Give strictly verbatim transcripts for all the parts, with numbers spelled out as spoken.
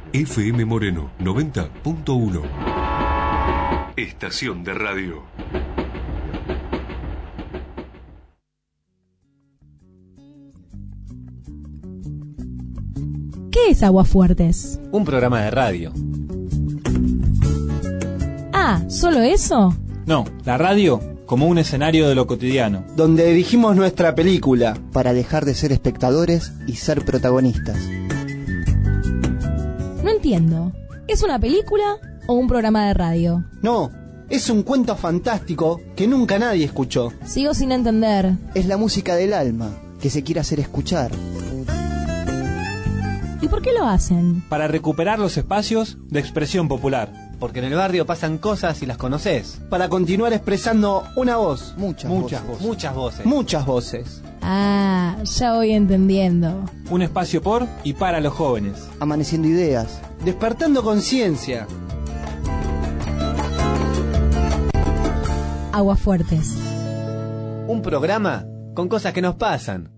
F M Moreno noventa punto uno. Estación de radio. ¿Qué es Aguafuertes? Un programa de radio. Ah, ¿solo eso? No, la radio como un escenario de lo cotidiano. Donde dirigimos nuestra película. Para dejar de ser espectadores y ser protagonistas. No entiendo. ¿Es una película o un programa de radio? No, es un cuento fantástico que nunca nadie escuchó. Sigo sin entender. Es la música del alma, que se quiere hacer escuchar. ¿Y por qué lo hacen? Para recuperar los espacios de expresión popular. Porque en el barrio pasan cosas y las conoces. Para continuar expresando una voz. Muchas, Muchas voces. voces. Muchas voces. Muchas voces. Ah, ya voy entendiendo. Un espacio por y para los jóvenes. Amaneciendo ideas. Despertando conciencia. Aguafuertes. Un programa con cosas que nos pasan.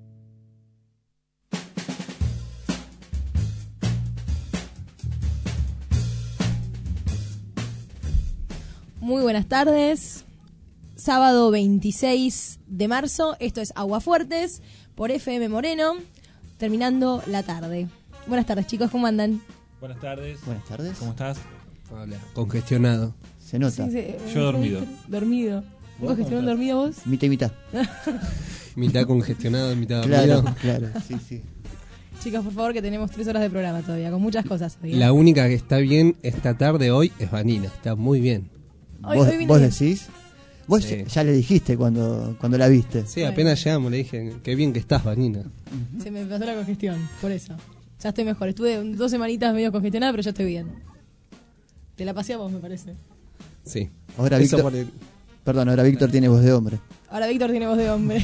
Muy buenas tardes. Sábado veintiséis de marzo. Esto es Aguafuertes por F M Moreno. Terminando la tarde. Buenas tardes, chicos. ¿Cómo andan? Buenas tardes. Buenas tardes. ¿Cómo estás? Hola. Congestionado. Se nota. Sí, sí. Yo dormido. Dormido. ¿Vos gestionando dormido vos? Mitad y mitad. Mitad congestionado, mitad Claro, dormido. claro. Sí, sí. Chicos, por favor, que tenemos tres horas de programa todavía, con muchas cosas hoy, ¿eh? La única que está bien esta tarde hoy es Vanina. Está muy bien. Hoy- ¿Vos, hoy vine vos bien. decís? Vos Sí. ya le dijiste cuando, cuando la viste. Sí, Bueno. apenas llegamos le dije, qué bien que estás, Vanina. Se me pasó la congestión, por eso. Ya estoy mejor. Estuve dos semanitas medio congestionada, pero ya estoy bien. Te la paseamos, me parece. Sí. Ahora Eso Víctor, por el- perdón, ahora Víctor tiene voz de hombre. Ahora Víctor tiene voz de hombre.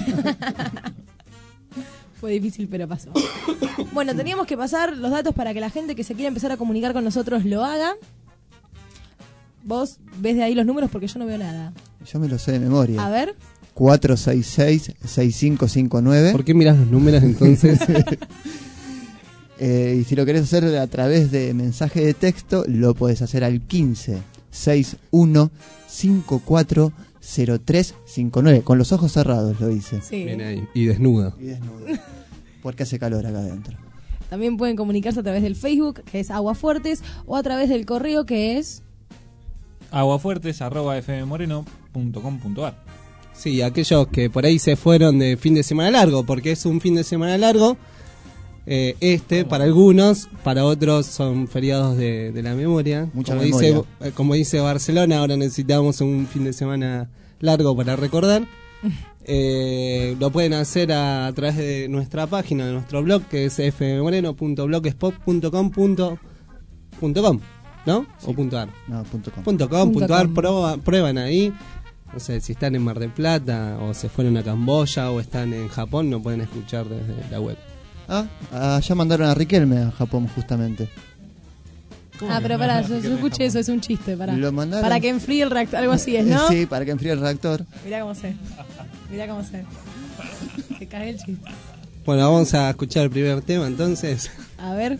Fue difícil, pero pasó. Bueno, teníamos que pasar los datos para que la gente que se quiera empezar a comunicar con nosotros lo haga. Vos ves de ahí los números porque yo no veo nada. Yo me lo sé de memoria. A ver. cuatro seis seis, seis cinco cinco nueve. ¿Por qué mirás los números entonces? Eh, y si lo querés hacer a través de mensaje de texto, lo podés hacer al quince sesenta y uno cincuenta y cuatro cero tres cincuenta y nueve. Con los ojos cerrados lo hice. Sí. Bien ahí. Y desnudo. Y desnudo. Porque hace calor acá adentro. También pueden comunicarse a través del Facebook, que es Aguafuertes, o a través del correo, que es... Aguafuertes arroba fmmoreno punto com punto ar. Sí, aquellos que por ahí se fueron de fin de semana largo, porque es un fin de semana largo. Eh, este, para algunos, para otros son feriados de, de la memoria. Mucha como memoria. Dice, eh, como dice Barcelona, ahora necesitamos un fin de semana largo para recordar. Eh, lo pueden hacer a, a través de nuestra página, de nuestro blog, que es f m moreno punto blogspot punto com punto com, ¿no? Sí. O punto .ar. No, punto com. Punto com, Punto punto ar, com. prueba- prueban ahí. No sé, si están en Mar del Plata o se fueron a Camboya o están en Japón, no pueden escuchar desde la web. Ah, allá mandaron a Riquelme a Japón justamente. Ah, pero pará, yo, yo escuché eso, es un chiste, pará. Lo mandaron. Para que enfríe el reactor, algo así es, ¿no? Sí, para que enfríe el reactor. Mirá cómo sé. Mirá cómo sé. Te cae el chiste. Bueno, vamos a escuchar el primer tema entonces. A ver.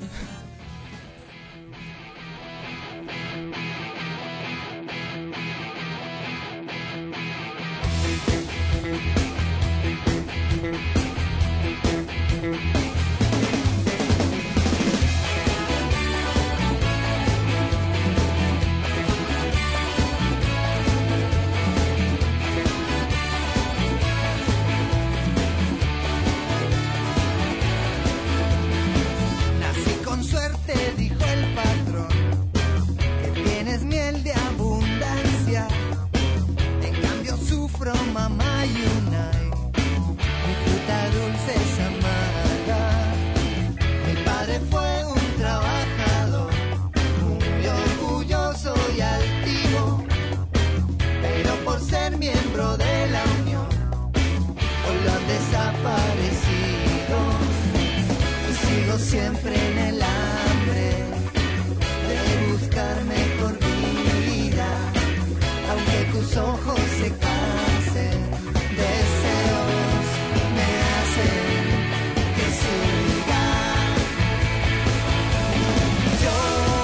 Nací con suerte, dijo el patrón, que tienes miel de abundancia. En cambio sufro mamá y unay, mi fruta dulce es amarga. Mi padre fue un trabajador, muy orgulloso y altivo, pero por ser miembro de la Unión, hoy lo han desaparecido. Sigo siempre en el hambre de buscar mejor vida, aunque tus ojos se cansen, deseos me hacen que siga. Yo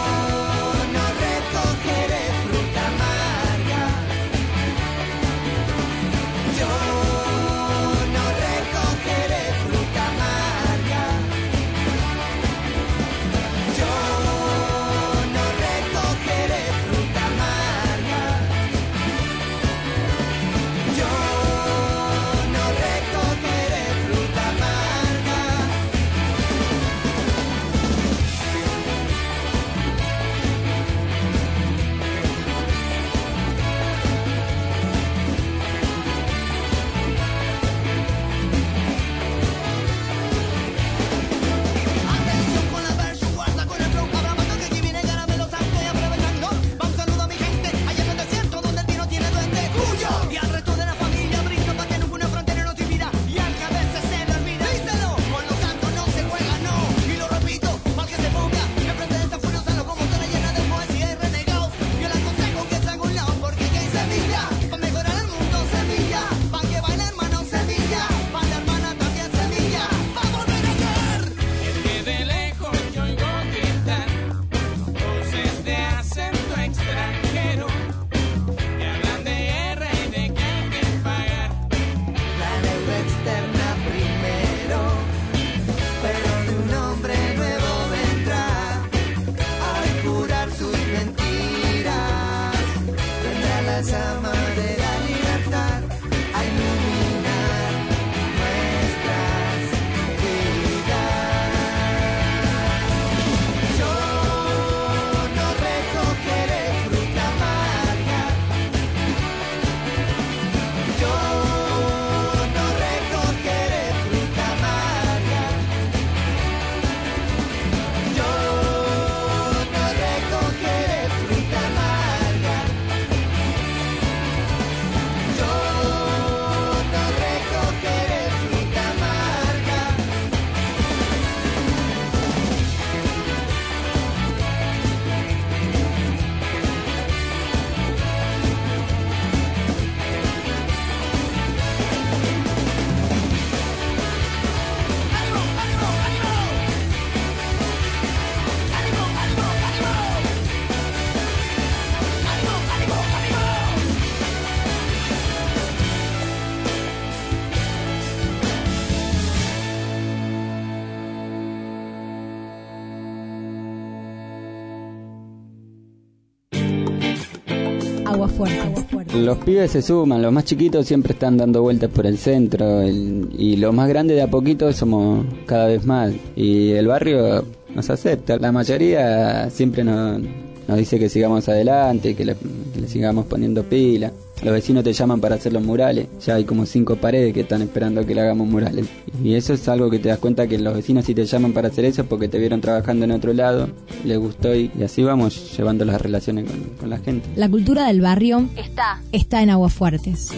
Aguafuerte. Los pibes se suman, los más chiquitos siempre están dando vueltas por el centro el, y los más grandes de a poquito somos cada vez más y el barrio nos acepta. La mayoría siempre nos, nos dice que sigamos adelante, que le, que le sigamos poniendo pila. Los vecinos te llaman para hacer los murales, ya hay como cinco paredes que están esperando que le hagamos murales. Y eso es algo que te das cuenta que los vecinos si te llaman para hacer eso es porque te vieron trabajando en otro lado, les gustó y, y así vamos llevando las relaciones con, con la gente. La cultura del barrio está, está en Aguafuertes.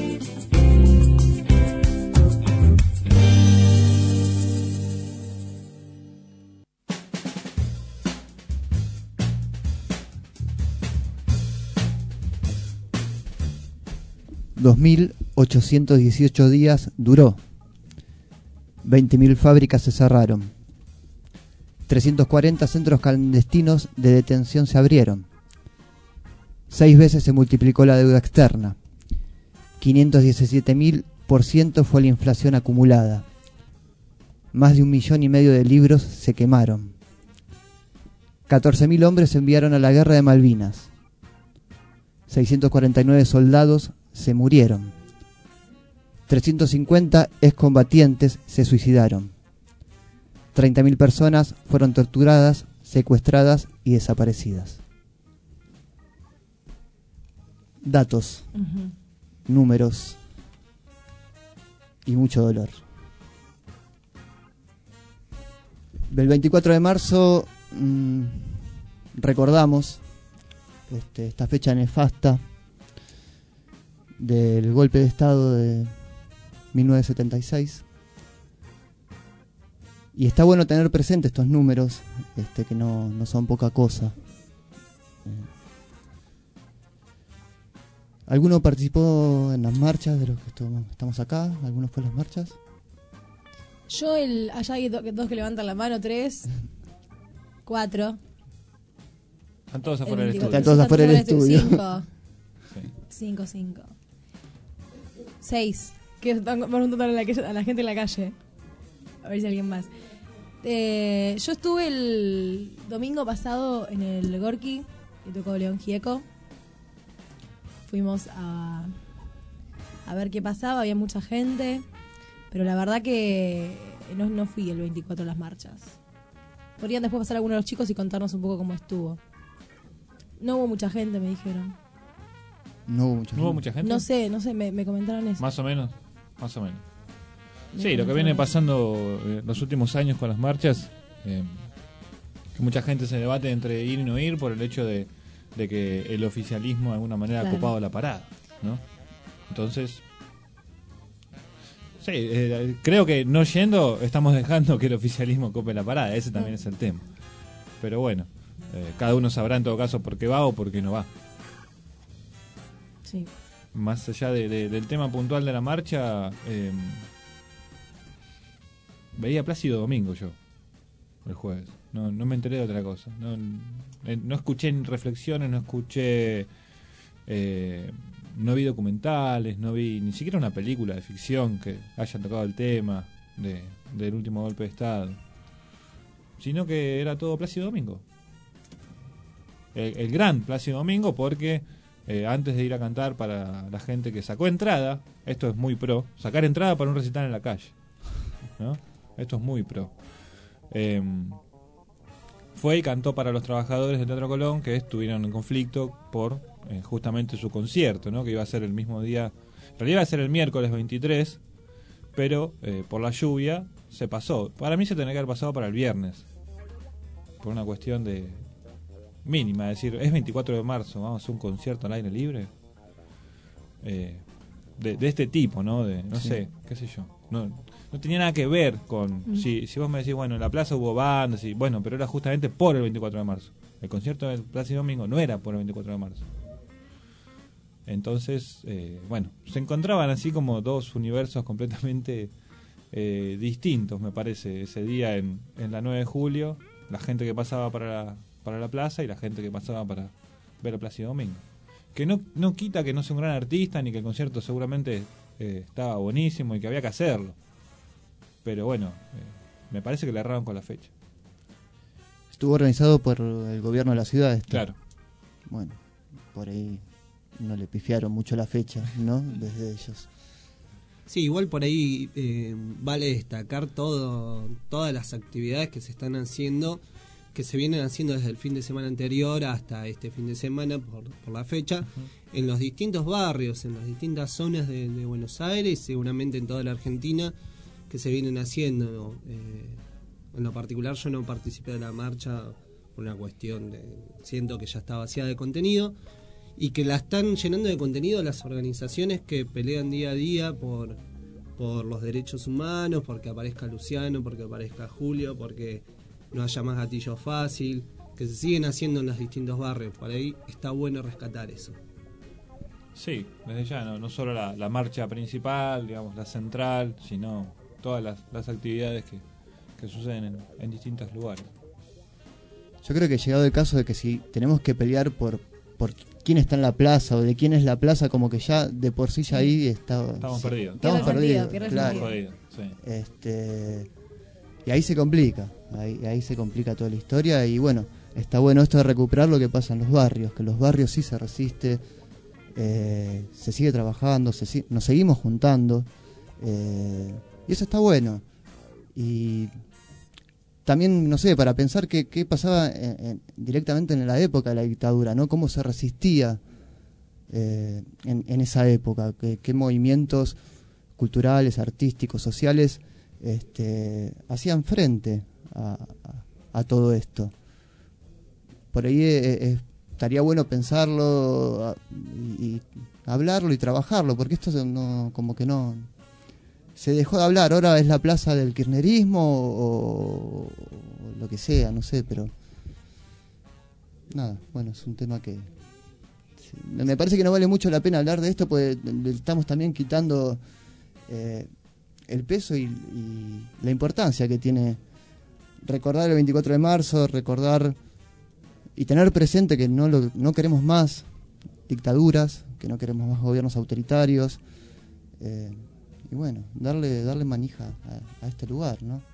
dos mil ochocientos dieciocho días duró. veinte mil fábricas se cerraron. trescientos cuarenta centros clandestinos de detención se abrieron. Seis veces se multiplicó la deuda externa. quinientos diecisiete mil por ciento fue la inflación acumulada. Más de un millón y medio de libros se quemaron. catorce mil hombres se enviaron a la guerra de Malvinas. seiscientos cuarenta y nueve soldados se murieron. trescientos cincuenta excombatientes se suicidaron. treinta mil personas fueron torturadas, secuestradas y desaparecidas. Datos, uh-huh. números y mucho dolor. Del veinticuatro de marzo mmm, recordamos este, esta fecha nefasta del golpe de Estado de mil novecientos setenta y seis. Y está bueno tener presente estos números, este, que no, no son poca cosa. Eh, ¿Alguno participó en las marchas de los que estu- estamos acá? ¿Alguno fue a las marchas? Yo, el allá hay do- dos que levantan la mano, tres, cuatro. Están todos afuera del estudio. Están todos afuera del estudio. Cinco. Sí. Cinco, cinco. Seis. Que están preguntando a la, a la gente en la calle. A ver si alguien más. Eh, yo estuve el domingo pasado en el Gorki, que tocó León Gieco. Fuimos a, a ver qué pasaba, había mucha gente. Pero la verdad que no, no fui el veinticuatro a las marchas. Podrían después pasar algunos de los chicos y contarnos un poco cómo estuvo. No hubo mucha gente, me dijeron. No hubo mucha gente. ¿No hubo mucha gente? No sé, no sé, me, me comentaron eso. Más o menos, más o menos. Me Sí, lo que viene pasando eh, los últimos años con las marchas, eh, que mucha gente se debate entre ir y no ir por el hecho de, de que el oficialismo de alguna manera Claro. ha copado la parada, ¿no? Entonces, sí, eh, creo que no yendo estamos dejando que el oficialismo cope la parada, ese también es el tema. Pero bueno, eh, cada uno sabrá en todo caso por qué va o por qué no va. Sí. Más allá de, de, del tema puntual de la marcha, eh, veía Plácido Domingo yo el jueves. No, no me enteré de otra cosa. No, eh, no escuché ni reflexiones, no escuché, eh, no vi documentales, no vi ni siquiera una película de ficción que hayan tocado el tema de, del último golpe de Estado, sino que era todo Plácido Domingo. El, el gran Plácido Domingo, porque Eh, antes de ir a cantar para la gente que sacó entrada, esto es muy pro, sacar entrada para un recital en la calle, ¿no? Esto es muy pro. Eh, fue y cantó para los trabajadores del Teatro Colón que estuvieron en conflicto por eh, justamente su concierto, ¿no? Que iba a ser el mismo día, en realidad iba a ser el miércoles veintitrés, pero eh, por la lluvia se pasó. Para mí se tenía que haber pasado para el viernes, por una cuestión de mínima, es decir, es veinticuatro de marzo, vamos a hacer un concierto al aire libre, eh, de, de este tipo, ¿no? De, no sí. sé, qué sé yo, no, no tenía nada que ver con, mm. si, si vos me decís, bueno, en la plaza hubo bandas, y, bueno, pero era justamente por el veinticuatro de marzo, el concierto del Plaza y Domingo no era por el veinticuatro de marzo, entonces, eh, bueno, se encontraban así como dos universos completamente eh, distintos, me parece, ese día en, en la nueve de julio, la gente que pasaba para la para la plaza y la gente que pasaba para ver a Plácido Domingo, que no, no quita que no sea un gran artista ni que el concierto seguramente eh, estaba buenísimo y que había que hacerlo, pero bueno, eh, me parece que le erraron con la fecha. Estuvo organizado por el gobierno de la ciudad. Este. Claro. Bueno, por ahí no le pifiaron mucho la fecha, ¿no? Desde ellos. Sí, igual por ahí eh, vale destacar todo todas las actividades que se están haciendo, que se vienen haciendo desde el fin de semana anterior hasta este fin de semana por, por la fecha, uh-huh. en los distintos barrios, en las distintas zonas de, de Buenos Aires, seguramente en toda la Argentina, que se vienen haciendo. Eh, en lo particular yo no participé de la marcha por una cuestión de, siento que ya está vaciada de contenido, y que la están llenando de contenido las organizaciones que pelean día a día por, por los derechos humanos, porque aparezca Luciano, porque aparezca Julio, porque no haya más gatillo fácil, que se siguen haciendo en los distintos barrios. Por ahí está bueno rescatar eso. Sí, desde ya, no, no solo la, la marcha principal, digamos, la central, sino todas las, las actividades que, que suceden en, en distintos lugares. Yo creo que llegado el caso de que si tenemos que pelear por, por quién está en la plaza o de quién es la plaza, como que ya de por sí ya ahí está, estamos sí, perdidos. Estamos pierde perdidos, sentido, claro. Perdido, sí. Este, y ahí se complica, ahí, ahí se complica toda la historia y bueno, está bueno esto de recuperar lo que pasa en los barrios, que los barrios sí se resiste, eh, se sigue trabajando, se, nos seguimos juntando, eh, y eso está bueno. Y también, no sé, para pensar qué, qué pasaba en, en, directamente en la época de la dictadura, ¿no? Cómo se resistía eh, en, en esa época, qué, qué movimientos culturales, artísticos, sociales este, hacían frente a, a, a todo esto. Por ahí eh, eh, estaría bueno pensarlo a, y, y hablarlo y trabajarlo, porque esto no, como que no... se dejó de hablar, ahora es la plaza del kirchnerismo o, o lo que sea, no sé, pero nada, bueno, es un tema que sí, me parece que no vale mucho la pena hablar de esto, porque le estamos también quitando eh, el peso y, y la importancia que tiene recordar el veinticuatro de marzo, recordar y tener presente que no, lo, no queremos más dictaduras, que no queremos más gobiernos autoritarios, eh, y bueno, darle darle manija a, a este lugar, ¿no?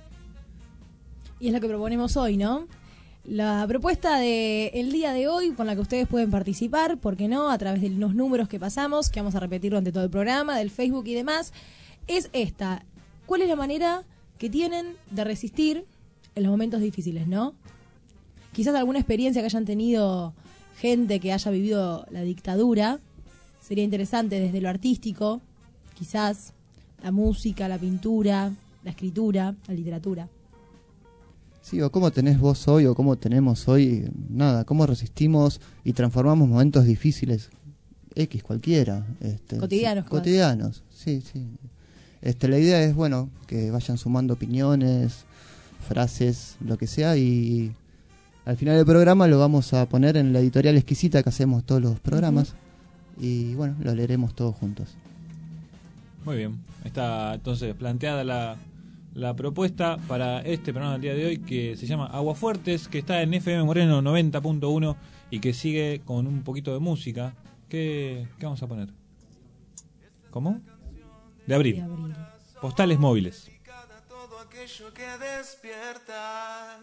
Y es lo que proponemos hoy, ¿no? La propuesta del día de hoy, con la que ustedes pueden participar, ¿por qué no? A través de los números que pasamos, que vamos a repetir durante todo el programa, del Facebook y demás, es esta. ¿Cuál es la manera que tienen de resistir en los momentos difíciles, no? Quizás alguna experiencia que hayan tenido gente que haya vivido la dictadura, sería interesante desde lo artístico, quizás la música, la pintura, la escritura, la literatura. Sí, o cómo tenés vos hoy, o cómo tenemos hoy, nada, cómo resistimos y transformamos momentos difíciles, X cualquiera. Este, cotidianos. Sí, cotidianos, sí, sí. Este, la idea es, bueno, que vayan sumando opiniones, frases, lo que sea, y al final del programa lo vamos a poner en la editorial exquisita que hacemos todos los programas, uh-huh. y bueno, lo leeremos todos juntos. Muy bien, está entonces planteada la, la propuesta para este programa del día de hoy, que se llama Aguafuertes, que está en F M Moreno noventa punto uno y que sigue con un poquito de música. ¿Qué, qué vamos a poner? ¿Cómo? De abril. De abril. Postales móviles. Todo aquello que despierta.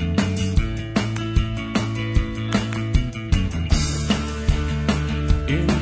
En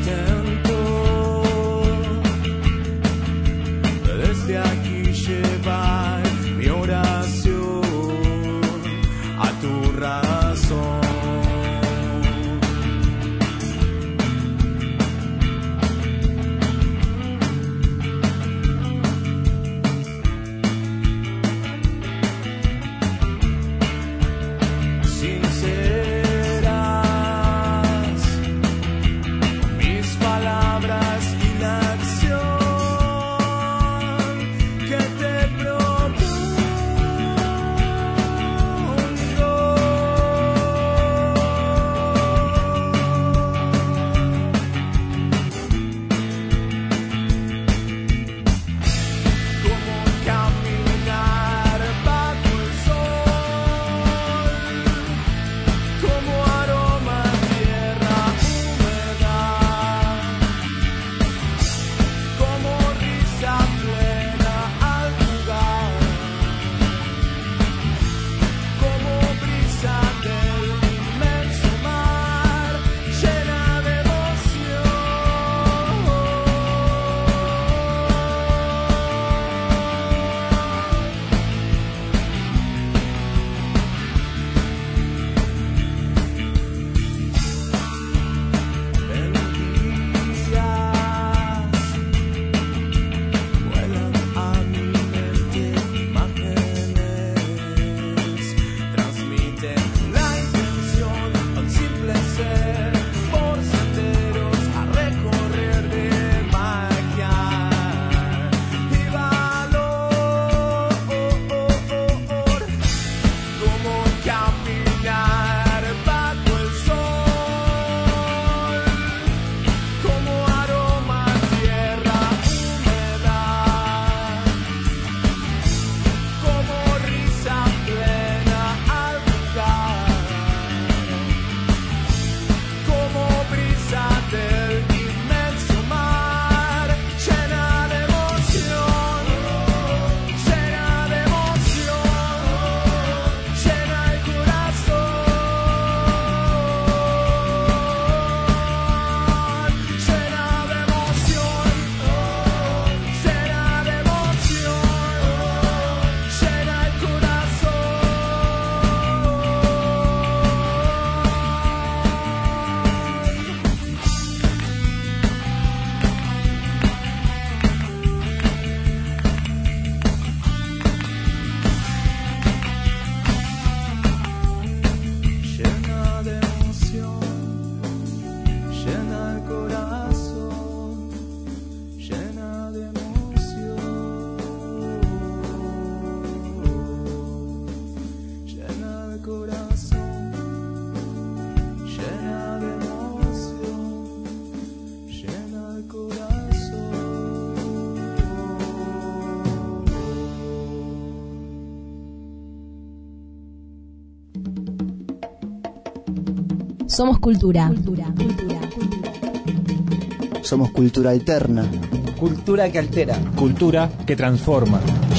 Somos cultura. Cultura, cultura, cultura. Somos cultura alterna. Cultura que altera. Cultura que transforma.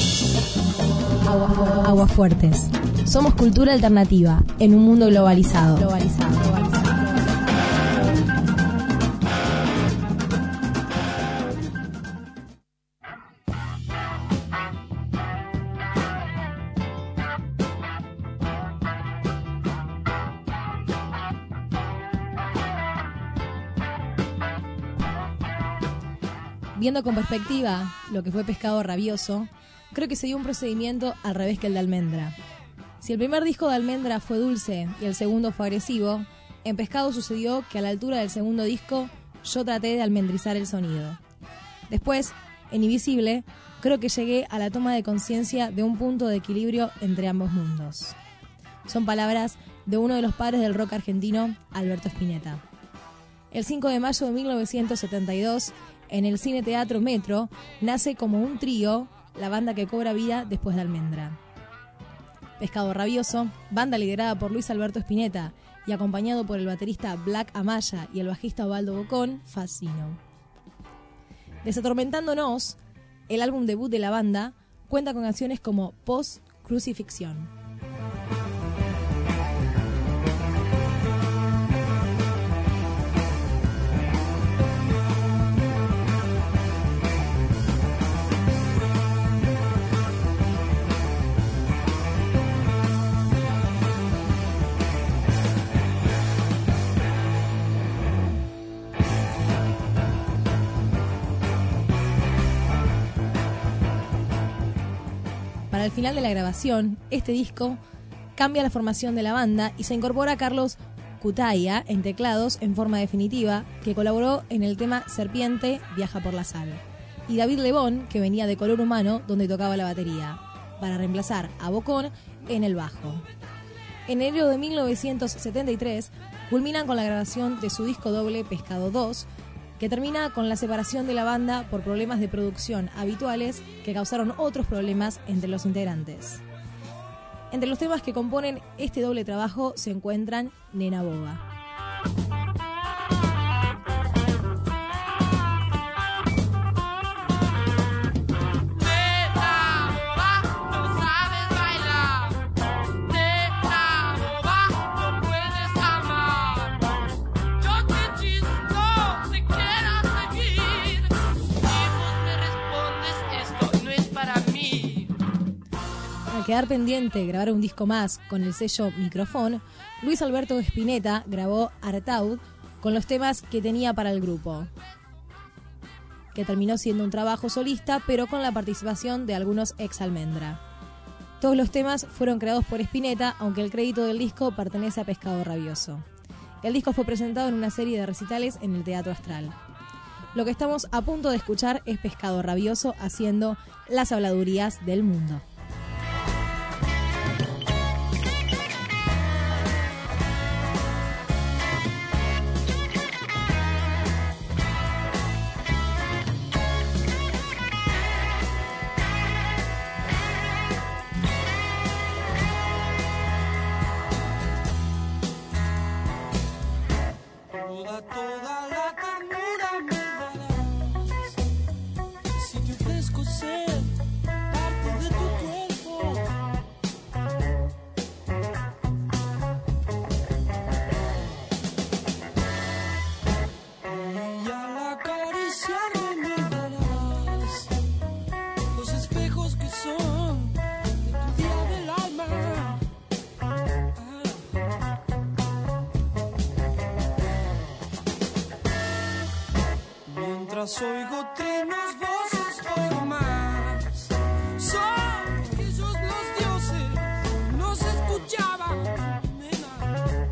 Agua, Aguafuertes. Somos cultura alternativa en un mundo globalizado. Globalizado, globalizado. Viendo con perspectiva lo que fue Pescado Rabioso, creo que se dio un procedimiento al revés que el de Almendra. Si el primer disco de Almendra fue dulce y el segundo fue agresivo, en Pescado sucedió que a la altura del segundo disco yo traté de almendrizar el sonido. Después, en Invisible, creo que llegué a la toma de conciencia de un punto de equilibrio entre ambos mundos. Son palabras de uno de los padres del rock argentino, Alberto Spinetta. El cinco de mayo de mil novecientos setenta y dos, en el Cine Teatro Metro, nace como un trío la banda que cobra vida después de Almendra. Pescado Rabioso, banda liderada por Luis Alberto Spinetta y acompañado por el baterista Black Amaya y el bajista Osvaldo Bocón, Fascino. Desatormentándonos, el álbum debut de la banda, cuenta con canciones como Post Crucifixión. Al final de la grabación, este disco cambia la formación de la banda y se incorpora Carlos Cutaya en teclados en forma definitiva, que colaboró en el tema Serpiente viaja por la sal, y David Lebón, que venía de Color Humano, donde tocaba la batería, para reemplazar a Bocón en el bajo. En enero de mil novecientos setenta y tres culminan con la grabación de su disco doble Pescado dos, que termina con la separación de la banda por problemas de producción habituales que causaron otros problemas entre los integrantes. Entre los temas que componen este doble trabajo se encuentran Nena Boba. Al quedar pendiente grabar un disco más con el sello Microfón, Luis Alberto Spinetta grabó Artaud con los temas que tenía para el grupo, que terminó siendo un trabajo solista, pero con la participación de algunos ex Almendra. Todos los temas fueron creados por Spinetta, aunque el crédito del disco pertenece a Pescado Rabioso. El disco fue presentado en una serie de recitales en el Teatro Astral. Lo que estamos a punto de escuchar es Pescado Rabioso haciendo Las habladurías del mundo. Toda la ternura me darás, si te ofrezco ser parte de tu cuerpo. Y al acariciarme me darás los espejos que son de tu día del alma. Mientras oigo trinos, voces por más, son aquellos los dioses, no se escuchaban, nena.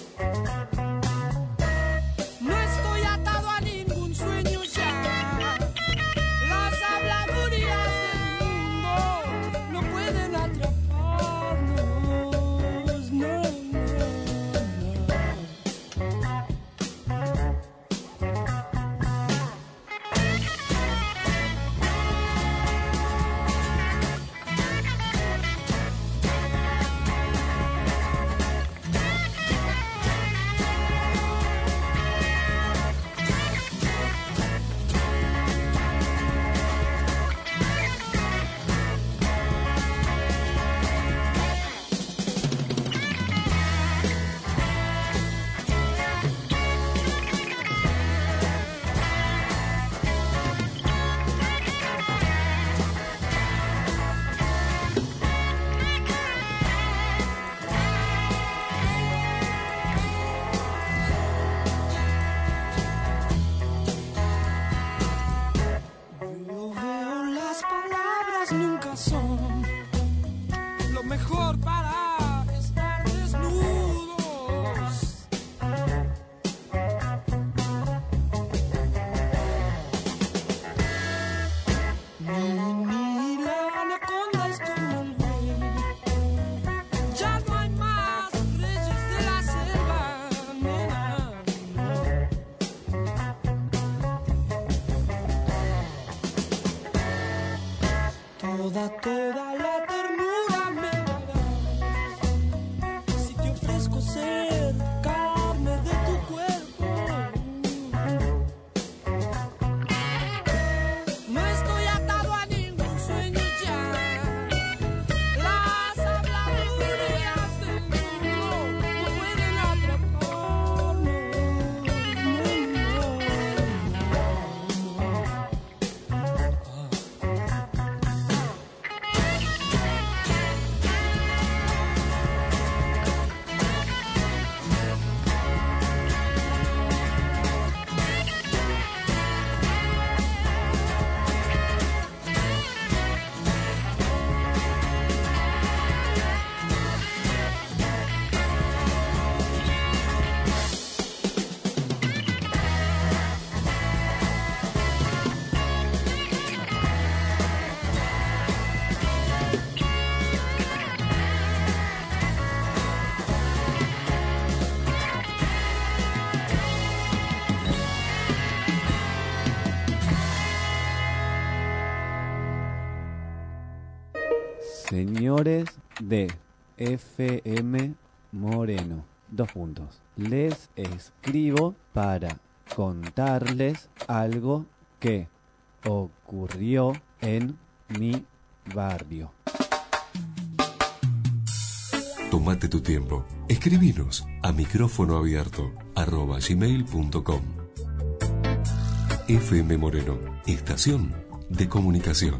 No estoy atado a ningún sueño ya, las habladurías del mundo no pueden atraparnos, no, no, no. razón. Lo mejor para estar desnudos. Ni la anaconda es como el buey. Ya no hay más reyes de la selva, nena. Toda, toda la ternura me darás si te ofrezco ser carne de tu cuerpo. No estoy atado a ningún sueño ya. Las habladurías del mundo no pueden atraparme. Señores de F M Moreno, dos puntos. Les escribo para contarles algo que ocurrió en mi barrio. Tómate tu tiempo. Escribinos a micrófono abierto arroba gmail punto com. F M Moreno, estación de comunicación.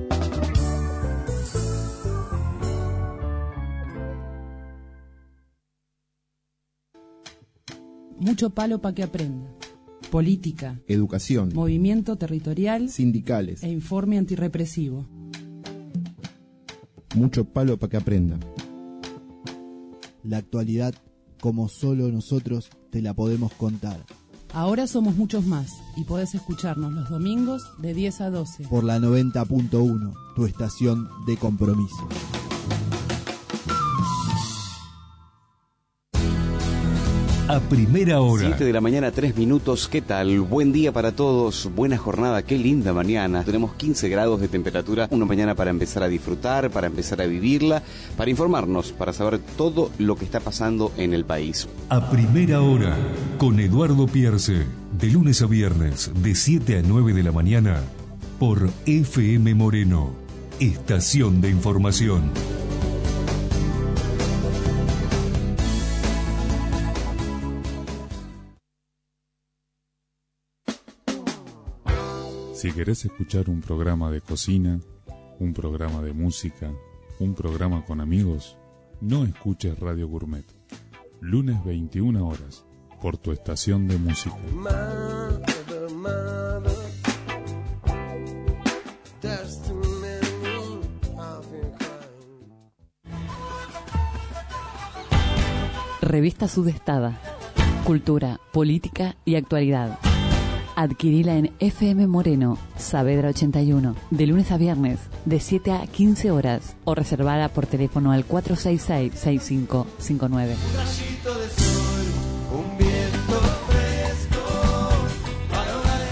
Mucho palo para que aprenda. Política, educación, movimiento territorial, sindicales e informe antirrepresivo. Mucho palo para que aprenda. La actualidad, como solo nosotros te la podemos contar. Ahora somos muchos más y podés escucharnos los domingos de diez a doce. Por la noventa punto uno, tu estación de compromiso. A primera hora. siete de la mañana, tres minutos. ¿Qué tal? Buen día para todos. Buena jornada. Qué linda mañana. Tenemos quince grados de temperatura. Una mañana para empezar a disfrutar, para empezar a vivirla, para informarnos, para saber todo lo que está pasando en el país. A primera hora, con Eduardo Pierce. De lunes a viernes, de siete a nueve de la mañana, por F M Moreno, estación de información. Si querés escuchar un programa de cocina, un programa de música, un programa con amigos, no escuches Radio Gourmet. Lunes veintiuna horas, por tu estación de música. Mother, mother, there's too many of your kind. Revista Sudestada. Cultura, política y actualidad. Adquirila en F M Moreno, Saavedra ochenta y uno, de lunes a viernes, de siete a quince horas, o reservada por teléfono al cuatro seis seis, seis cinco cinco nueve. Un rayito de sol, un viento fresco, para ahogar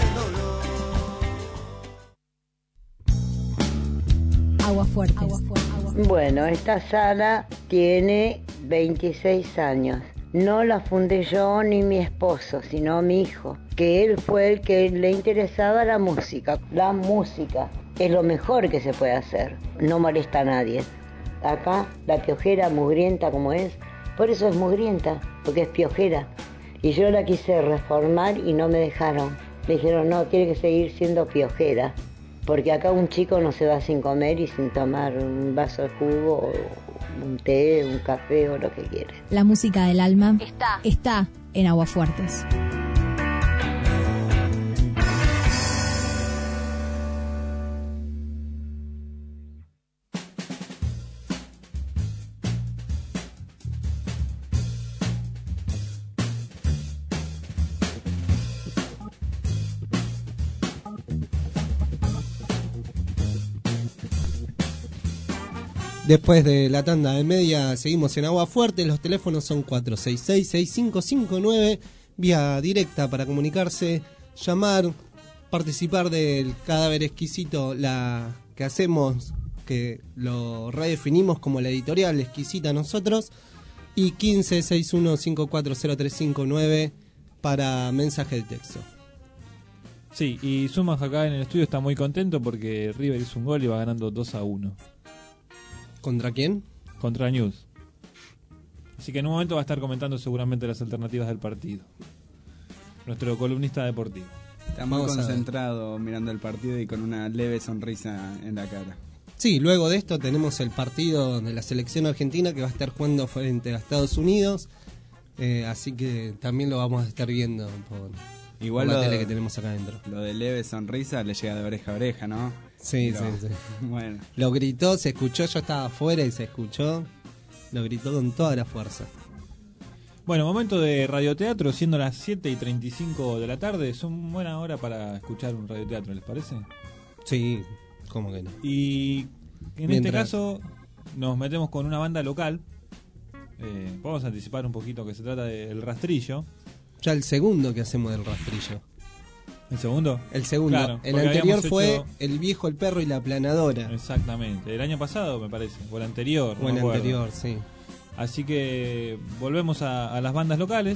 el dolor. Agua fuerte. Agua fuerte. Agua fuerte. Bueno, esta sala tiene veintiséis años. No la fundé yo ni mi esposo, sino mi hijo, que él fue el que le interesaba la música. La música es lo mejor que se puede hacer, no molesta a nadie. Acá la piojera mugrienta como es, por eso es mugrienta, porque es piojera. Y yo la quise reformar y no me dejaron. Me dijeron, no, tiene que seguir siendo piojera, porque acá un chico no se va sin comer y sin tomar un vaso de jugo o un té, un café o lo que quiere. La música del alma está, está en Aguafuertes. Después de la tanda de media seguimos en Agua Fuerte. Los teléfonos son cuatro seis seis, seis cinco cinco nueve, vía directa para comunicarse, llamar, participar del Cadáver Exquisito, la que hacemos, que lo redefinimos como la editorial Exquisita nosotros, y quince sesenta y uno cincuenta y cuatro cero tres cincuenta y nueve para mensaje de texto. Sí, y Sumas acá en el estudio está muy contento porque River hizo un gol y va ganando dos a uno. ¿Contra quién? Contra News. Así que en un momento va a estar comentando seguramente las alternativas del partido. Nuestro columnista deportivo. Está muy Vamos a ver. concentrado mirando el partido y con una leve sonrisa en la cara. Sí, luego de esto tenemos el partido de la selección argentina que va a estar jugando frente a Estados Unidos. Eh, así que también lo vamos a estar viendo por, Igual por la lo, tele que tenemos acá adentro. Lo de leve sonrisa le llega de oreja a oreja, ¿no? Sí, Pero, sí, sí. Bueno. Lo gritó, se escuchó, yo estaba afuera y se escuchó. Lo gritó con toda la fuerza. Bueno, momento de radioteatro, siendo las siete y treinta y cinco de la tarde. Es una buena hora para escuchar un radioteatro, ¿les parece? Sí, ¿cómo que no? Y en Mientras... este caso nos metemos con una banda local. Eh, podemos anticipar un poquito que se trata de El Rastrillo. Ya el segundo que hacemos del Rastrillo. ¿El segundo? El segundo. Claro, el porque anterior habíamos fue hecho- El Viejo, el Perro y la Planadora. Exactamente. El año pasado, me parece. O el anterior. O no el me acuerdo. anterior, sí. Así que volvemos a, a las bandas locales.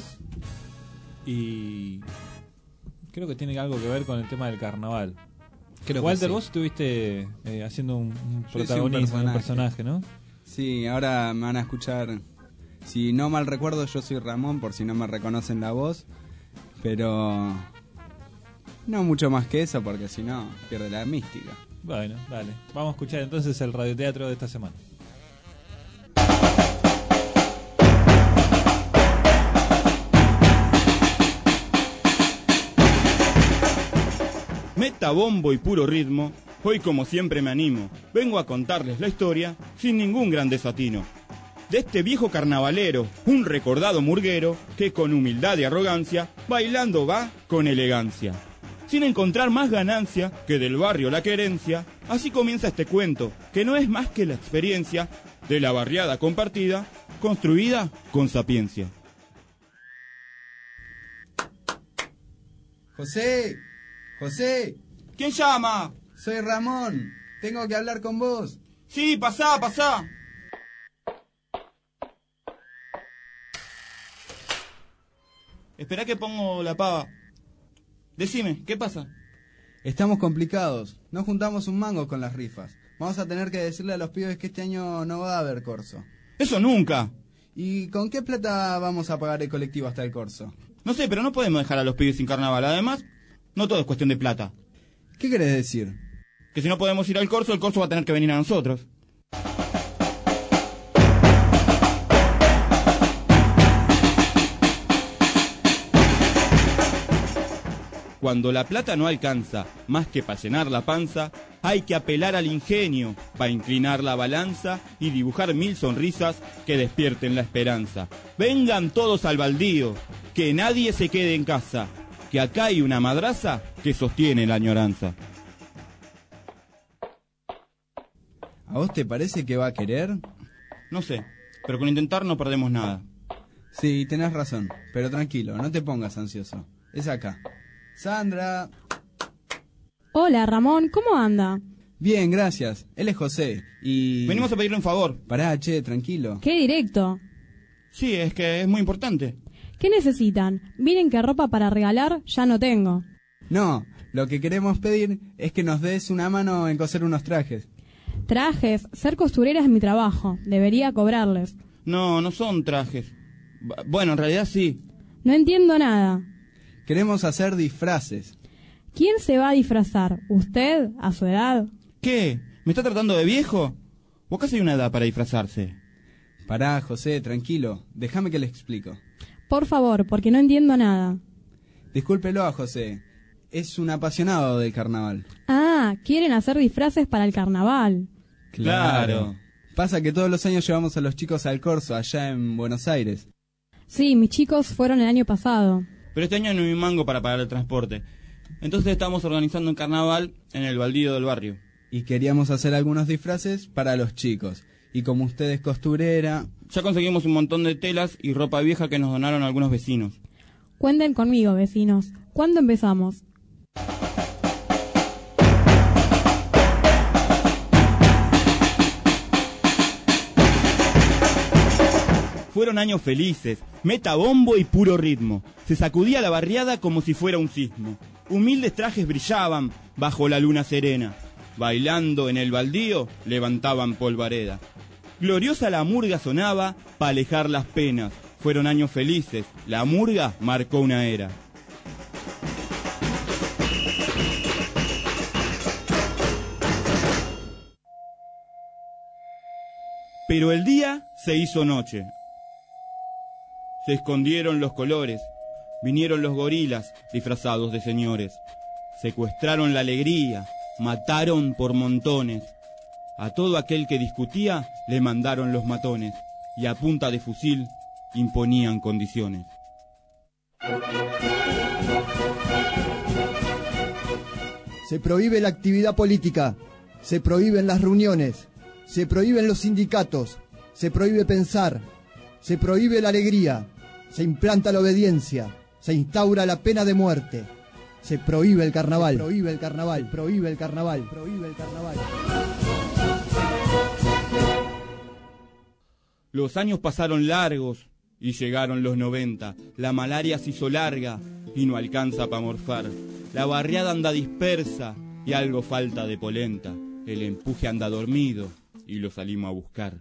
Y creo que tiene algo que ver con el tema del carnaval. Creo que Walter, sí. vos estuviste eh, haciendo un, un Yo hice un protagonista, un personaje. personaje, ¿no? Sí, ahora me van a escuchar. Si no mal recuerdo, yo soy Ramón, por si no me reconocen la voz. Pero no mucho más que eso, porque si no, pierde la mística. Bueno, dale. Vamos a escuchar entonces el radioteatro de esta semana. Meta bombo y puro ritmo, hoy como siempre me animo, vengo a contarles la historia sin ningún gran desatino. De este viejo carnavalero, un recordado murguero, que con humildad y arrogancia, bailando va con elegancia. Sin encontrar más ganancia que del barrio la querencia, así comienza este cuento, que no es más que la experiencia de la barriada compartida, construida con sapiencia. José, José. ¿Quién llama? Soy Ramón. Tengo que hablar con vos. Sí, pasá, pasá. Esperá que pongo la pava. Decime, ¿qué pasa? Estamos complicados. No juntamos un mango con las rifas. Vamos a tener que decirle a los pibes que este año no va a haber corso. ¡Eso nunca! ¿Y con qué plata vamos a pagar el colectivo hasta el corso? No sé, pero no podemos dejar a los pibes sin carnaval. Además, no todo es cuestión de plata. ¿Qué querés decir? Que si no podemos ir al corso, el corso va a tener que venir a nosotros. Cuando la plata no alcanza, más que para llenar la panza, hay que apelar al ingenio, para inclinar la balanza y dibujar mil sonrisas que despierten la esperanza. Vengan todos al baldío, que nadie se quede en casa, que acá hay una madraza que sostiene la añoranza. ¿A vos te parece que va a querer? No sé, pero con intentar no perdemos nada. Sí, tenés razón, pero tranquilo, no te pongas ansioso. Es acá. Sandra. Hola, Ramón, ¿cómo anda? Bien, gracias. Él es José y... Venimos a pedirle un favor. Pará, che, tranquilo. Qué directo. Sí, es que es muy importante. ¿Qué necesitan? Miren que ropa para regalar ya no tengo. No, lo que queremos pedir es que nos des una mano en coser unos trajes. Trajes, ser costurera es mi trabajo. Debería cobrarles. No, no son trajes. B- Bueno, en realidad sí. No entiendo nada. Queremos hacer disfraces. ¿Quién se va a disfrazar? ¿Usted? ¿A su edad? ¿Qué? ¿Me está tratando de viejo? ¿O acaso hay una edad para disfrazarse? Pará, José, tranquilo. Déjame que le explico. Por favor, porque no entiendo nada. Discúlpelo a José. Es un apasionado del carnaval. Ah, quieren hacer disfraces para el carnaval. Claro. Pasa que todos los años llevamos a los chicos al corso allá en Buenos Aires. Sí, mis chicos fueron el año pasado. Pero este año no hay un mango para pagar el transporte. Entonces estamos organizando un carnaval en el baldío del barrio. Y queríamos hacer algunos disfraces para los chicos. Y como usted es costurera... Ya conseguimos un montón de telas y ropa vieja que nos donaron algunos vecinos. Cuenten conmigo, vecinos. ¿Cuándo empezamos? Fueron años felices, metabombo y puro ritmo. Se sacudía la barriada como si fuera un sismo. Humildes trajes brillaban bajo la luna serena. Bailando en el baldío, levantaban polvareda. Gloriosa la murga sonaba para alejar las penas. Fueron años felices, la murga marcó una era. Pero el día se hizo noche. Se escondieron los colores, vinieron los gorilas disfrazados de señores. Secuestraron la alegría, mataron por montones. A todo aquel que discutía le mandaron los matones y a punta de fusil imponían condiciones. Se prohíbe la actividad política, se prohíben las reuniones, se prohíben los sindicatos, se prohíbe pensar, se prohíbe la alegría, se implanta la obediencia, se instaura la pena de muerte, se prohíbe el carnaval, se prohíbe el carnaval, se prohíbe el carnaval, se prohíbe el carnaval. Los años pasaron largos y llegaron los noventa. La malaria se hizo larga y no alcanza para morfar. La barriada anda dispersa y algo falta de polenta. El empuje anda dormido y lo salimos a buscar.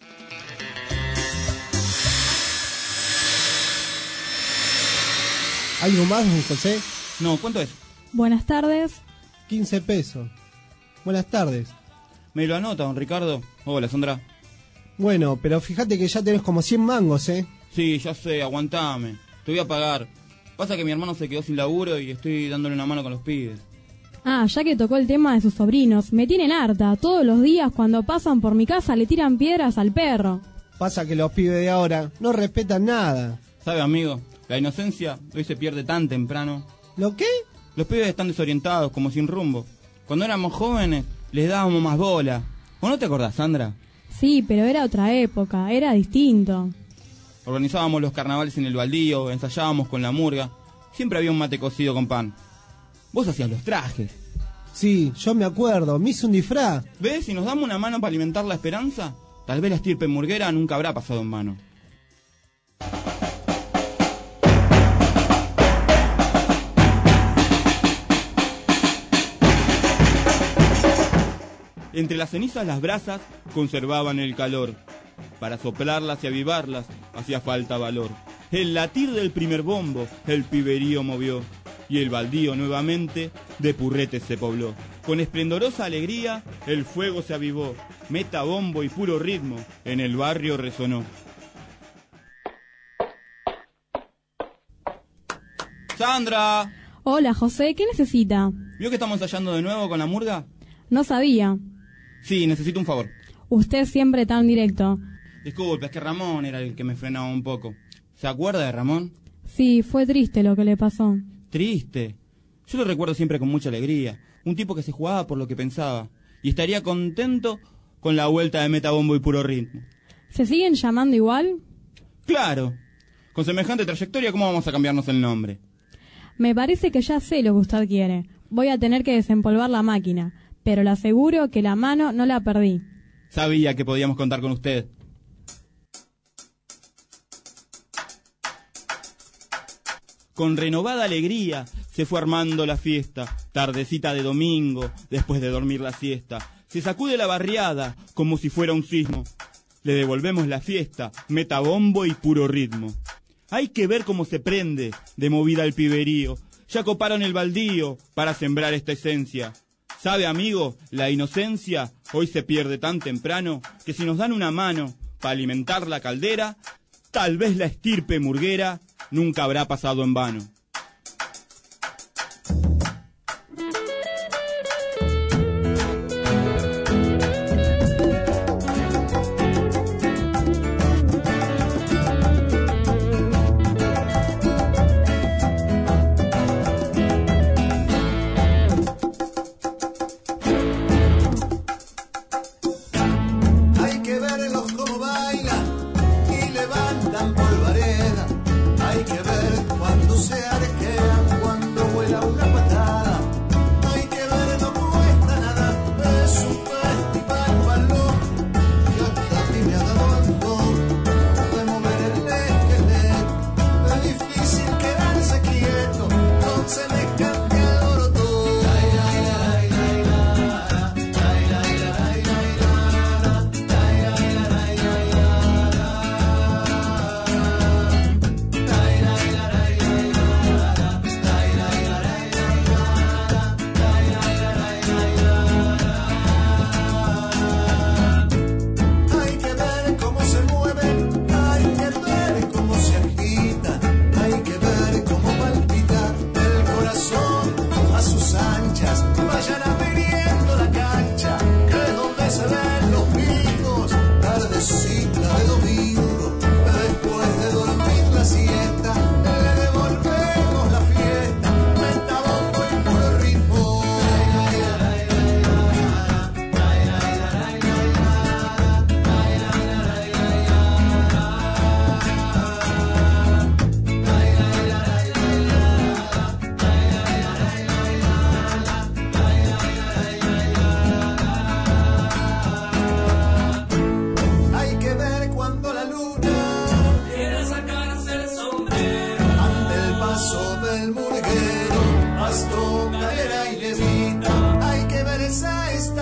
¿Algo más, don José? No, ¿cuánto es? Buenas tardes. quince pesos. Buenas tardes. ¿Me lo anota, don Ricardo? Hola, Sandra. Bueno, pero fíjate que ya tenés como cien mangos, ¿eh? Sí, ya sé, aguantame. Te voy a pagar. Pasa que mi hermano se quedó sin laburo y estoy dándole una mano con los pibes. Ah, ya que tocó el tema de sus sobrinos, me tienen harta. Todos los días cuando pasan por mi casa le tiran piedras al perro. Pasa que los pibes de ahora no respetan nada. ¿Sabe, amigo? La inocencia hoy se pierde tan temprano. ¿Lo qué? Los pibes están desorientados, como sin rumbo. Cuando éramos jóvenes, les dábamos más bola. ¿O no te acordás, Sandra? Sí, pero era otra época, era distinto. Organizábamos los carnavales en el baldío, ensayábamos con la murga. Siempre había un mate cocido con pan. Vos hacías los trajes. Sí, yo me acuerdo, me hice un disfraz. ¿Ves? Si nos damos una mano para alimentar la esperanza, tal vez la estirpe murguera nunca habrá pasado en vano. Entre las cenizas las brasas conservaban el calor. Para soplarlas y avivarlas hacía falta valor. El latir del primer bombo el piberío movió, y el baldío nuevamente de purretes se pobló. Con esplendorosa alegría el fuego se avivó, meta bombo y puro ritmo en el barrio resonó. ¡Sandra! Hola, José, ¿qué necesita? ¿Vio que estamos ensayando de nuevo con la murga? No sabía. Sí, necesito un favor. Usted siempre tan directo. Disculpe, es que Ramón era el que me frenaba un poco. ¿Se acuerda de Ramón? Sí, fue triste lo que le pasó. Triste. Yo lo recuerdo siempre con mucha alegría. Un tipo que se jugaba por lo que pensaba. Y estaría contento con la vuelta de metabombo y puro ritmo. ¿Se siguen llamando igual? ¡Claro! Con semejante trayectoria, ¿cómo vamos a cambiarnos el nombre? Me parece que ya sé lo que usted quiere. Voy a tener que desempolvar la máquina, pero le aseguro que la mano no la perdí. Sabía que podíamos contar con usted. Con renovada alegría se fue armando la fiesta, tardecita de domingo, después de dormir la siesta. Se sacude la barriada como si fuera un sismo. Le devolvemos la fiesta, metabombo y puro ritmo. Hay que ver cómo se prende de movida el piberío. Ya coparon el baldío para sembrar esta esencia. ¿Sabe, amigo? La inocencia hoy se pierde tan temprano que si nos dan una mano para alimentar la caldera, tal vez la estirpe murguera nunca habrá pasado en vano. Hay que ver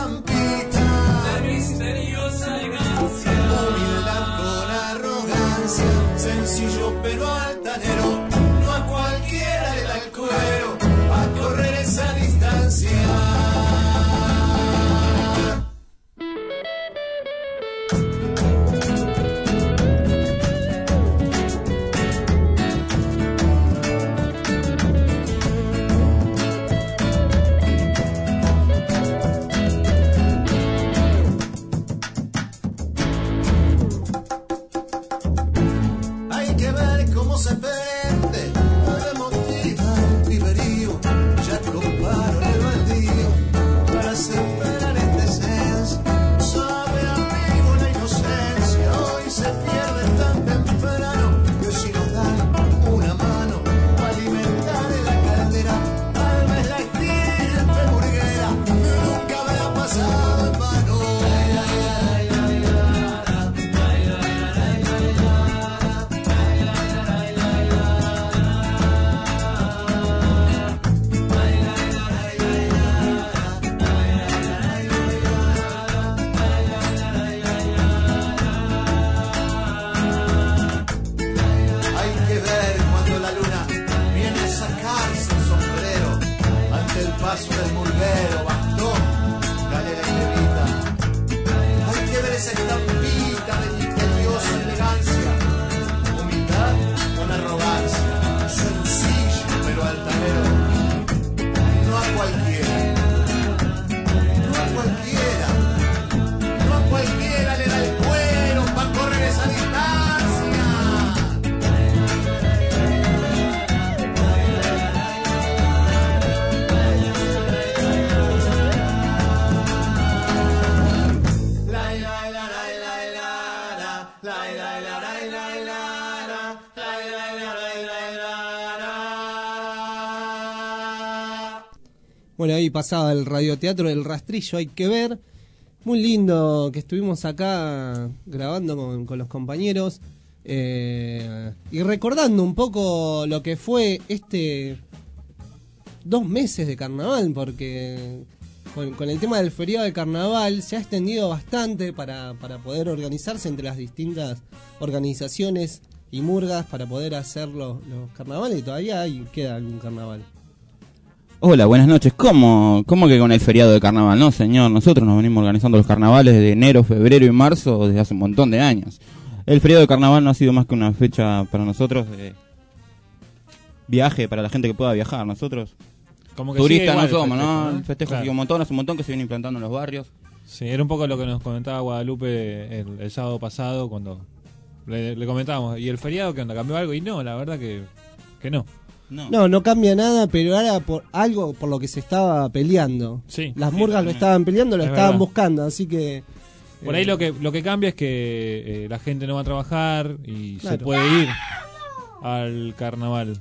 estampita de misteriosa elegancia, humildad con arrogancia, sencillo pero altanero, no a cualquiera le da el cuero a correr esa distancia. Hay que ver cómo se prende, le motiva el piberío, ya compraron el baldío para sembrar en decencia. Sabe amigo la inocencia, hoy se pierde tan temprano, que si nos dan una mano para alimentar la caldera, tal vez la estirpe burguera nunca habrá pasado en vano. Hay que ver cuando la luna viene a sacarse el sombrero ante el paso del murguero, bastón, galera y levita. Hay que ver esa estampita de misteriosa elegancia, humildad con arrogancia, sencillo pero altanero, no a cualquiera, no a cualquiera, no a cualquiera le da el cuero para correr esa distancia. Bueno, ahí pasaba el radioteatro del Rastrillo, hay que ver. Muy lindo que estuvimos acá grabando con, con los compañeros eh, y recordando un poco lo que fue este dos meses de carnaval, porque con, con el tema del feriado de carnaval se ha extendido bastante para, para poder organizarse entre las distintas organizaciones y murgas para poder hacer los, los carnavales, y todavía hay, queda algún carnaval. Hola, buenas noches. ¿Cómo, ¿Cómo que con el feriado de carnaval? No, señor, nosotros nos venimos organizando los carnavales de enero, febrero y marzo desde hace un montón de años. El feriado de carnaval no ha sido más que una fecha para nosotros de viaje, para la gente que pueda viajar. Nosotros Como que turistas no sigue igual somos, el festejo, ¿no? ¿no? El festejo Claro. sigue un montón, hace un montón que se viene implantando en los barrios. Sí, era un poco lo que nos comentaba Guadalupe el, el sábado pasado cuando le, le comentábamos. ¿Y el feriado qué onda? ¿Cambió algo? Y no, la verdad que, que no. No. No, no cambia nada, pero era por algo por lo que se estaba peleando. Sí. Las Sí, murgas lo también. estaban peleando, lo Es estaban verdad. buscando, así que... Por eh, ahí lo que lo que cambia es que eh, la gente no va a trabajar y se Claro. puede ir al carnaval.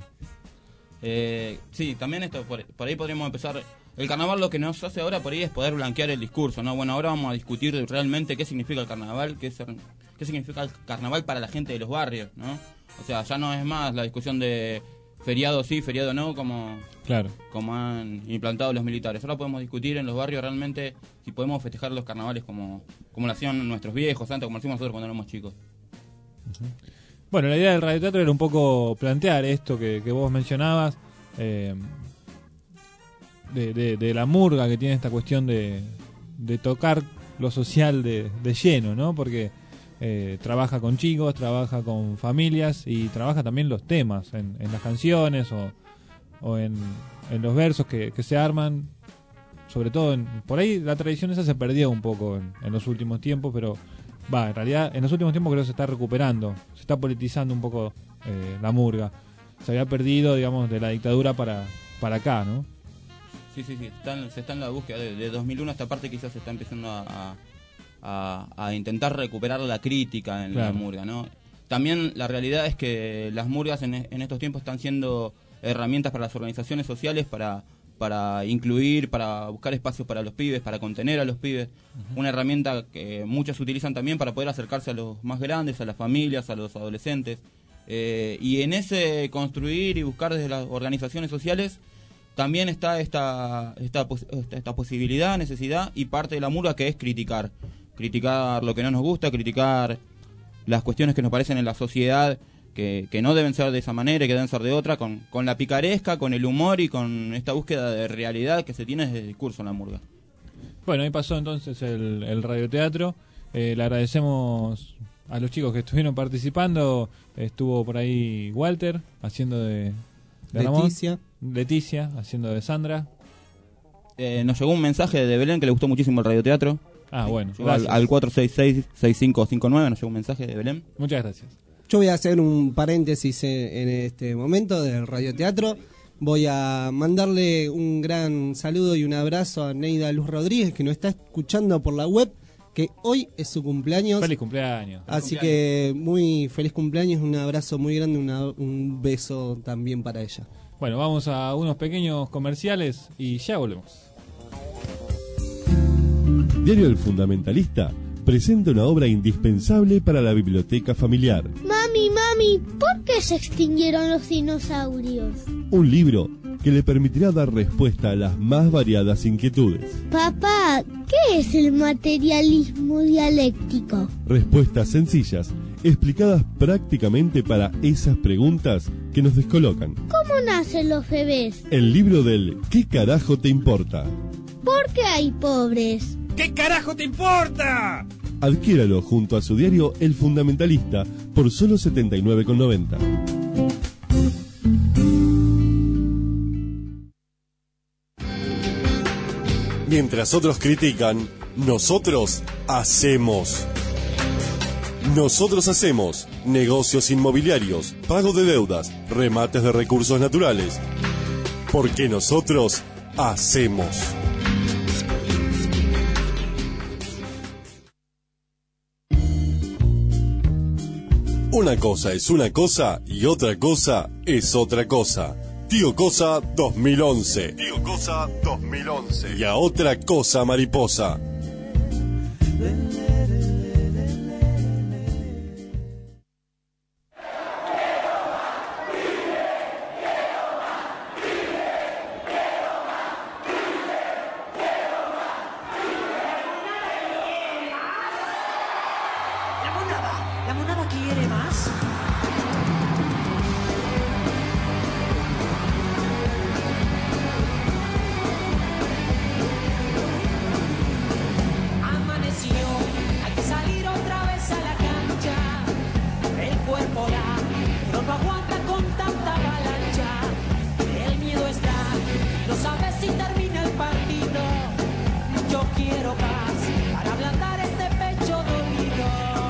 Eh, sí, también esto, por, por ahí podríamos empezar. El carnaval lo que nos hace ahora por ahí es poder blanquear el discurso, ¿no? Bueno, ahora vamos a discutir realmente qué significa el carnaval, qué, es, qué significa el carnaval para la gente de los barrios, ¿no? O sea, ya no es más la discusión de feriado sí, feriado no, como, Claro. como han implantado los militares. Ahora podemos discutir en los barrios realmente si podemos festejar los carnavales como, como lo hacían nuestros viejos antes, como lo hacíamos nosotros cuando éramos chicos. Bueno, la idea del radioteatro era un poco plantear esto que, que vos mencionabas, eh, de, de, de la murga que tiene esta cuestión de, de tocar lo social de, de lleno, ¿no? Porque eh, trabaja con chicos, trabaja con familias y trabaja también los temas en, en las canciones o, o en, en los versos que, que se arman. Sobre todo, en, por ahí la tradición esa se perdió un poco en, en los últimos tiempos, pero va, en realidad en los últimos tiempos creo que se está recuperando, se está politizando un poco eh, la murga. Se había perdido, digamos, de la dictadura para, para acá, ¿no? Sí, sí, sí, están, se está en la búsqueda de, de dos mil uno a esta parte, quizás se está empezando a, a, a intentar recuperar la crítica en Claro. la murga, ¿no? También la realidad es que las murgas en, en estos tiempos están siendo herramientas para las organizaciones sociales para, para incluir, para buscar espacios para los pibes, para contener a los pibes. Uh-huh. Una herramienta que muchos utilizan también para poder acercarse a los más grandes, a las familias, a los adolescentes. Eh, y en ese construir y buscar desde las organizaciones sociales también está esta, esta, pos- esta, esta posibilidad, necesidad y parte de la murga que es criticar. Criticar lo que no nos gusta, criticar las cuestiones que nos parecen en la sociedad que, que no deben ser de esa manera y que deben ser de otra, con, con la picaresca, con el humor y con esta búsqueda de realidad que se tiene desde el discurso en la murga. Bueno, ahí pasó entonces el, el radioteatro. Eh, le agradecemos a los chicos que estuvieron participando. Estuvo por ahí Walter haciendo de, de Ramón. Leticia. Leticia haciendo de Sandra. Eh, nos llegó un mensaje de Belén que le gustó muchísimo el radioteatro. Ah, bueno, Llegó al, gracias. al cuatro seis seis, seis cinco cinco nueve nos llegó un mensaje de Belén. Muchas gracias. Yo voy a hacer un paréntesis en, en este momento del radioteatro. Voy a mandarle un gran saludo y un abrazo a Neida Luz Rodríguez, que nos está escuchando por la web, que hoy es su cumpleaños. Feliz cumpleaños. Así Feliz que muy feliz cumpleaños, un abrazo muy grande, una- un beso también para ella. Bueno, vamos a unos pequeños comerciales y ya volvemos. Diario El Fundamentalista presenta una obra indispensable para la biblioteca familiar. Mami, mami, ¿por qué se extinguieron los dinosaurios? Un libro que le permitirá dar respuesta a las más variadas inquietudes. Papá, ¿qué es el materialismo dialéctico? Respuestas sencillas, explicadas prácticamente para esas preguntas que nos descolocan. ¿Cómo nacen los bebés? El libro del ¿Qué carajo te importa? ¿Por qué hay pobres? ¿Qué carajo te importa? Adquiéralo junto a su diario El Fundamentalista por solo setenta y nueve con noventa. Mientras otros critican, nosotros hacemos. Nosotros hacemos negocios inmobiliarios, pago de deudas, remates de recursos naturales. Porque nosotros hacemos. Una cosa es una cosa y otra cosa es otra cosa. Tío Cosa dos mil once. Tío Cosa dos mil once. Y a otra cosa mariposa. La monada, la monada quiere más. Amaneció, hay que salir otra vez a la cancha. El cuerpo da, pero no aguanta con tanta avalancha. El miedo está, no sabes si termina el partido. Yo quiero más para ablandar este pecho dolido.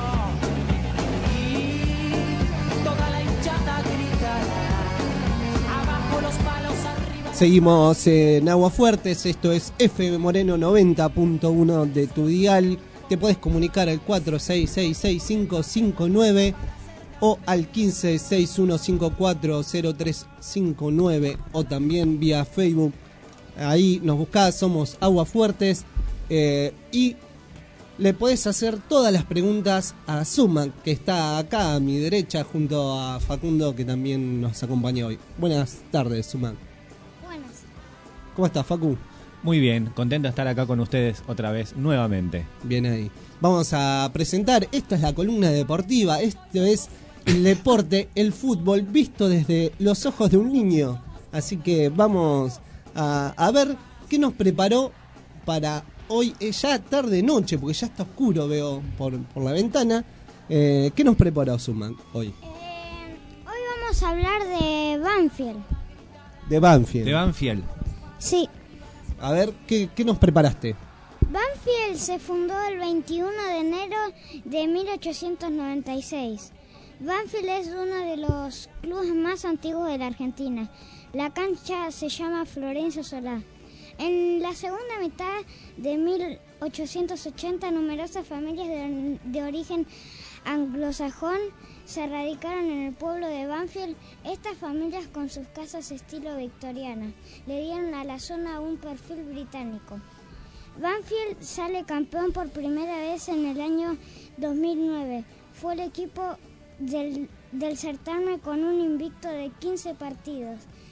Y toda la hinchada gritará. Abajo los palos, arriba. Seguimos en Aguafuertes, esto es F M Moreno noventa punto uno de tu dial. Te puedes comunicar al cuatro seis seis seis cinco cinco nueve o al quince sesenta y uno cincuenta y cuatro cero tres cincuenta y nueve o también vía Facebook. Ahí nos buscás, somos Aguafuertes, eh, y le podés hacer todas las preguntas a Suman, que está acá a mi derecha junto a Facundo, que también nos acompaña hoy. Buenas tardes, Suman. Buenas. ¿Cómo estás, Facu? Muy bien, contento de estar acá con ustedes otra vez, nuevamente. Bien ahí. Vamos a presentar, esta es la columna deportiva, esto es el deporte, el fútbol, visto desde los ojos de un niño. Así que vamos a, a ver qué nos preparó para hoy, eh, ya tarde noche, porque ya está oscuro, veo por, por la ventana. Eh, ¿Qué nos preparó Suman hoy? Hoy vamos a hablar de Banfield. De Banfield. De Banfield. Sí. A ver, ¿qué, qué nos preparaste? Banfield se fundó el veintiuno de enero de mil ochocientos noventa y seis. Banfield es uno de los clubes más antiguos de la Argentina. La cancha se llama Florencio Solá. En la segunda mitad de mil ochocientos ochenta, numerosas familias de, de origen anglosajón se radicaron en el pueblo de Banfield. Estas familias, con sus casas estilo victoriana, le dieron a la zona un perfil británico. Banfield sale campeón por primera vez en el año dos mil nueve. Fue el equipo del, del certamen con un invicto de quince partidos.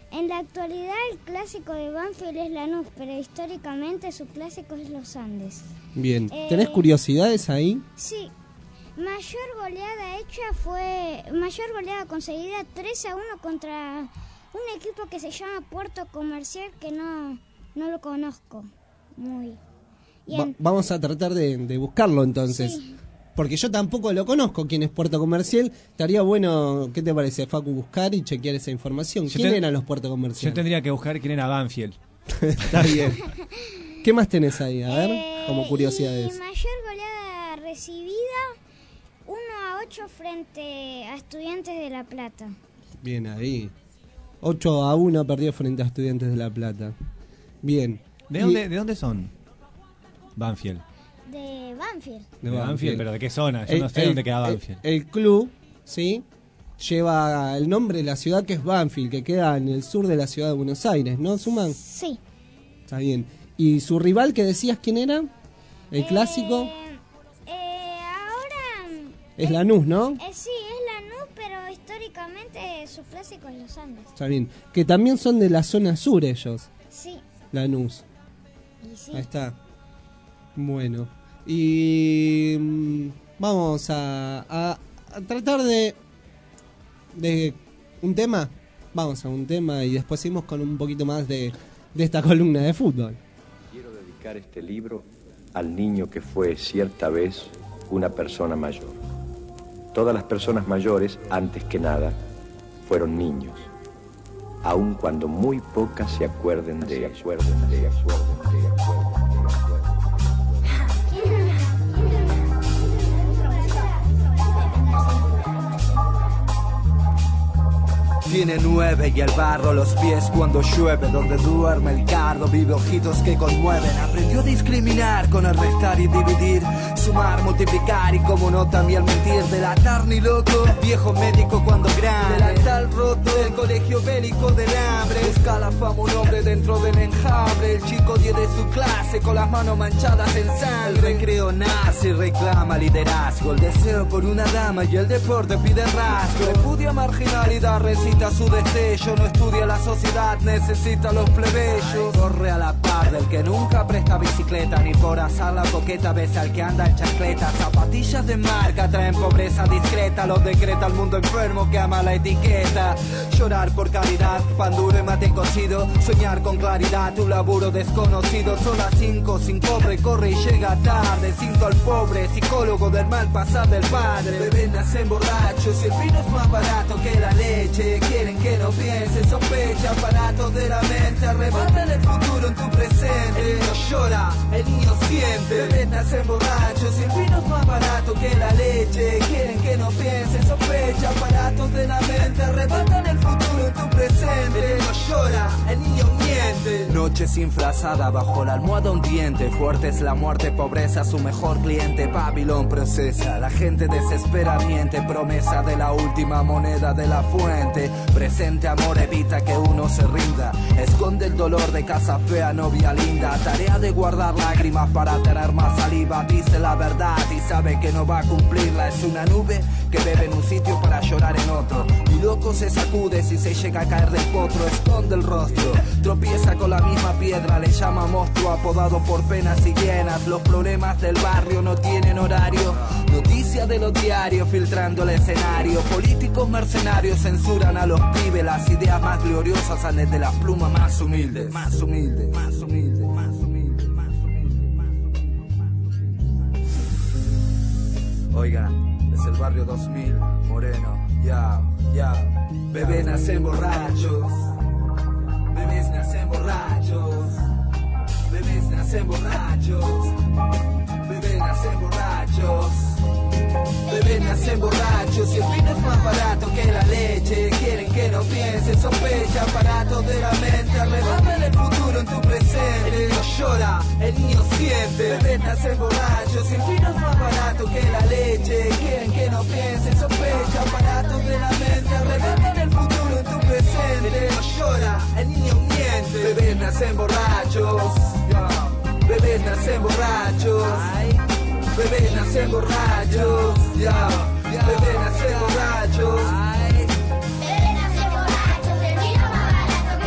En la actualidad el clásico de Banfield es Lanús, pero históricamente su clásico es Los Andes. Bien, Eh, ¿tenés curiosidades ahí? Sí, mayor goleada hecha fue, mayor goleada conseguida tres a uno contra un equipo que se llama Puerto Comercial, que no, no lo conozco muy. Y Va- en- vamos a tratar de, de buscarlo entonces. Sí. Porque yo tampoco lo conozco, quién es Puerto Comercial. Estaría bueno, ¿qué te parece, Facu, buscar y chequear esa información? Yo ¿Quién te- eran los Puerto Comercial? Yo tendría que buscar quién era Banfield. Está bien. ¿Qué más tenés ahí? A ver, Eh, como y curiosidades. mayor goleada recibida uno a ocho frente a Estudiantes de La Plata. Bien ahí. ocho a uno perdió frente a Estudiantes de La Plata. Bien. ¿De Y- dónde, ¿De dónde son? Banfield. De Banfield. De Banfield, pero ¿de qué zona? Yo El- no sé el- dónde queda el- Banfield. El, club, ¿sí? Lleva el nombre de la ciudad que es Banfield, que queda en el sur de la ciudad de Buenos Aires, ¿no, Suman? Sí. Está bien. ¿Y su rival que decías quién era? ¿El clásico? Eh, ahora... Es Lanús, ¿no? Eh, sí, es Lanús, pero históricamente su clásico es Los Andes. Está bien. Que también son de la zona sur ellos, Sí. Lanús. Y sí. Ahí está. Bueno. Y mm, vamos a, a- a tratar de, de un tema. Vamos a un tema y después seguimos con un poquito más de, de esta columna de fútbol. Quiero dedicar este libro al niño que fue cierta vez una persona mayor. Todas las personas mayores, antes que nada, fueron niños, aun cuando muy pocas se acuerden de, acuerden de, acuerden de, acuerden de, acuerden de. Tiene nueve y el barro los pies cuando llueve. Donde duerme el cardo vive ojitos que conmueven. Aprendió a discriminar con el restar y dividir, sumar, multiplicar y como no también mentir. Delatar ni loco, viejo médico cuando grande. Delantal roto del colegio bélico del hambre. Busca la fama un hombre dentro del enjambre. El chico diez de su clase con las manos manchadas en sangre. El recreo nace y reclama liderazgo. El deseo por una dama y el deporte pide rasgo. Repudia marginalidad, recita su destello. No estudia la sociedad, necesita los plebeyos. Corre a la par del que nunca presta bicicleta, ni por azar la coqueta besa al que anda en chancleta. Zapatillas de marca traen pobreza discreta. Lo decreta el mundo enfermo que ama la etiqueta. Llorar por caridad, pan duro y mate cocido. Soñar con claridad, tu laburo desconocido. Son las cinco sin cobre, corre y llega tarde. Cinto al pobre, psicólogo del mal pasar del padre. Bebés nacen borrachos y el vino es más barato que la leche. Quieren que no pienses, sospecha, aparatos de la mente. Arrebatan el futuro en tu presente. El niño llora, el niño siente. Bebés nacen borrachos y el vino es más barato que la leche. Quieren que no pienses, sospecha, aparatos de la mente. Arrebatan el futuro en tu presente. El niño llora, el niño miente. Noche sin frazada, bajo la almohada un diente. Fuerte es la muerte, pobreza su mejor cliente. Babilón procesa, la gente desespera, miente. Promesa de la última moneda de la fuente. Presente amor evita que uno se rinda. Esconde el dolor de casa fea, novia linda. Tarea de guardar lágrimas para tener más saliva. Dice la verdad y sabe que no va a cumplirla. Es una nube que bebe en un sitio para llorar en otro. Y loco se sacude si se llega a caer del potro. Esconde el rostro, tropieza con la misma piedra. Le llama monstruo apodado por penas y llenas. Los problemas del barrio no tienen horario. Noticias de los diarios filtrando el escenario. Políticos mercenarios censuran a los pibes. Las ideas más gloriosas salen de las plumas más humildes. Más humildes, más humildes, más humildes, más humildes, más humildes. Oigan, es el barrio dos mil, Moreno, ya, ya. Bebés nacen borrachos. Bebés nacen borrachos. Bebés nacen borrachos. Bebés nacen borrachos. Bebés nacen borrachos y el vino es más barato que la leche. Quieren que no pienses, sospecha, aparatos de la mente. Arrebatan el futuro en tu presente. El niño llora, el niño siente. Bebés nacen borrachos y el vino es más barato que la leche. Quieren que no pienses, sospecha, aparatos de la mente. Arrebatan el futuro en tu presente. El niño llora, el niño miente. Bebés nacen borrachos. Bebés nacen borrachos. Bebés nacen borrachos, ya. Bebés nacen borrachos. Bebés nacen borrachos, el vino más barato que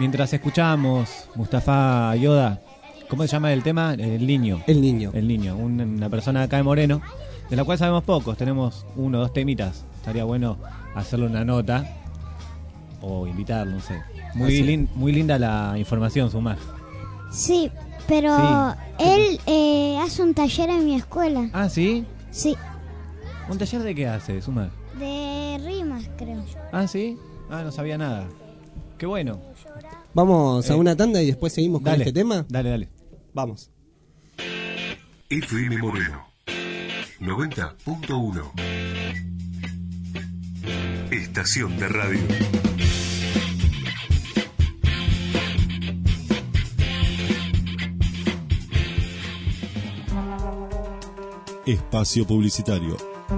mientras escuchábamos Mustafa Yoda, ¿cómo se llama el tema? El niño. El niño. El niño, un- una persona acá de Moreno, de la cual sabemos pocos, tenemos uno o dos temitas. Estaría bueno hacerle una nota o invitarlo, no sé. Muy, Así. lin- muy linda la información, Sumar. Sí, pero Sí. él eh, hace un taller en mi escuela. Ah, ¿sí? Sí, ¿Un taller de qué hace, Sumar? de rimas, creo. Ah, ¿sí? Ah, no sabía nada. Qué bueno. Vamos a Eh, una tanda y después seguimos con dale, este tema. Dale, dale. Vamos. F M Moreno noventa punto uno. Estación de radio. Espacio publicitario.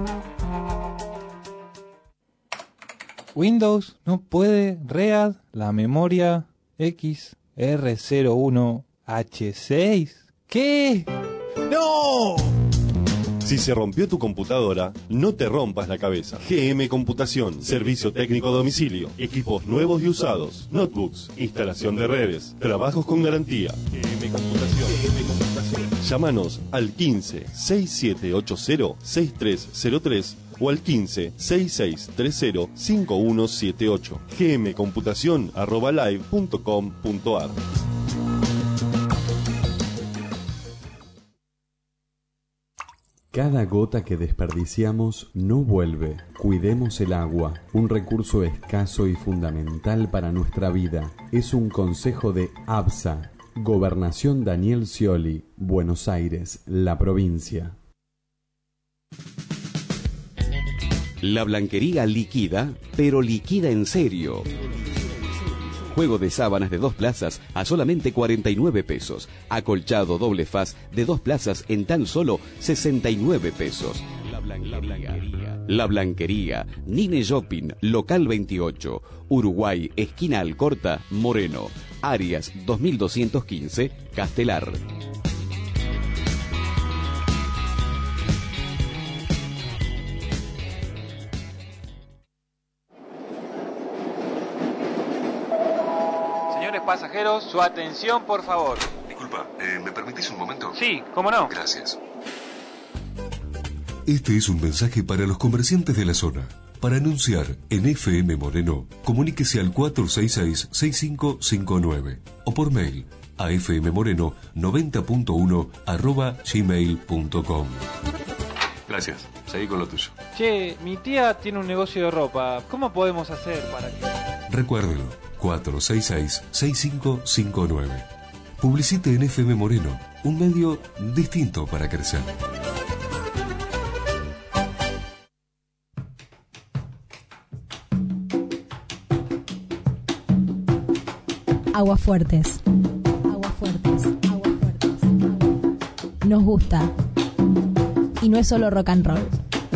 Windows no puede read la memoria X R cero uno H seis. ¿Qué? ¡No! Si se rompió tu computadora, no te rompas la cabeza. G M Computación, servicio técnico a domicilio, equipos nuevos y usados, notebooks, instalación de redes, trabajos con garantía. G M Computación. G M Computación. Llámanos al quince, sesenta y siete ochenta, sesenta y tres cero tres o al quince, sesenta y seis treinta, cincuenta y uno setenta y ocho. gmcomputación arroba live punto com punto ar. Cada gota que desperdiciamos no vuelve. Cuidemos el agua, un recurso escaso y fundamental para nuestra vida. Es un consejo de ABSA, Gobernación Daniel Scioli, Buenos Aires, la provincia. La Blanquería liquida, pero liquida en serio. Juego de sábanas de dos plazas a solamente cuarenta y nueve pesos. Acolchado doble faz de dos plazas en tan solo sesenta y nueve pesos. La Blanquería. La Blanquería. Nine Shopping, local veintiocho. Uruguay, esquina Alcorta, Moreno. Arias dos mil doscientos quince, Castelar. Señores pasajeros, su atención, por favor. Disculpa, eh, ¿me permitís un momento? Sí, cómo no. Gracias. Este es un mensaje para los comerciantes de la zona. Para anunciar en F M Moreno, comuníquese al cuatro seis seis, seis cinco cinco nueve o por mail a fmmoreno noventa punto uno arroba gmail punto com. Gracias. Seguí con lo tuyo. Che, mi tía tiene un negocio de ropa. ¿Cómo podemos hacer para que...? Recuérdelo, cuatro seis seis, seis cinco cinco nueve. Publicite en F M Moreno, un medio distinto para crecer. Aguafuertes. Aguafuertes. Aguafuertes. Nos gusta. Y no es solo rock and roll.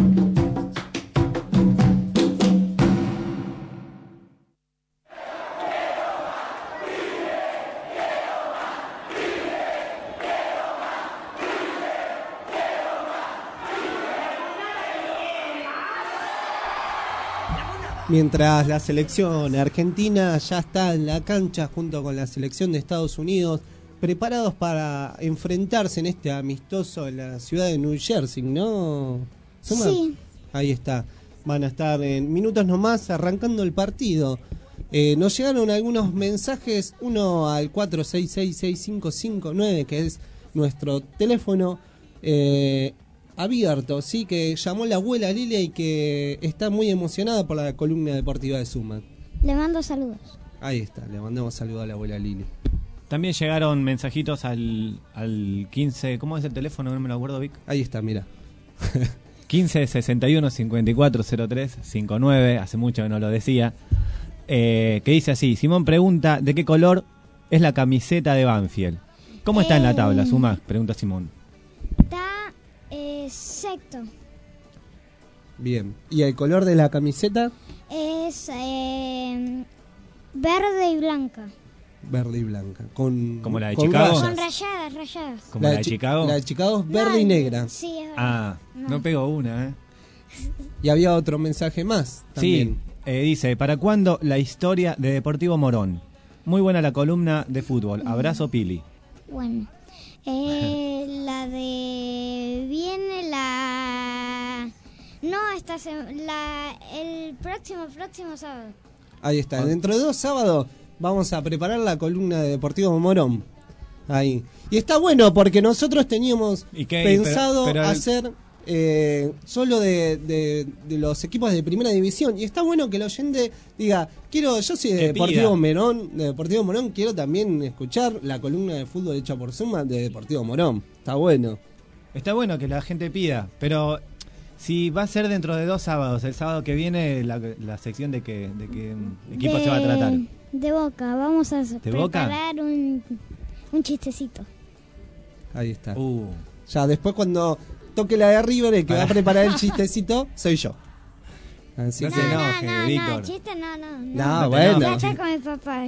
Mientras la selección argentina ya está en la cancha junto con la selección de Estados Unidos, preparados para enfrentarse en este amistoso en la ciudad de New Jersey, ¿no? ¿Suma? Sí. Ahí está. Van a estar en minutos nomás arrancando el partido. Eh, nos llegaron algunos mensajes, uno al cuatro seis seis, seis cinco cinco nueve, que es nuestro teléfono eh, abierto, sí, que llamó la abuela Lilia y que está muy emocionada por la columna deportiva de Suma. Le mando saludos. Ahí está, le mandamos saludos a la abuela Lilia. También llegaron mensajitos al, al quince, ¿cómo es el teléfono? No me lo acuerdo, Vic. Ahí está, mira. quince sesenta y uno cincuenta y cuatro cero tres cincuenta y nueve, hace mucho que no lo decía. Eh, que dice así, Simón pregunta, ¿de qué color es la camiseta de Banfield? ¿Cómo está en la tabla, Suma? Pregunta Simón. Está eh, secto. Bien. ¿Y el color de la camiseta? Es eh, verde y blanca. Verde y blanca. Con, ¿Como la de con Chicago? rayas. Con rayadas, rayadas. ¿Como la de Chi- Chicago? La de Chicago es verde y negra. Sí, es verdad. Ah, no, No. pego una, ¿eh? Y había otro mensaje más también. Sí, eh, dice, ¿para cuándo la historia de Deportivo Morón? muy buena la columna de fútbol. Abrazo, Pili. Bueno, eh, la de... Viene la... No, esta se... la... el próximo, próximo sábado. Ahí está. Dentro de dos sábados vamos a preparar la columna de Deportivo Morón. Ahí. Y está bueno porque nosotros teníamos ¿Y qué? pensado Pero- pero el- hacer eh, solo de, de, de los equipos de primera división. Y está bueno que el oyente diga, quiero, yo soy de Que Deportivo pida. Morón, de Deportivo Morón, quiero también escuchar la columna de fútbol hecha por Zuma de Deportivo Morón. Está bueno. Está bueno que la gente pida, pero si va a ser dentro de dos sábados, el sábado que viene, la, la sección de qué de qué equipo de, se va a tratar. De Boca, vamos a Boca? preparar un, un chistecito. Ahí está. Uh. Ya después cuando toque la de River, el que va a preparar el chistecito soy yo. Así No que- se enoje, no, Víctor. no, chiste no, no. No, no bueno. Ya está con mi papá.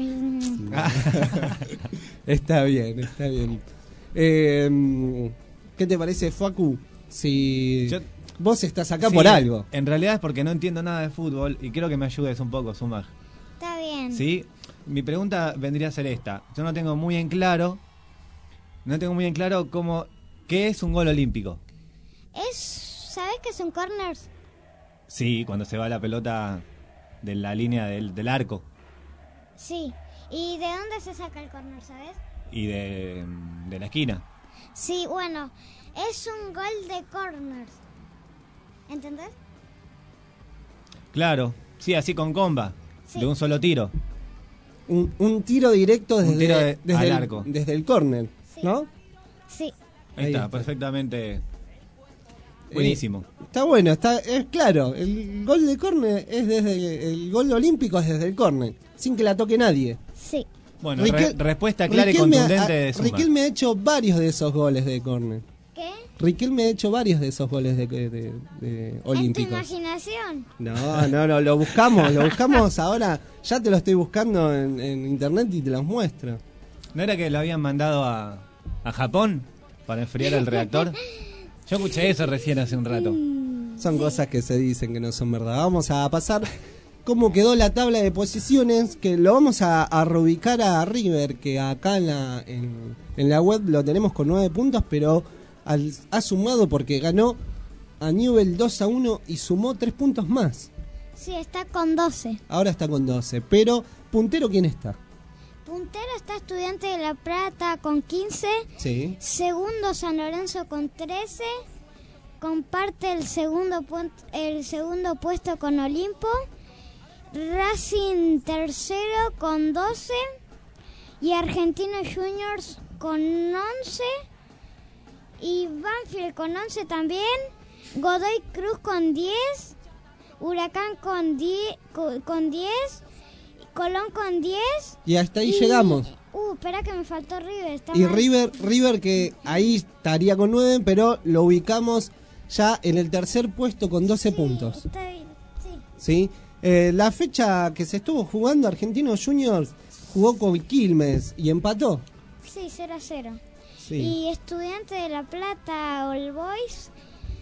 Está bien, está bien. Eh, ¿Qué te parece, Facu? Si Yo- vos estás acá Sí, por algo. En realidad es porque no entiendo nada de fútbol y quiero que me ayudes un poco, Sumar. Está bien. ¿Sí? Mi pregunta vendría a ser esta. Yo no tengo muy en claro, no tengo muy en claro cómo, ¿qué es un gol olímpico? Es, ¿sabes qué es un corner? Sí, cuando se va la pelota de la línea del, del arco Sí. ¿Y de dónde se saca el corner, sabes? y de, de la esquina. Sí, bueno, es un gol de corner. ¿Entendés? Claro, sí, así con comba, Sí. de un solo tiro. Un, un tiro directo Un desde, tiro de- desde al el, arco. desde el córner, ¿no? Sí. Ahí, Ahí está, está. perfectamente. Buenísimo. Eh, está bueno, está es claro. El gol de córner es desde el, el gol olímpico es desde el córner, sin que la toque nadie. Sí. Bueno, re- Riquel- respuesta clara y Riquelme ha- contundente de Suma. Riquelme ha hecho varios de esos goles de córner. ¿Qué? Riquelme ha hecho varios de esos goles de, de- de- de ¿Es tu olímpicos. imaginación? No, no, no, lo buscamos, lo buscamos ahora. Ya te lo estoy buscando en, en internet y te los muestro. ¿No era que lo habían mandado a, a Japón para enfriar el reactor? Yo escuché eso recién hace un rato. Son cosas que se dicen que no son verdad. Vamos a pasar cómo quedó la tabla de posiciones, que lo vamos a, a reubicar a River, que acá en la, en, en la web lo tenemos con nueve puntos, pero al- ha sumado porque ganó a Newell dos a uno y sumó tres puntos más. Sí, está con doce. Ahora está con doce, pero puntero, ¿quién está? Puntero está Estudiante de La Plata con quince. Sí. Segundo San Lorenzo con trece. Comparte el segundo, puen- el segundo puesto con Olimpo. Racing tercero con doce. Y Argentinos Juniors con once. Y Banfield con once también. Godoy Cruz con diez. Huracán con diez. Con diez. Colón con diez. Y hasta ahí Y- llegamos. Uh, espera que me faltó River. Está Y mal. River, River que ahí estaría con nueve, pero lo ubicamos ya en el tercer puesto con doce puntos. Está bien, sí. ¿Sí? Eh, la fecha que se estuvo jugando, Argentinos Juniors jugó con Quilmes y empató. Sí, cero a cero. Sí. Y Estudiante de La Plata, All Boys.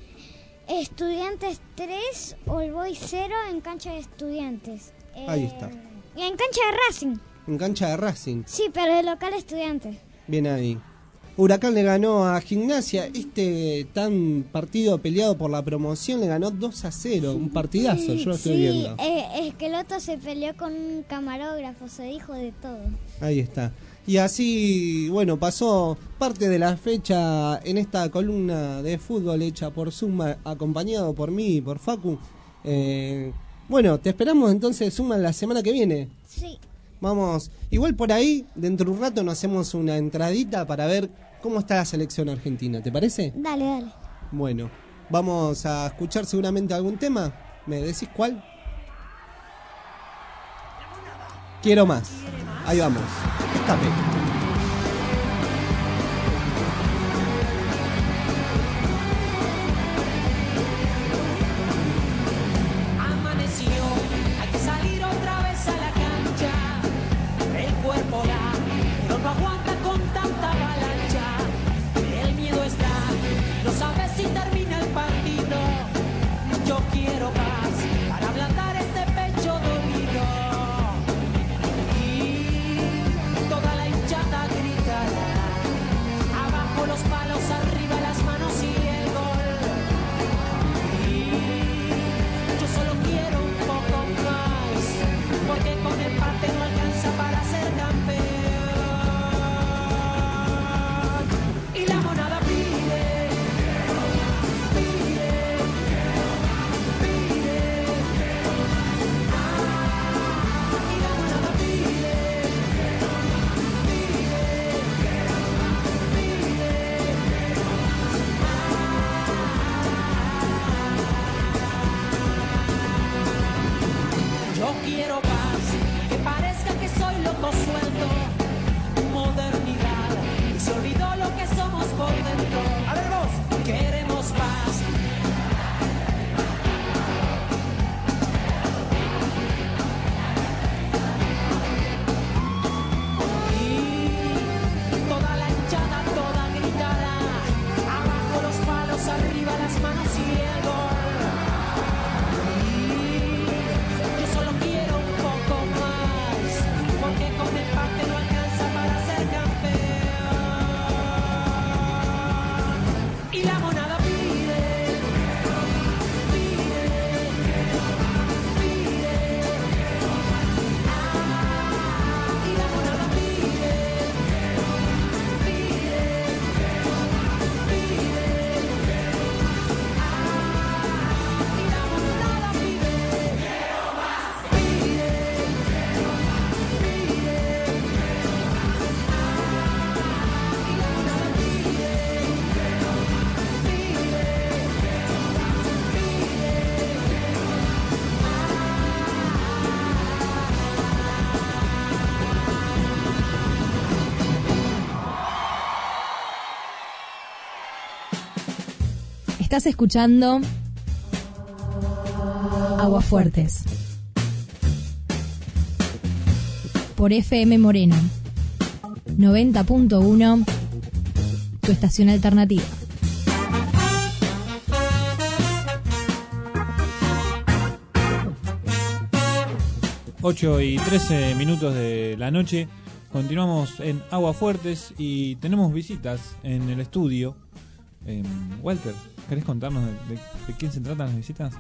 Estudiantes tres, All Boys cero en cancha de Estudiantes. Eh, Ahí está. Y en cancha de Racing. En cancha de Racing. Sí, pero de local Estudiantes. Bien ahí. Huracán le ganó a Gimnasia. Este tan partido peleado por la promoción le ganó dos a cero. Un partidazo, yo lo estoy sí, viendo. eh, Esqueloto se peleó con un camarógrafo, se dijo de todo. Ahí está. Y así, bueno, pasó parte de la fecha en esta columna de fútbol hecha por Zuma, acompañado por mí y por Facu. Eh, bueno, te esperamos entonces, Zuma, la semana que viene. Sí. Vamos, igual por ahí, dentro de un rato nos hacemos una entradita para ver cómo está la selección argentina, ¿te parece? Dale, dale. Bueno, vamos a escuchar seguramente algún tema. ¿Me decís cuál? Quiero más. Ahí vamos. Escape. Amaneció, hay que salir otra vez a la cancha. El cuerpo da, pero no aguanta con tanta avalancha. El miedo está, no sabes si termina el partido. Yo quiero más para ablandar este pecho dolido. Y los palos, arriba las manos y el gol. Y yo solo quiero un poco más, porque con empate no alcanza para ser campeón. Y la monada pide, pide, pide. Ah, y la monada pide, pide, pide. Yo quiero paz, que parezca que soy loco suelto, modernidad, y se olvidó lo que somos por dentro. ¡Alegros! Queremos paz. Y toda la hinchada, toda gritada, abajo los palos, arriba las manos y el gol. Yo solo quiero un poco más, porque con empate no alcanza para ser campeón. Y la monada pide, pide, pide. Ah, y la monada pide, pide, pide. Ah, y la monada pide. Quiero más. Pide, pide. Ah, y la monada pide, pide, Estás escuchando Aguafuertes por F M Moreno noventa punto uno, tu estación alternativa. ocho y trece minutos de la noche. Continuamos en Aguafuertes y tenemos visitas en el estudio. Eh, Walter, ¿querés contarnos de, de- de quién se tratan las visitas?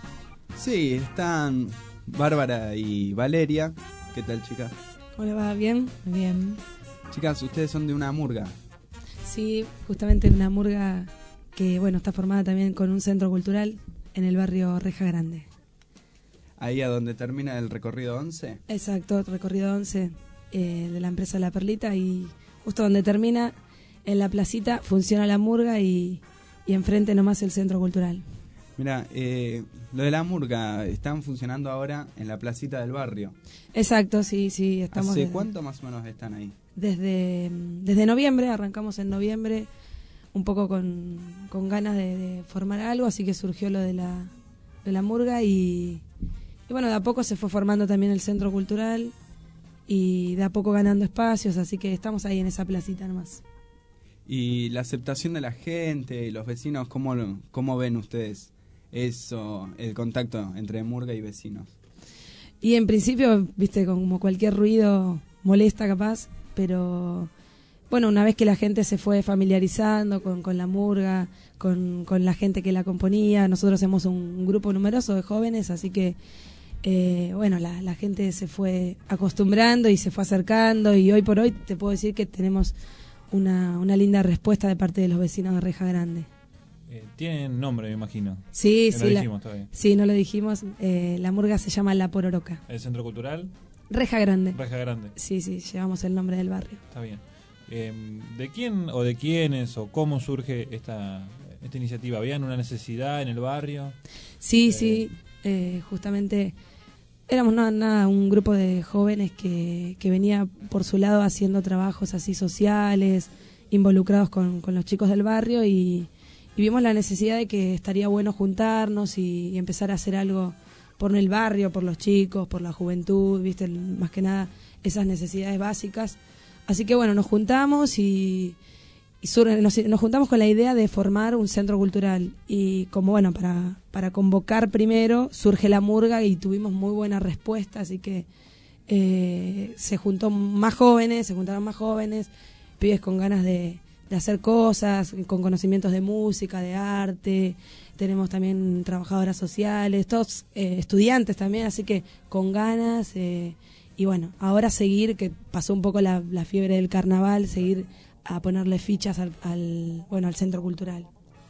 Sí, están Bárbara y Valeria. ¿Qué tal, chicas? Hola, ¿va bien? Bien. Chicas, ustedes son de una murga. Sí, justamente una murga que, bueno, está formada también con un centro cultural en el barrio Reja Grande. Ahí a donde termina el recorrido once. Exacto, recorrido once eh, de la empresa La Perlita, y justo donde termina, en la placita, funciona la murga y, y enfrente nomás el centro cultural. Mira, eh, lo de la murga, están funcionando ahora en la placita del barrio. Exacto, sí, sí, estamos ¿Hace desde, cuánto más o menos están ahí? desde, desde noviembre, arrancamos en noviembre, un poco con, con ganas de, de formar algo, así que surgió lo de la, de la murga y, y bueno, de a poco se fue formando también el centro cultural y de a poco ganando espacios, así que estamos ahí en esa placita nomás. Y la aceptación de la gente y los vecinos, ¿cómo, lo- cómo ven ustedes eso, el contacto entre murga y vecinos? Y en principio, viste, como cualquier ruido molesta capaz, pero bueno, una vez que la gente se fue familiarizando con, con la murga, con, con la gente que la componía, nosotros somos un, un grupo numeroso de jóvenes, así que eh, bueno, la, la gente se fue acostumbrando y se fue acercando, y hoy por hoy te puedo decir que tenemos una, una linda respuesta de parte de los vecinos de Reja Grande. Eh, tienen nombre, me imagino. Sí, Que sí, no la- dijimos todavía. sí, no lo dijimos, eh, la murga se llama La Pororoca. El Centro Cultural. Reja Grande. Reja Grande. Sí, sí, llevamos el nombre del barrio. Está bien. Eh, ¿De quién o de quiénes o cómo surge esta, esta iniciativa? ¿Habían una necesidad en el barrio? Sí, sí, eh, justamente éramos nada, nada, un grupo de jóvenes que, que venía por su lado haciendo trabajos así sociales, involucrados con, con los chicos del barrio, y, y vimos la necesidad de que estaría bueno juntarnos y, y empezar a hacer algo por el barrio, por los chicos, por la juventud, viste, más que nada esas necesidades básicas. Así que bueno, nos juntamos y, y sur- nos, nos juntamos con la idea de formar un centro cultural, y como bueno, para, para convocar primero surge la murga y tuvimos muy buena respuesta, así que eh, se juntó más jóvenes, se juntaron más jóvenes, pibes con ganas de, de hacer cosas, con conocimientos de música, de arte. Tenemos también trabajadoras sociales, todos eh, estudiantes también, así que con ganas. Eh, y bueno, ahora seguir, que pasó un poco la, la fiebre del carnaval, seguir a ponerle fichas al, al, bueno, al centro cultural.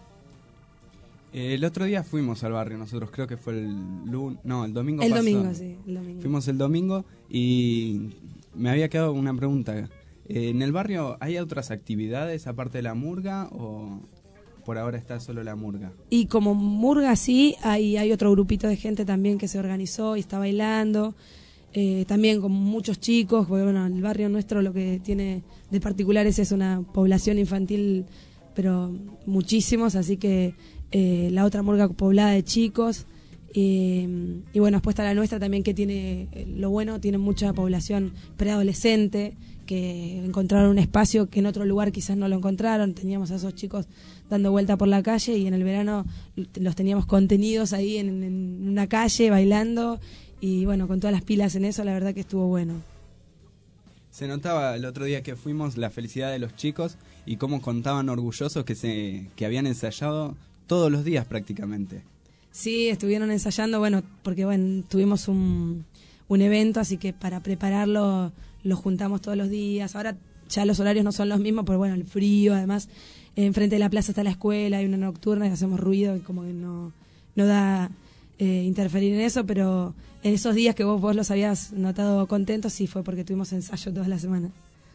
El otro día fuimos al barrio nosotros, creo que fue el lunes, no, el domingo El pasado. domingo, sí, el domingo. Fuimos el domingo y me había quedado una pregunta. Eh, ¿En el barrio hay otras actividades aparte de la murga o por ahora está solo la murga? Y como murga sí, hay, hay otro grupito de gente también que se organizó y está bailando, eh, también con muchos chicos, porque bueno, el barrio nuestro lo que tiene de particular es, es una población infantil, pero muchísimos, así que eh, la otra murga poblada de chicos. Eh, y bueno, después está la nuestra también, que tiene, lo bueno, tiene mucha población preadolescente, que encontraron un espacio que en otro lugar quizás no lo encontraron. Teníamos a esos chicos dando vuelta por la calle y en el verano los teníamos contenidos ahí en, en una calle bailando y bueno, con todas las pilas en eso, la verdad que estuvo bueno. Se notaba el otro día que fuimos la felicidad de los chicos y cómo contaban orgullosos que se que habían ensayado todos los días prácticamente. Sí, estuvieron ensayando, bueno, porque bueno, tuvimos un, un evento, así que para prepararlo lo juntamos todos los días. Ahora ya los horarios no son los mismos, porque bueno, el frío, además, enfrente de la plaza está la escuela, hay una nocturna y hacemos ruido y como que no, no da eh, interferir en eso, pero en esos días que vos, vos los habías notado contentos, sí fue porque tuvimos ensayo toda la semana.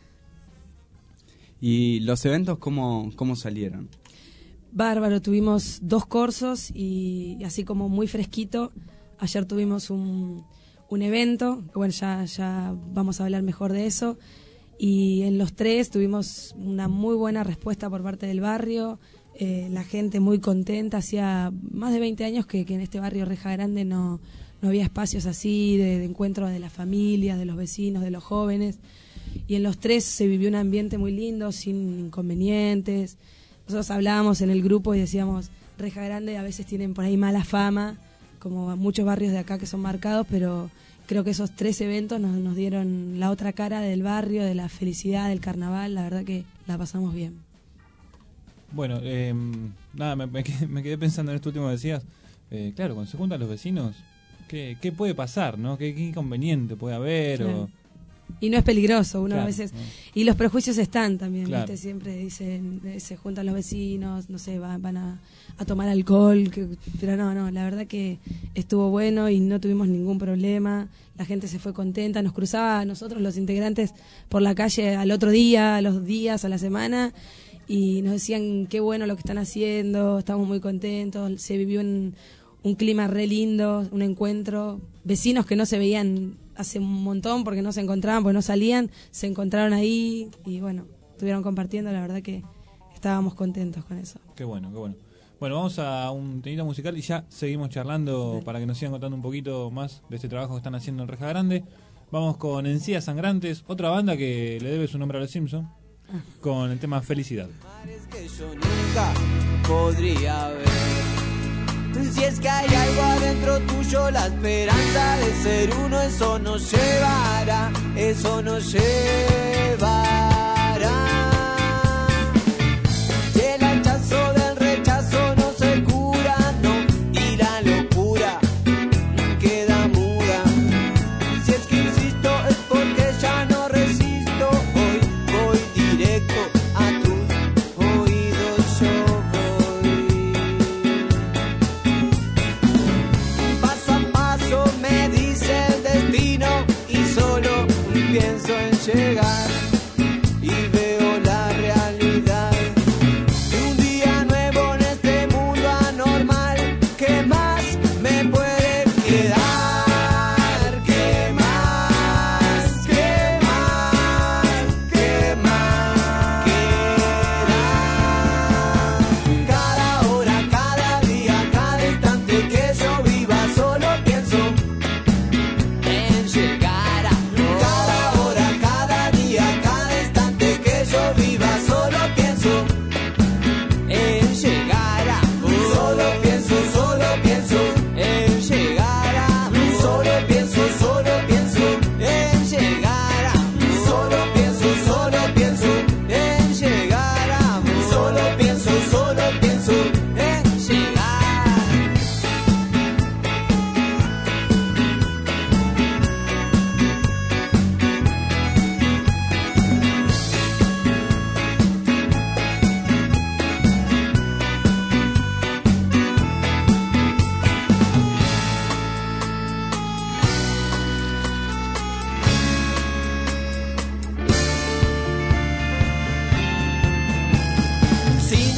¿Y los eventos cómo, cómo salieron? Bárbaro, tuvimos dos cursos y así como muy fresquito. Ayer tuvimos un, un evento, que bueno, ya, ya vamos a hablar mejor de eso. Y en los tres tuvimos una muy buena respuesta por parte del barrio, eh, la gente muy contenta. Hacía más de veinte años que, que en este barrio Reja Grande no, no había espacios así de, de encuentro de las familias, de los vecinos, de los jóvenes. Y en los tres se vivió un ambiente muy lindo, sin inconvenientes. Nosotros hablábamos en el grupo y decíamos, Reja Grande a veces tienen por ahí mala fama, como muchos barrios de acá que son marcados, pero creo que esos tres eventos nos, nos dieron la otra cara del barrio, de la felicidad, del carnaval. La verdad que la pasamos bien. Bueno, eh, nada, me, me, quedé, me quedé pensando en esto último que decías. Eh, claro, cuando se juntan los vecinos, ¿qué, qué puede pasar, no? ¿Qué, qué inconveniente puede haber? Claro. O... Y no es peligroso, uno Claro, a veces... ¿no? Y los prejuicios están también, Claro. ¿viste? Siempre dicen, eh, se juntan los vecinos, no sé, van, van a, a tomar alcohol, que, pero no, no, la verdad que estuvo bueno y no tuvimos ningún problema, la gente se fue contenta, nos cruzaba a nosotros los integrantes por la calle al otro día, a los días, a la semana, y nos decían qué bueno lo que están haciendo, estamos muy contentos, se vivió un, un clima re lindo, un encuentro, vecinos que no se veían hace un montón porque no se encontraban, porque no salían, se encontraron ahí y bueno, estuvieron compartiendo, la verdad que estábamos contentos con eso. Qué bueno, qué bueno. Bueno, vamos a un temita musical y ya seguimos charlando Dale. Para que nos sigan contando un poquito más de este trabajo que están haciendo en Reja Grande. Vamos con Encías Sangrantes, otra banda que le debe su nombre a los Simpsons, ah. con el tema Felicidad. Que yo nunca podría ver. Si es que hay algo adentro tuyo, la esperanza de ser uno, eso nos llevará, eso nos llevará. Y el hachazo del rechazo no se cura, no, y la locura queda muda. Si es que insisto es porque ya no resisto, hoy voy directo a tus oídos, yo voy. Paso a paso me dice el destino y solo pienso en llegar.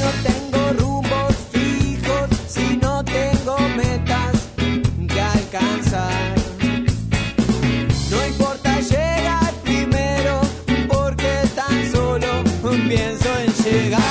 no tengo rumbos fijos, si no tengo metas que alcanzar. No importa llegar primero, porque tan solo pienso en llegar.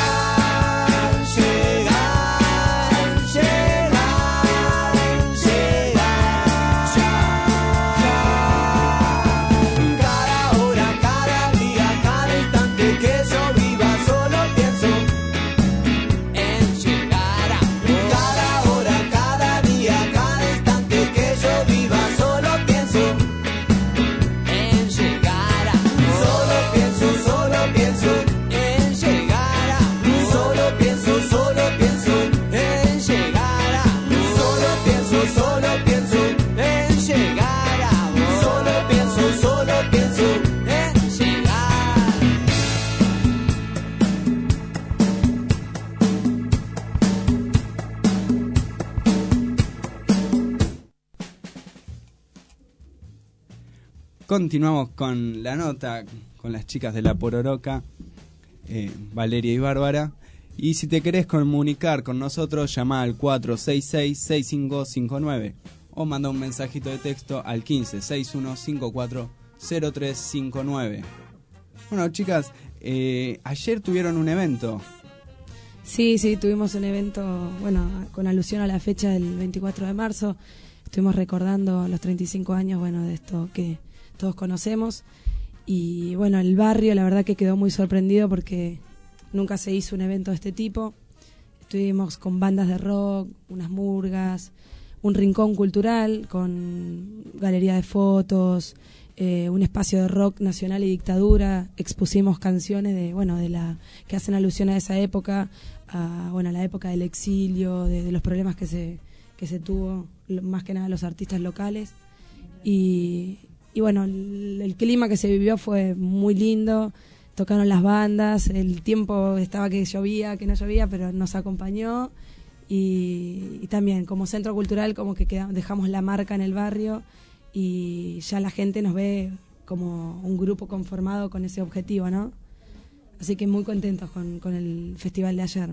Continuamos con la nota con las chicas de La Pororoca, eh, Valeria y Bárbara. Y si te querés comunicar con nosotros, llama al cuatro seis seis, seis cinco cinco nueve o manda un mensajito de texto al quince, sesenta y uno, cincuenta y cuatro, cero tres cincuenta y nueve. Bueno, chicas, eh, ayer tuvieron un evento. Sí, sí, tuvimos un evento, bueno, con alusión a la fecha del veinticuatro de marzo. Estuvimos recordando los treinta y cinco años, bueno, de esto que todos conocemos. Y bueno, el barrio la verdad que quedó muy sorprendido porque nunca se hizo un evento de este tipo. Estuvimos con bandas de rock, unas murgas, un rincón cultural con galería de fotos, eh, un espacio de rock nacional y dictadura. Expusimos canciones de, bueno, de la que hacen alusión a esa época, a, bueno, a la época del exilio, de, de los problemas que se que se tuvo, más que nada los artistas locales. Y Y bueno, el, el clima que se vivió fue muy lindo, tocaron las bandas, el tiempo estaba que llovía, que no llovía, pero nos acompañó. Y, y también como centro cultural como que quedamos, dejamos la marca en el barrio y ya la gente nos ve como un grupo conformado con ese objetivo, ¿no? Así que muy contentos con, con el festival de ayer.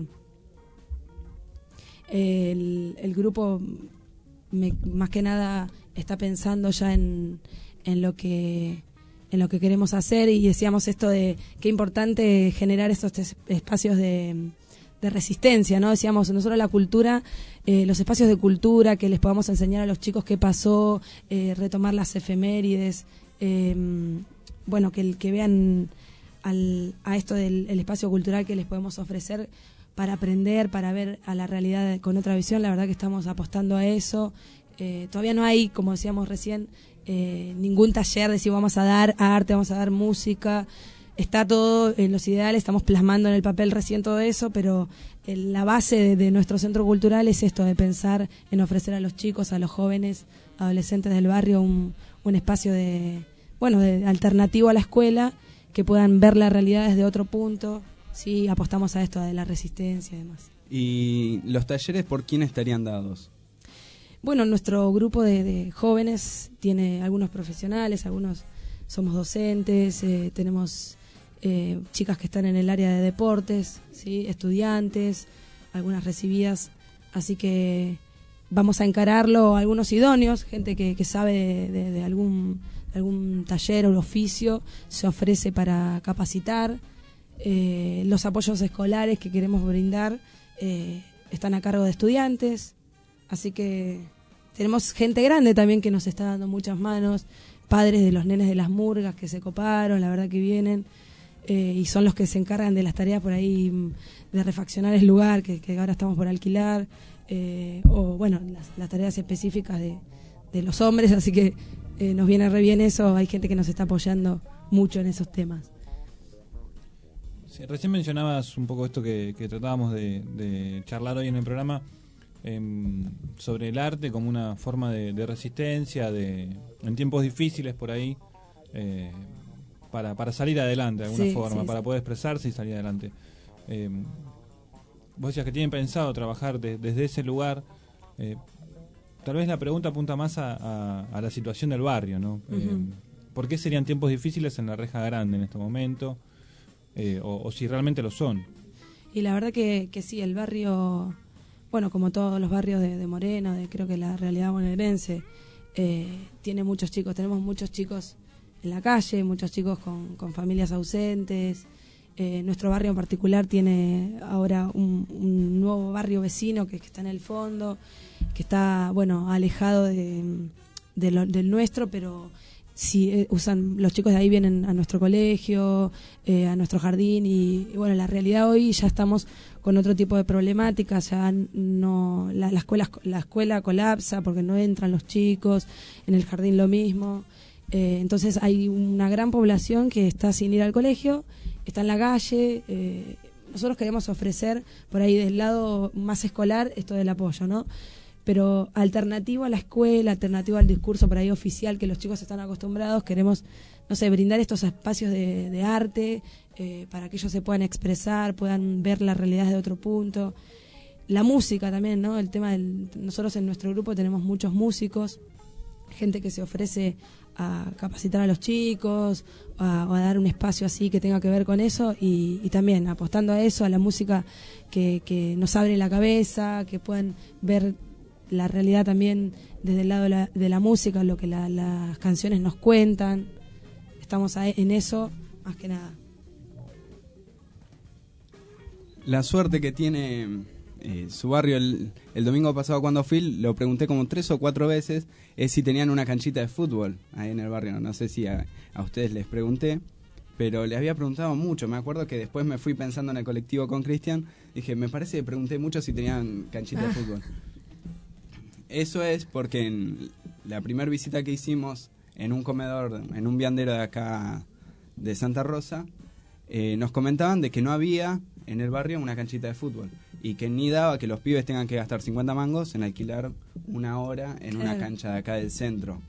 El, el grupo me, más que nada está pensando ya en... en lo que en lo que queremos hacer, y decíamos esto de qué importante generar estos espacios de, de resistencia, ¿no? Decíamos, nosotros la cultura, eh, los espacios de cultura, que les podamos enseñar a los chicos qué pasó, eh, retomar las efemérides, eh, bueno, que, que vean al, a esto del el espacio cultural que les podemos ofrecer para aprender, para ver a la realidad con otra visión. La verdad que estamos apostando a eso. Eh, todavía no hay, como decíamos recién, Eh, ningún taller de si vamos a dar arte, vamos a dar música. Está todo en los ideales, estamos plasmando en el papel recién todo eso, pero el, la base de, de nuestro centro cultural es esto, de pensar en ofrecer a los chicos, a los jóvenes, adolescentes del barrio un, un espacio de, bueno, de alternativo a la escuela, que puedan ver la realidad desde otro punto. Sí, apostamos a esto de la resistencia y demás. ¿Y los talleres por quién estarían dados? Bueno, nuestro grupo de, de jóvenes tiene algunos profesionales, algunos somos docentes, eh, tenemos eh, chicas que están en el área de deportes, ¿sí? Estudiantes, algunas recibidas, así que vamos a encararlo, algunos idóneos, gente que, que sabe de, de, de algún, de algún taller o oficio, se ofrece para capacitar. Eh, los apoyos escolares que queremos brindar eh, están a cargo de estudiantes. Así que tenemos gente grande también que nos está dando muchas manos, padres de los nenes de las murgas que se coparon, la verdad que vienen, eh, y son los que se encargan de las tareas por ahí, de refaccionar el lugar que, que ahora estamos por alquilar, eh, o bueno, las, las tareas específicas de, de los hombres, así que eh, nos viene re bien eso, hay gente que nos está apoyando mucho en esos temas. Sí, recién mencionabas un poco esto que, que tratábamos de, de charlar hoy en el programa, Eh, sobre el arte como una forma de, de resistencia, de en tiempos difíciles por ahí, eh, para, para salir adelante de alguna sí, forma, sí, para sí. poder expresarse y salir adelante. Eh, vos decías que tienen pensado trabajar de, desde ese lugar. Eh, tal vez la pregunta apunta más a, a, a la situación del barrio, ¿no? Uh-huh. Eh, ¿Por qué serían tiempos difíciles en la Reja Grande en este momento? Eh, o, o si realmente lo son. Y la verdad que, que sí, el barrio, bueno, como todos los barrios de, de Moreno, de creo que la realidad bonaerense, eh, tiene muchos chicos, tenemos muchos chicos en la calle, muchos chicos con, con familias ausentes. Eh, nuestro barrio en particular tiene ahora un, un nuevo barrio vecino que, que está en el fondo, que está, bueno, alejado de, de lo, del nuestro, pero sí eh, usan, los chicos de ahí vienen a nuestro colegio, eh, a nuestro jardín y, y bueno, la realidad hoy ya estamos con otro tipo de problemáticas, ya no, la, la escuela, la escuela colapsa porque no entran los chicos, en el jardín lo mismo. Eh, entonces hay una gran población que está sin ir al colegio, está en la calle. Eh, nosotros queremos ofrecer por ahí del lado más escolar esto del apoyo, ¿no? Pero alternativo a la escuela, alternativo al discurso por ahí oficial que los chicos están acostumbrados, queremos, no sé, brindar estos espacios de, de arte eh, para que ellos se puedan expresar, puedan ver la realidad de otro punto. La música también, ¿no? El tema del, nosotros en nuestro grupo tenemos muchos músicos, gente que se ofrece a capacitar a los chicos, a, a dar un espacio así que tenga que ver con eso y, y también apostando a eso, a la música que, que nos abre la cabeza, que puedan ver la realidad también desde el lado de la, de la música, lo que la, las canciones nos cuentan. Estamos a, en eso más que nada. La suerte que tiene eh, su barrio, el, el domingo pasado cuando fui, lo pregunté como tres o cuatro veces, es si tenían una canchita de fútbol ahí en el barrio. No sé si a, a ustedes les pregunté, pero les había preguntado mucho. Me acuerdo que después me fui pensando en el colectivo con Cristian, dije, me parece que pregunté mucho si tenían canchita de fútbol. Eso es porque en la primera visita que hicimos en un comedor, en un viandero de acá de Santa Rosa, eh, nos comentaban de que no había en el barrio una canchita de fútbol y que ni daba que los pibes tengan que gastar cincuenta mangos en alquilar una hora en Claro. una cancha de acá del centro.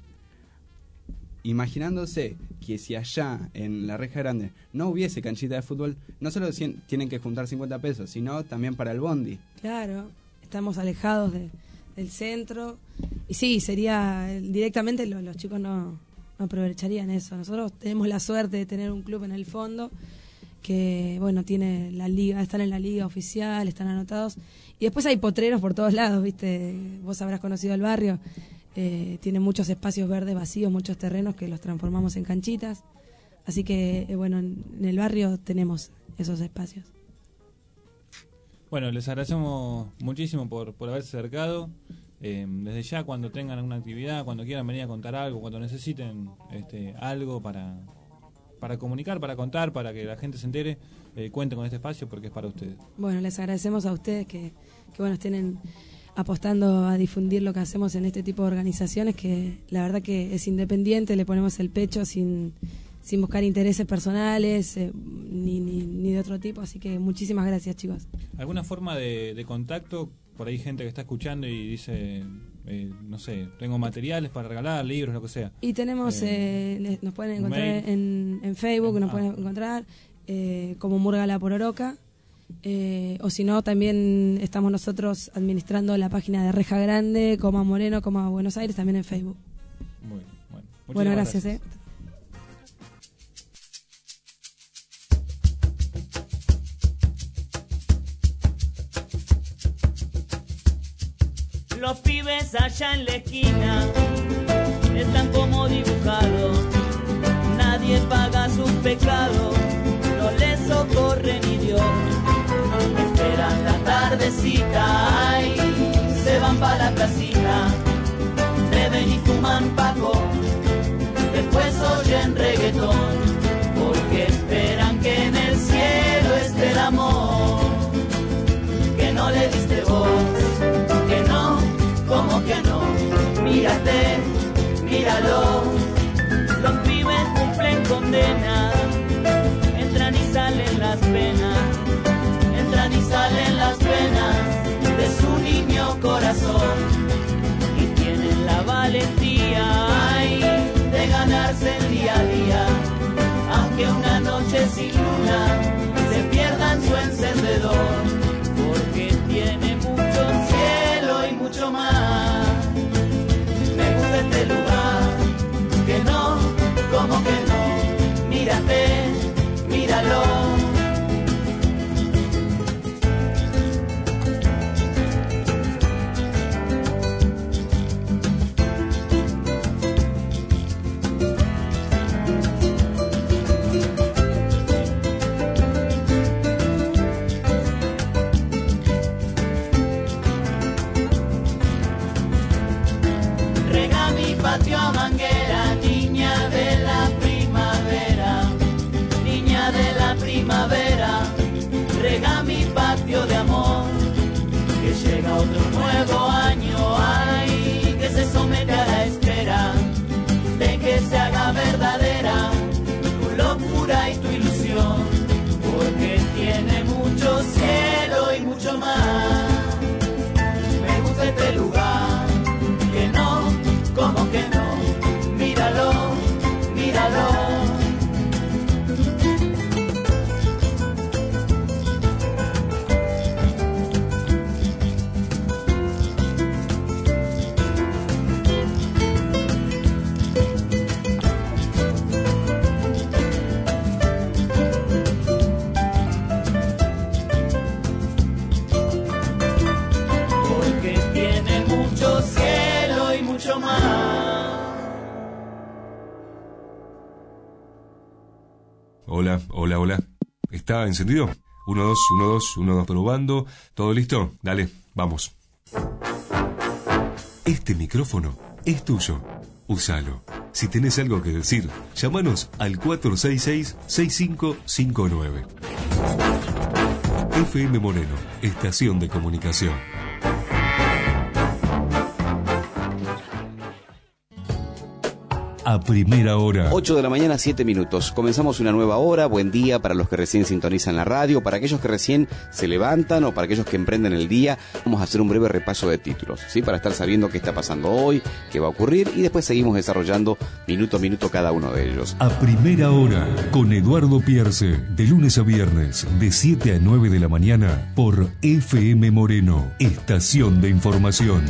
Imaginándose que si allá en la Reja Grande no hubiese canchita de fútbol, no solo cien, tienen que juntar cincuenta pesos, sino también para el bondi. Claro, estamos alejados de, del centro y sí, sería directamente lo, los chicos no, no aprovecharían eso. Nosotros tenemos la suerte de tener un club en el fondo que, bueno, tiene la liga, están en la liga oficial, están anotados y después hay potreros por todos lados, viste, vos habrás conocido el barrio, eh, tiene muchos espacios verdes vacíos, muchos terrenos que los transformamos en canchitas, así que, eh, bueno, en, en el barrio tenemos esos espacios. Bueno, les agradecemos muchísimo por, por haberse acercado. Eh, desde ya, cuando tengan alguna actividad, cuando quieran venir a contar algo, cuando necesiten este, algo para, para comunicar, para contar, para que la gente se entere, eh, cuenten con este espacio porque es para ustedes. Bueno, les agradecemos a ustedes que, que bueno, estén apostando a difundir lo que hacemos en este tipo de organizaciones, que la verdad que es independiente, le ponemos el pecho sin, sin buscar intereses personales eh, ni, ni, ni de otro tipo, así que muchísimas gracias, chicos. ¿Alguna forma de, de contacto? Por ahí gente que está escuchando y dice, eh, no sé, tengo materiales para regalar, libros, lo que sea. Y tenemos, eh, eh, nos pueden encontrar en, en Facebook, nos ah. pueden encontrar eh, como Murga Pororoca, eh, o si no, también estamos nosotros administrando la página de Reja Grande, Coma Moreno, Coma Buenos Aires, también en Facebook. Muy bien, bueno. Bueno, gracias. gracias. Eh. Los pibes allá en la esquina están como dibujados, nadie paga sus pecados, no les socorre ni Dios. Esperan la tardecita, ay, se van pa' la casita, beben y fuman paco, después oyen reggaetón, porque esperan que en el cielo esté el amor, que no le diste vos. Que no, ¿cómo que no? Mírate, míralo. Los pibes cumplen condena, entran y salen las penas, entran y salen las penas de su niño corazón. Y tienen la valentía, ay, de ganarse el día a día, aunque una noche sin luna se pierdan su encendedor, porque tiene mucho cielo y mucho más. Me gusta este lugar, que no, como que no, mírate, míralo. otro nuevo año hay que se somete a la espera de que se haga verdadera tu locura y tu ilusión, porque tiene mucho cielo y mucho mar. Me gusta este lugar, que no, como que no, míralo, míralo. Hola, hola, hola. ¿Está encendido? uno, dos, uno, dos, uno, dos, probando. ¿Todo listo? Dale, vamos. Este micrófono es tuyo. Úsalo. Si tenés algo que decir, llámanos al cuatro seis seis, seis cinco cinco nueve. F M Moreno, estación de comunicación. A primera hora. ocho de la mañana, siete minutos. Comenzamos una nueva hora. Buen día para los que recién sintonizan la radio, para aquellos que recién se levantan o para aquellos que emprenden el día. Vamos a hacer un breve repaso de títulos, ¿sí? Para estar sabiendo qué está pasando hoy, qué va a ocurrir, y después seguimos desarrollando minuto a minuto cada uno de ellos. A primera hora, con Eduardo Pierce, de lunes a viernes, de siete a nueve de la mañana, por F M Moreno, estación de información.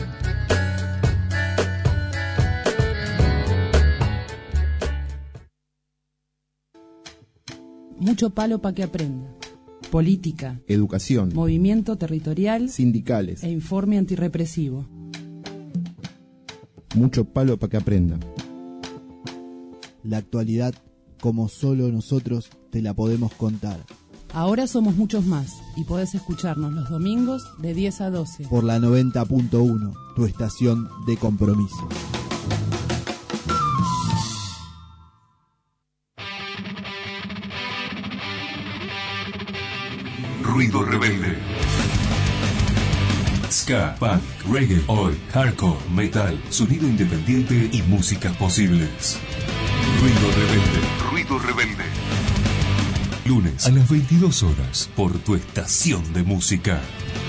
Mucho palo para que aprenda. Política, educación, movimiento territorial, sindicales e informe antirrepresivo. Mucho palo para que aprenda. La actualidad, como solo nosotros te la podemos contar. Ahora somos muchos más y podés escucharnos los domingos de diez a doce. Por la noventa punto uno, tu estación de compromiso. Ruido rebelde. Ska, punk, reggae, oi, hardcore, metal, sonido independiente y músicas posibles. Ruido rebelde. Ruido rebelde. Lunes a las veintidós horas por tu estación de música.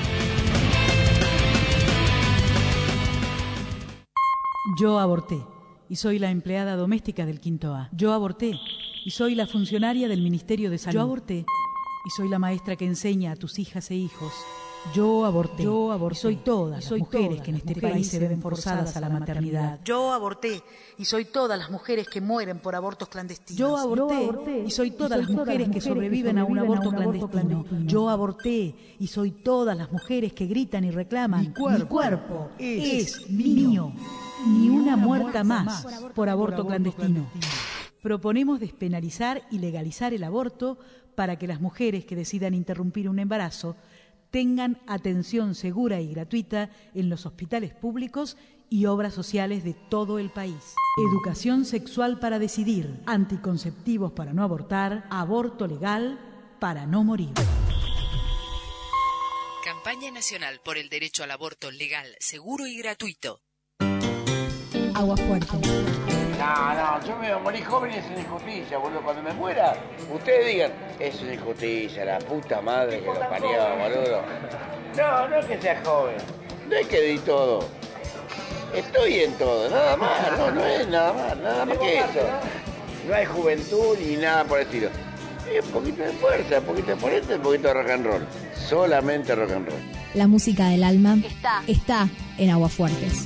Yo aborté y soy la empleada doméstica del Quinto A. Yo aborté y soy la funcionaria del Ministerio de Salud. Yo aborté y soy la maestra que enseña a tus hijas e hijos. Yo aborté. Yo aborté. Y soy todas las mujeres que en este país se ven forzadas a la maternidad. Yo aborté y soy todas las mujeres que mueren por abortos clandestinos. Yo aborté y soy todas las mujeres que sobreviven a un aborto clandestino. Yo aborté y soy todas las mujeres que gritan y reclaman: mi cuerpo, mi cuerpo es, es mío. Ni una muerta más por aborto clandestino. Proponemos despenalizar y legalizar el aborto para que las mujeres que decidan interrumpir un embarazo tengan atención segura y gratuita en los hospitales públicos y obras sociales de todo el país. Educación sexual para decidir, anticonceptivos para no abortar, aborto legal para no morir. Campaña Nacional por el Derecho al Aborto Legal, Seguro y Gratuito. Agua fuerte. No, no, yo me voy a morir joven y es una injusticia, boludo. Cuando me muera, ustedes digan, es una injusticia, la puta madre que lo parió, boludo. No, no es que sea joven, no es que di todo. Estoy en todo, nada más, no, no es nada más, nada más que eso. No hay juventud ni nada por el estilo. Es un poquito de fuerza, un poquito de ponente, un poquito de rock and roll. Solamente rock and roll. La música del alma está, está en Aguafuertes.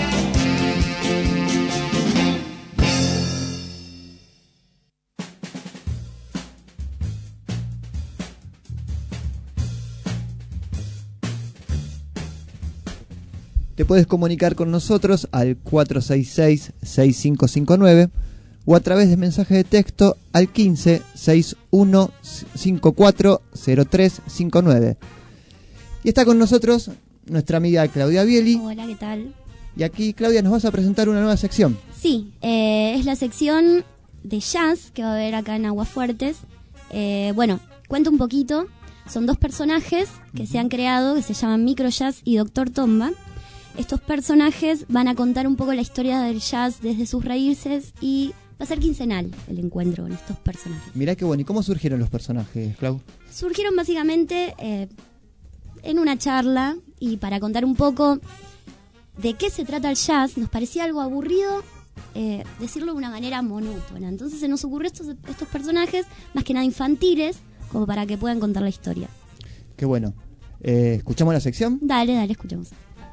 Te puedes comunicar con nosotros al cuatro seis seis, seis cinco cinco nueve o a través de mensaje de texto al quince, sesenta y uno, cincuenta y cuatro, cero tres cincuenta y nueve. Y está con nosotros nuestra amiga Claudia Bieli. Hola, ¿qué tal? Y aquí, Claudia, nos vas a presentar una nueva sección. Sí, eh, es la sección de jazz que va a haber acá en Aguafuertes. Eh, bueno, cuento un poquito. son dos personajes que se han creado, que se llaman Microjazz y Doctor Tomba. Estos personajes van a contar un poco la historia del jazz desde sus raíces y va a ser quincenal el encuentro con estos personajes. Mirá qué bueno. ¿Y cómo surgieron los personajes, Clau? Surgieron básicamente eh, en una charla, y para contar un poco de qué se trata el jazz, nos parecía algo aburrido eh, decirlo de una manera monótona. Entonces se nos ocurrió estos, estos personajes, más que nada infantiles, como para que puedan contar la historia. Qué bueno. Eh, ¿Escuchamos la sección? Dale, dale, escuchemos.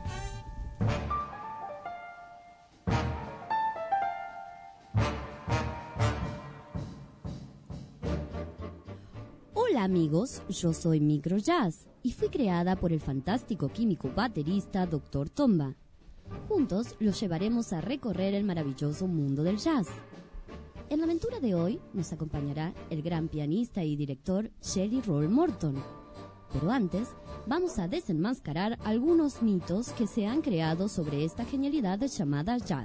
Hola amigos, yo soy Microjazz y fui creada por el fantástico químico baterista doctor Tomba. Juntos los llevaremos a recorrer el maravilloso mundo del jazz. En la aventura de hoy nos acompañará el gran pianista y director Jelly Roll Morton. Pero antes, vamos a desenmascarar algunos mitos que se han creado sobre esta genialidad llamada jazz.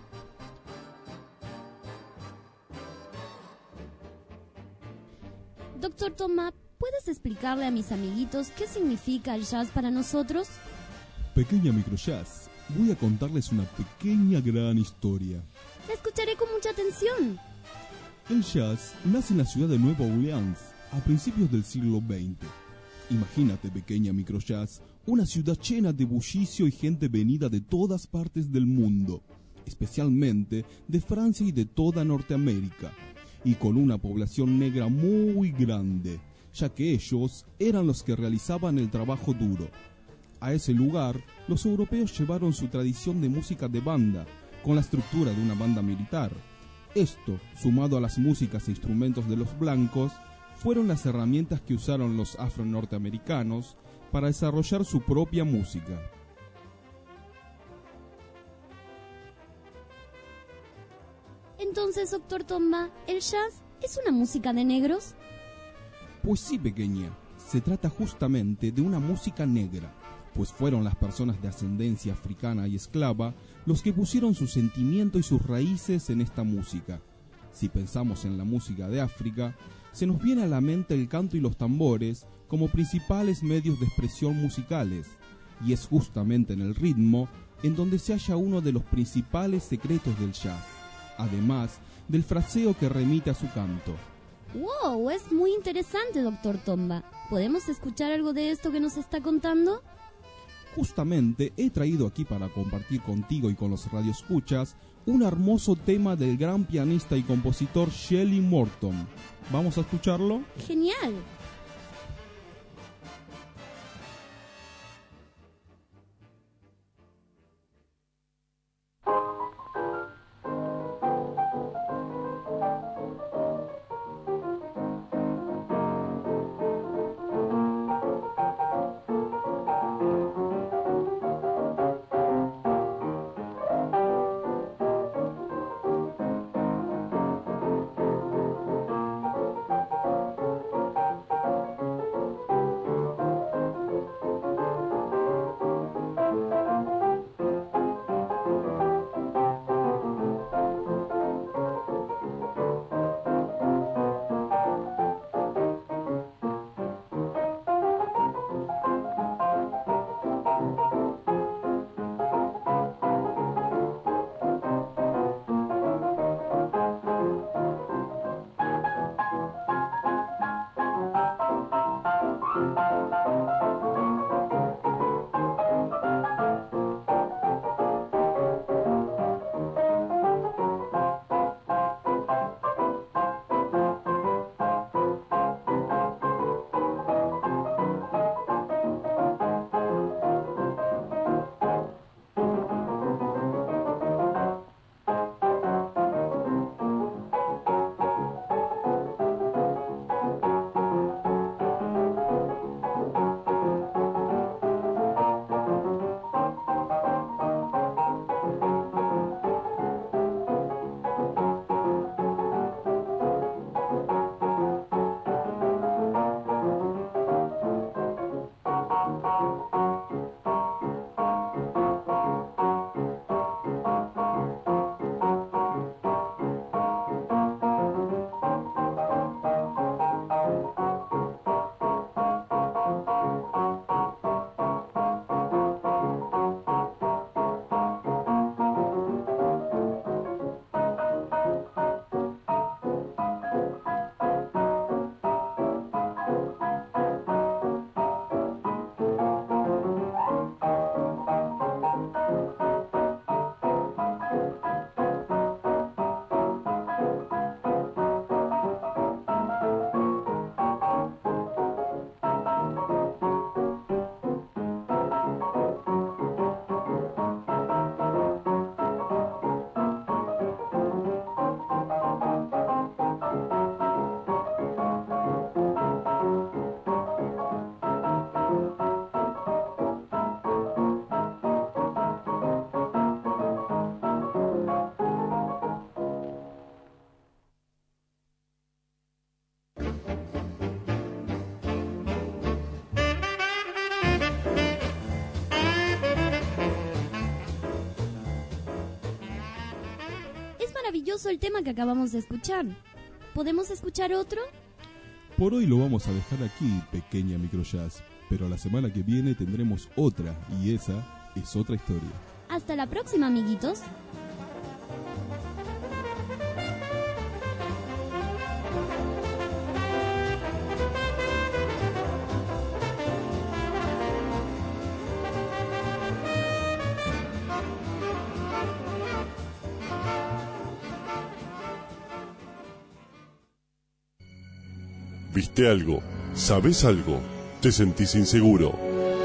Doctor Tomba, ¿puedes explicarle a mis amiguitos qué significa el jazz para nosotros? Pequeña Microjazz, voy a contarles una pequeña gran historia. La escucharé con mucha atención. El jazz nace en la ciudad de Nueva Orleans a principios del siglo veinte. Imagínate, pequeña Microjazz, una ciudad llena de bullicio y gente venida de todas partes del mundo, especialmente de Francia y de toda Norteamérica, y con una población negra muy grande, ya que ellos eran los que realizaban el trabajo duro. A ese lugar, los europeos llevaron su tradición de música de banda, con la estructura de una banda militar. Esto, sumado a las músicas e instrumentos de los blancos, fueron las herramientas que usaron los afro-norteamericanos para desarrollar su propia música. Entonces, doctor Tomba, ¿el jazz es una música de negros? Pues sí, pequeña, se trata justamente de una música negra, pues fueron las personas de ascendencia africana y esclava los que pusieron su sentimiento y sus raíces en esta música. Si pensamos en la música de África, se nos viene a la mente el canto y los tambores como principales medios de expresión musicales, y es justamente en el ritmo en donde se halla uno de los principales secretos del jazz, además del fraseo que remite a su canto. ¡Wow! Es muy interesante, doctor Tomba. ¿Podemos escuchar algo de esto que nos está contando? Justamente he traído aquí para compartir contigo y con los radioescuchas un hermoso tema del gran pianista y compositor Jelly Morton. ¿Vamos a escucharlo? ¡Genial! maravilloso el tema que acabamos de escuchar. ¿Podemos escuchar otro? Por hoy lo vamos a dejar aquí, pequeña microjazz, pero la semana que viene tendremos otra, y esa es otra historia. Hasta la próxima, amiguitos. ¿Viste algo? ¿Sabes algo? ¿Te sentís inseguro?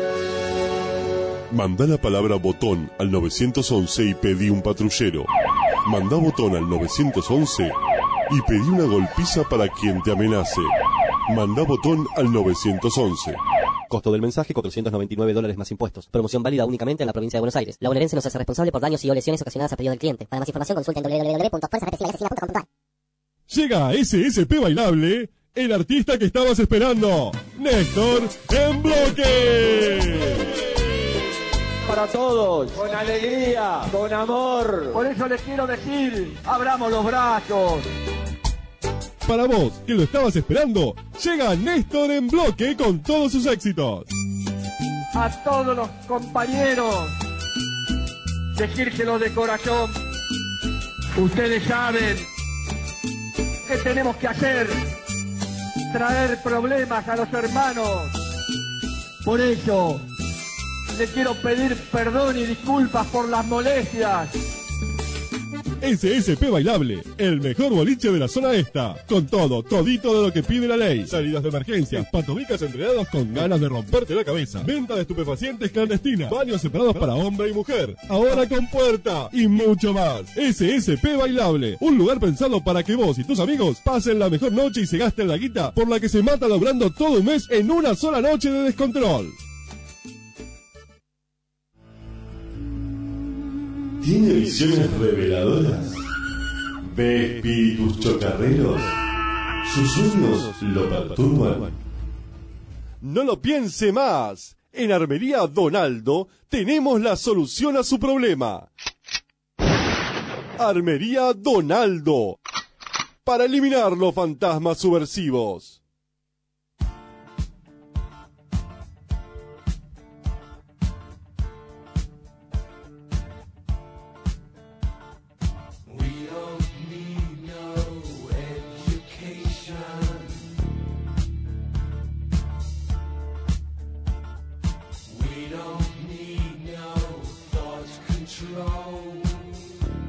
Mandá la palabra botón al nueve once y pedí un patrullero. Mandá botón al nueve once y pedí una golpiza para quien te amenace. Mandá botón al nueve once. Costo del mensaje, cuatrocientos noventa y nueve dólares más impuestos. Promoción válida únicamente en la provincia de Buenos Aires. La bonaerense no se hace responsable por daños y o lesiones ocasionadas a pedido del cliente. Para más información consulten doble u doble u doble u punto fuerza represiva asesina punto com punto a r. Llega ese ese pe Bailable, el artista que estabas esperando, Néstor en bloque. Para todos, con alegría, con amor. Por eso les quiero decir, abramos los brazos. Para vos, que lo estabas esperando, llega Néstor en bloque con todos sus éxitos. A todos los compañeros, decírselo de corazón. Ustedes saben qué tenemos que hacer, traer problemas a los hermanos. Por eso, les quiero pedir perdón y disculpas por las molestias. ese ese pe Bailable, el mejor boliche de la zona esta, con todo, todito de lo que pide la ley. Salidas de emergencia, patobicas entrenados con ganas de romperte la cabeza, venta de estupefacientes clandestina, baños separados para hombre y mujer, ahora con puerta y mucho más. ese ese pe Bailable, un lugar pensado para que vos y tus amigos pasen la mejor noche y se gasten la guita por la que se mata logrando todo un mes en una sola noche de descontrol. ¿Tiene visiones reveladoras? ¿Ve espíritus chocarreros? ¿Sus sueños lo perturban? No lo piense más. En Armería Donaldo tenemos la solución a su problema. Armería Donaldo, para eliminar los fantasmas subversivos.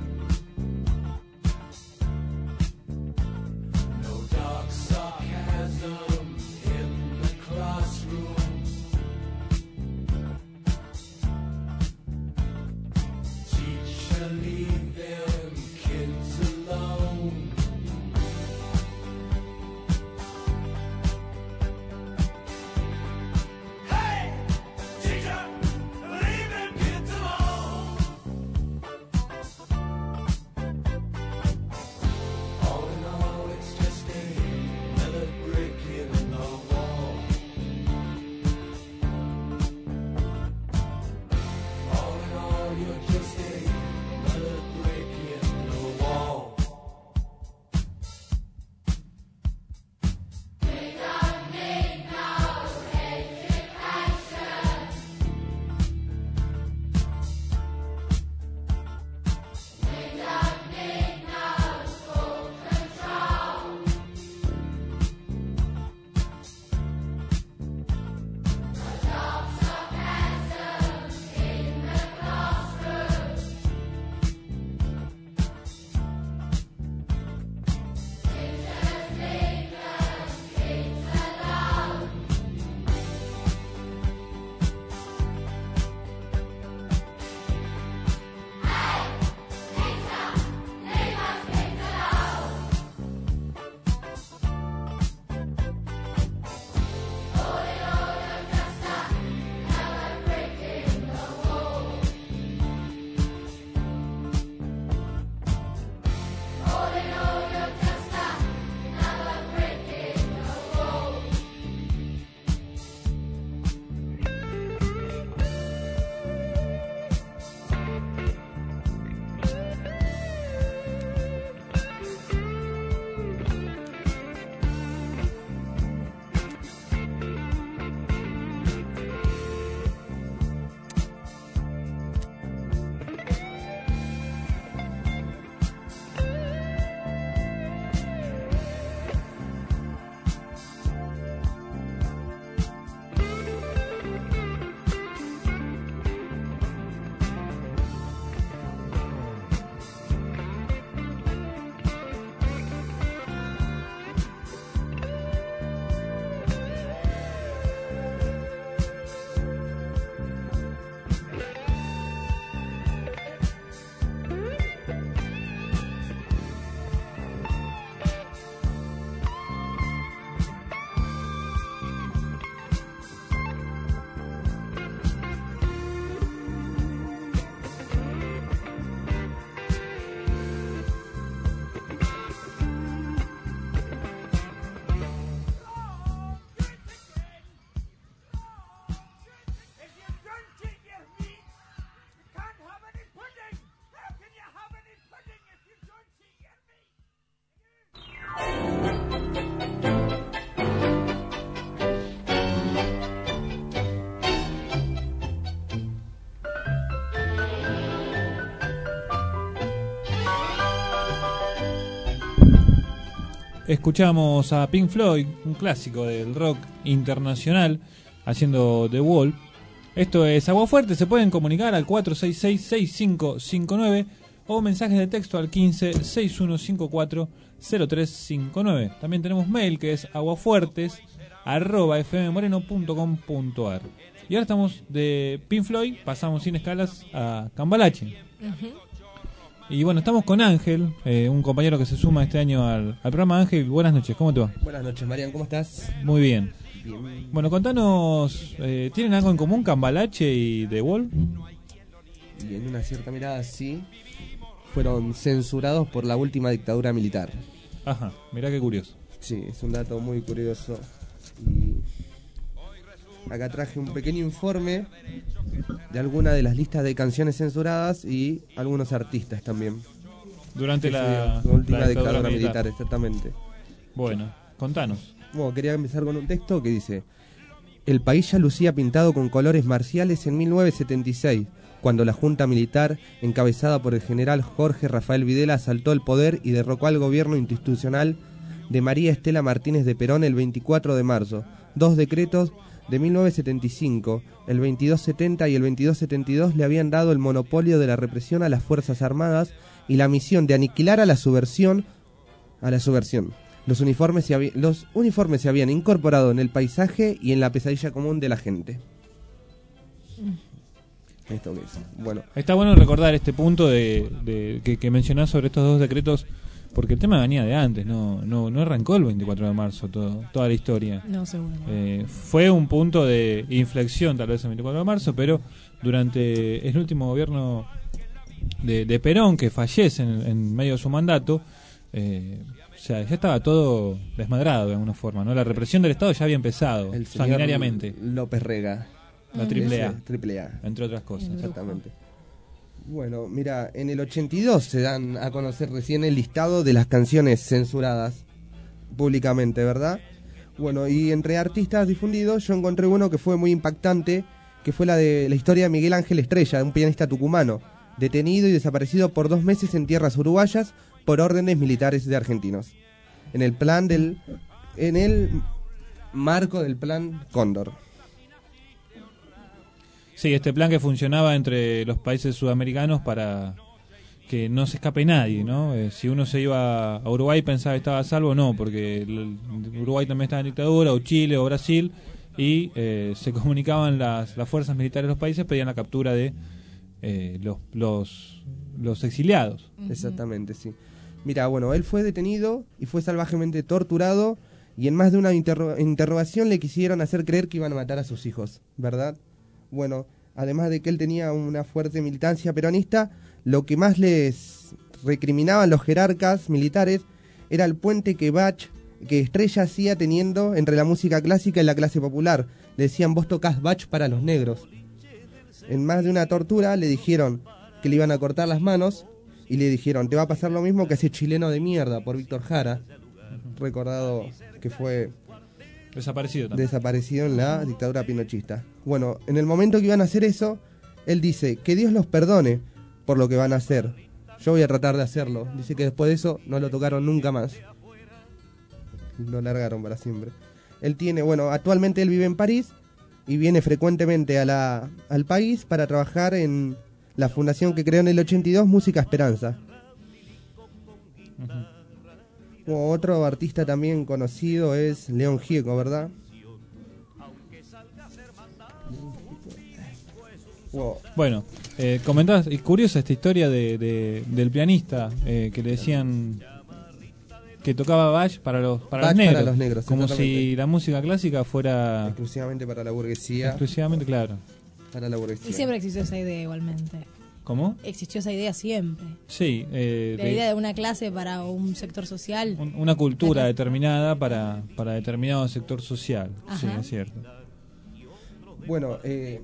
No dark sarcasm. escuchamos a Pink Floyd, un clásico del rock internacional, haciendo The Wall. Esto es Aguafuerte. Se pueden comunicar al cuatro seis seis, seis cinco cinco nueve o mensajes de texto al quince, sesenta y uno cincuenta y cuatro, cero tres cincuenta y nueve. También tenemos mail que es aguafuertes arroba f m moreno punto com punto a r. Y ahora estamos de Pink Floyd, pasamos sin escalas a Cambalache. Ujú. Y bueno, estamos con Ángel, eh, un compañero que se suma este año al, al programa. Ángel, buenas noches, ¿cómo te va? Buenas noches, Marian, ¿cómo estás? Muy bien. Bien. Bueno, contanos, eh, ¿tienen algo en común Cambalache y The Wall? Y en una cierta mirada, sí. Fueron censurados por la última dictadura militar. Ajá, mirá qué curioso. Sí, es un dato muy curioso. Y acá traje un pequeño informe de algunas de las listas de canciones censuradas y algunos artistas también. Durante Que la, se dio, la última la dictadura dictadura militar. militar, exactamente. Bueno, contanos. Bueno, quería empezar con un texto que dice: el país ya lucía pintado con colores marciales en mil novecientos setenta y seis, cuando la Junta Militar, encabezada por el general Jorge Rafael Videla, asaltó el poder y derrocó al gobierno institucional de María Estela Martínez de Perón el veinticuatro de marzo. Dos decretos de mil novecientos setenta y cinco, el veintidós setenta y el veintidós setenta y dos, le habían dado el monopolio de la represión a las Fuerzas Armadas y la misión de aniquilar a la subversión. A la subversión. Los uniformes, se habi- los uniformes se habían incorporado en el paisaje y en la pesadilla común de la gente. Esto que es. Bueno, Está bueno recordar este punto de, de que, que mencionás sobre estos dos decretos, porque el tema venía de antes, no no no arrancó el veinticuatro de marzo todo, toda la historia. No, seguro. Eh, fue un punto de inflexión tal vez el veinticuatro de marzo, pero durante el último gobierno de, de Perón, que fallece en, en medio de su mandato, eh, o sea, ya estaba todo desmadrado de alguna forma, ¿no? La represión del Estado ya había empezado, el señor sanguinariamente. López Rega. La triple A. Ese, triple A. Entre otras cosas. Exactamente. Bueno, mira, en el ochenta y dos se dan a conocer recién el listado de las canciones censuradas públicamente, ¿verdad? Bueno, y entre artistas difundidos yo encontré uno que fue muy impactante, que fue la de la historia de Miguel Ángel Estrella, un pianista tucumano, detenido y desaparecido por dos meses en tierras uruguayas por órdenes militares de argentinos. En el plan del... en el marco del plan Cóndor. Sí, este plan que funcionaba entre los países sudamericanos para que no se escape nadie, ¿no? Eh, si uno se iba a Uruguay pensaba que estaba a salvo, no, porque el, Uruguay también estaba en dictadura, o Chile, o Brasil, y eh, se comunicaban las, las fuerzas militares de los países, pedían la captura de eh, los, los, los exiliados. Exactamente, sí. Mira, bueno, él fue detenido y fue salvajemente torturado, y en más de una interro- interrogación le quisieron hacer creer que iban a matar a sus hijos, ¿verdad? Bueno, además de que él tenía una fuerte militancia peronista, lo que más les recriminaban los jerarcas militares era el puente que Bach, que Estrella hacía teniendo entre la música clásica y la clase popular. Le decían: vos tocás Bach para los negros. En más de una tortura le dijeron que le iban a cortar las manos y le dijeron: te va a pasar lo mismo que ese chileno de mierda por Víctor Jara, recordado que fue desaparecido también. desaparecido en la dictadura pinochista. Bueno, en el momento que iban a hacer eso, él dice: que Dios los perdone por lo que van a hacer. Yo voy a tratar de hacerlo. Dice que después de eso no lo tocaron nunca más. Lo largaron para siempre. Él tiene, bueno, actualmente él vive en París y viene frecuentemente a la, al país para trabajar en la fundación que creó en el ochenta y dos, Música Esperanza. Como otro artista también conocido es León Gieco, ¿verdad? Wow. Bueno, eh, comentabas, y curiosa esta historia de, de- del pianista eh, que le decían que tocaba Bach para los para, Bach los, negros, para los negros, como exactamente. si la música clásica fuera Exclusivamente para la burguesía. exclusivamente, claro. Para la burguesía. Y siempre existió esa idea igualmente. ¿Cómo? Existió esa idea siempre. Sí, eh, La de- idea de una clase para un sector social. un- una cultura determinada para, para determinado sector social. Sí, Ajá. es cierto. Bueno, eh,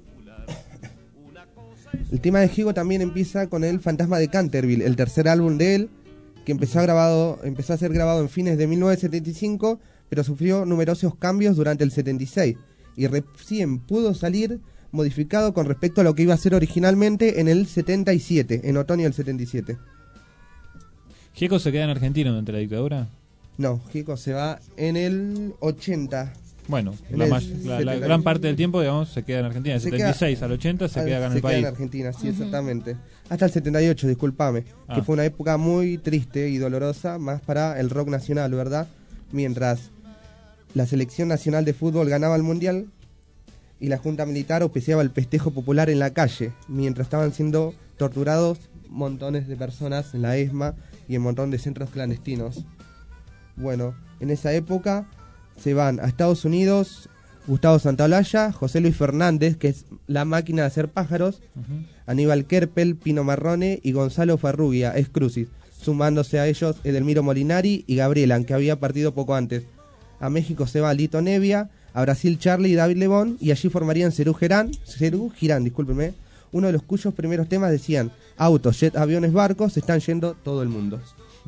el tema de Gigo también empieza con el Fantasma de Canterville, el tercer álbum de él, que empezó a, grabado, empezó a ser grabado en fines de mil novecientos setenta y cinco, pero sufrió numerosos cambios durante el setenta y seis, y recién pudo salir modificado con respecto a lo que iba a ser originalmente en el setenta y siete, en otoño del setenta y siete. ¿Gieco se queda en Argentina durante la dictadura? No, Gieco se va en el ochenta. Bueno, En la, el ma- la- la setenta. gran parte del tiempo, digamos, se queda en Argentina. Del Se setenta y seis queda- al ochenta se al- queda acá en se el queda país. en Argentina, sí, Ujú. exactamente. Hasta el setenta y ocho, discúlpame. Ah. Que fue una época muy triste y dolorosa, más para el rock nacional, ¿verdad? Mientras la selección nacional de fútbol ganaba el mundial y la junta militar auspiciaba el festejo popular en la calle, mientras estaban siendo torturados montones de personas en la ESMA y en un montón de centros clandestinos. Bueno, en esa época se van a Estados Unidos Gustavo Santaolalla, José Luis Fernández, que es la máquina de hacer pájaros, Ujú. Aníbal Kerpel, Pino Marrone y Gonzalo Farrugia, ex Crucis, sumándose a ellos Edelmiro Molinari y Gabriela, que había partido poco antes. A México se va Lito Nevia, a Brasil Charlie y David Lebón, y allí formarían Cerú Girán, Cerú Girán, discúlpenme, uno de los cuyos primeros temas decían: autos, jet, aviones, barcos, se están yendo todo el mundo.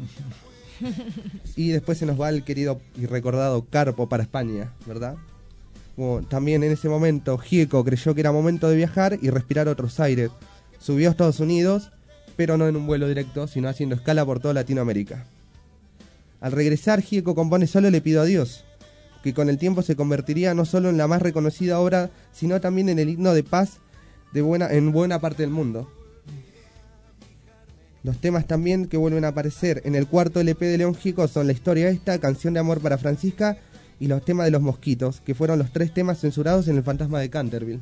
Y después se nos va el querido y recordado Carpo para España, ¿verdad? Bueno, también en ese momento Gieco creyó que era momento de viajar y respirar otros aires. Subió a Estados Unidos, pero no en un vuelo directo, sino haciendo escala por toda Latinoamérica. Al regresar, Gieco compone Solo le pido a Dios, que con el tiempo se convertiría no solo en la más reconocida obra, sino también en el himno de paz de buena, en buena parte del mundo. Los temas también que vuelven a aparecer en el cuarto L P de León Gieco son La historia esta, Canción de amor para Francisca y Los temas de los mosquitos, que fueron los tres temas censurados en El fantasma de Canterville.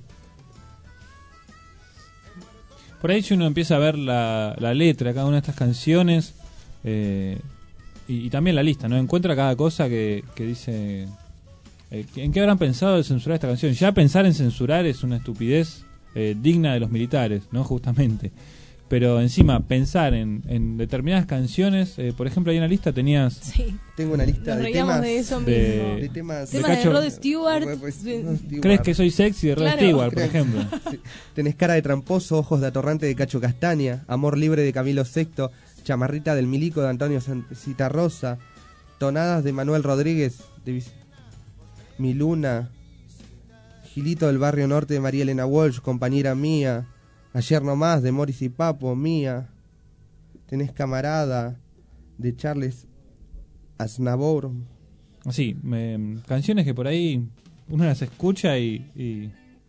Por ahí si uno empieza a ver la, la letra de cada una de estas canciones eh, y, y también la lista, ¿no? Encuentra cada cosa que, que dice... Eh, ¿en qué habrán pensado de censurar esta canción? Ya pensar en censurar es una estupidez eh, digna de los militares, ¿no? Justamente. Pero encima, pensar en, en determinadas canciones, eh, por ejemplo, ahí en la lista tenías... Sí. Tengo una lista Nos de reíamos temas de eso de- mismo. de temas, Temas de de Cacho- Rod Stewart. Rod de- Stewart. ¿Crees que soy sexy de Rod Claro. Stewart, por Crees- ejemplo? Sí. Tenés Cara de tramposo, Ojos de atorrante de Cacho Castaña, Amor libre de Camilo sexto, Chamarrita del milico de Antonio San- Citarrosa, Tonadas de Manuel Rodríguez, de Vic- Mi Luna, Gilito del barrio norte de María Elena Walsh, Compañera mía, Ayer nomás de Morris y Papo, Mía. Tenés Camarada de Charles Aznavour. Así, me- canciones que por ahí uno las escucha y... y,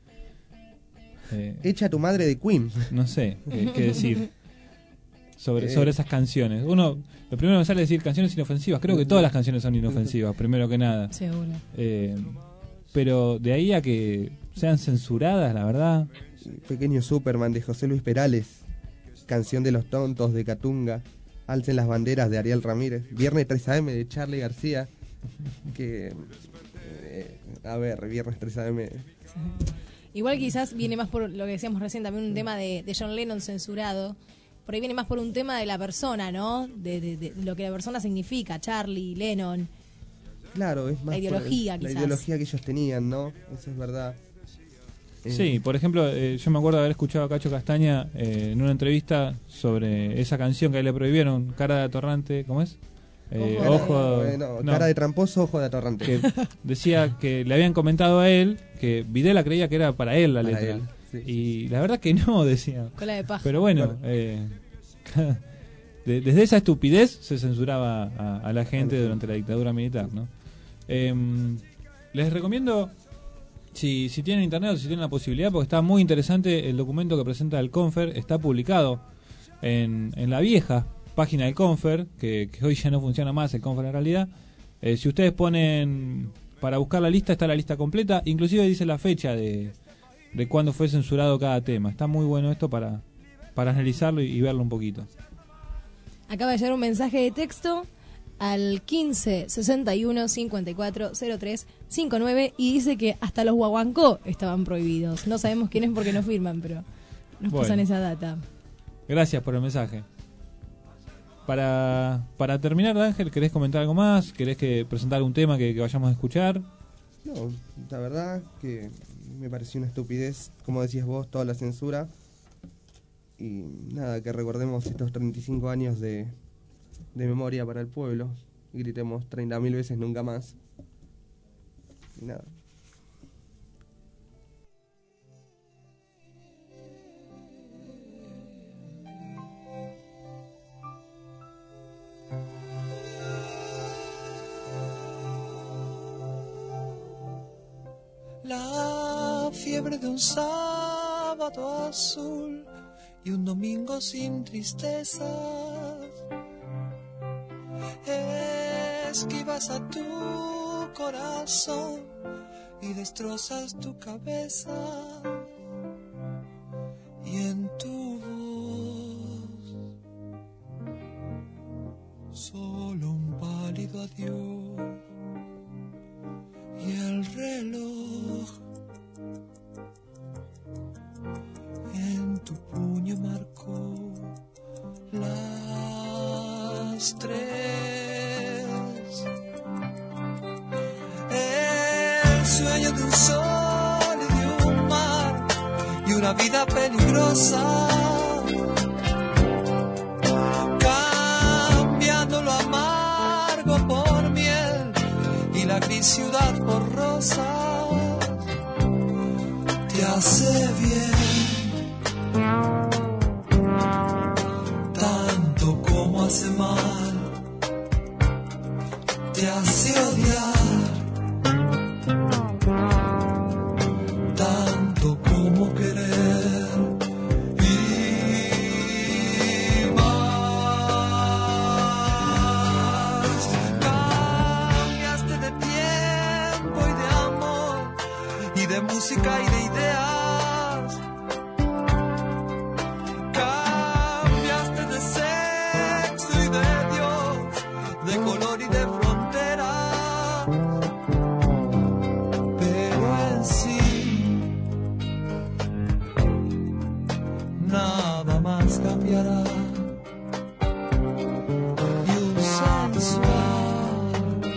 eh, Echa tu madre de Queen. no sé qué, qué decir sobre, Eh. sobre esas canciones. Uno, lo primero que me sale es decir canciones inofensivas. Creo que todas las canciones son inofensivas, primero que nada. Seguro. Eh, pero de ahí a que sean censuradas, la verdad. Pequeño Superman de José Luis Perales, Canción de los Tontos de Catunga, Alcen las banderas de Ariel Ramírez, Viernes tres a eme de Charlie García, que eh, a ver, Viernes tres a eme. Igual quizás viene más por lo que decíamos recién, también un tema de, de John Lennon censurado. Por ahí viene más por un tema de la persona, ¿no? De, de- de lo que la persona significa, Charlie, Lennon. Claro, es más La ideología, por el- la quizás. ideología que ellos tenían, ¿no? Eso es verdad. Eh, Sí, por ejemplo, eh, yo me acuerdo de haber escuchado a Cacho Castaña eh, en una entrevista sobre esa canción que a él le prohibieron, Cara de Atorrante, ¿cómo es? Eh, Cara- ojo, eh, no, no, Cara de tramposo, ojo de atorrante. que decía que le habían comentado a él que Videla creía que era para él la Para letra. él, sí. Y la verdad que no, decía. Cola de paja. Pero bueno, Bueno. eh, de- desde esa estupidez se censuraba a, a la gente durante la dictadura militar, ¿no? Em, les recomiendo, si, si tienen internet o si tienen la posibilidad, porque está muy interesante el documento que presenta el Confer, está publicado en, en la vieja página del Confer, que, que hoy ya no funciona más el Confer en realidad. Eh, si ustedes ponen para buscar la lista, está la lista completa, inclusive dice la fecha de, de cuándo fue censurado cada tema. Está muy bueno esto para, para analizarlo y, y verlo un poquito. Acaba de llegar un mensaje de texto al quince sesenta y uno cincuenta y cuatro cero tres cincuenta y nueve y dice que hasta los guaguancó estaban prohibidos. No sabemos quién es porque no firman, pero nos Bueno. pasan esa data. Gracias por el mensaje. Para, para terminar, Ángel, ¿querés comentar algo más? ¿Querés que presentar un tema que, que vayamos a escuchar? No, la verdad que me pareció una estupidez, como decías vos, toda la censura. Y nada, que recordemos estos treinta y cinco años de, de memoria para el pueblo. Y gritemos treinta mil veces nunca más. Y nada. fiebre de un sábado azul y un domingo sin tristezas. Esquivas a tu corazón y destrozas tu cabeza, y en tu voz solo un pálido adiós, y el reloj en tu puño marcó las tres. El sueño de un sol y de un mar y una vida peligrosa, cambiando lo amargo por miel y la gris ciudad por rosas. Te hace bien tanto como hace mal, te hace odiar tanto como querer, y más. Cambiaste de tiempo y de amor y de música y de ideas, cambiaste de sexo y de Dios, de color y de frontera, pero en sí nada más cambiará, y un sensual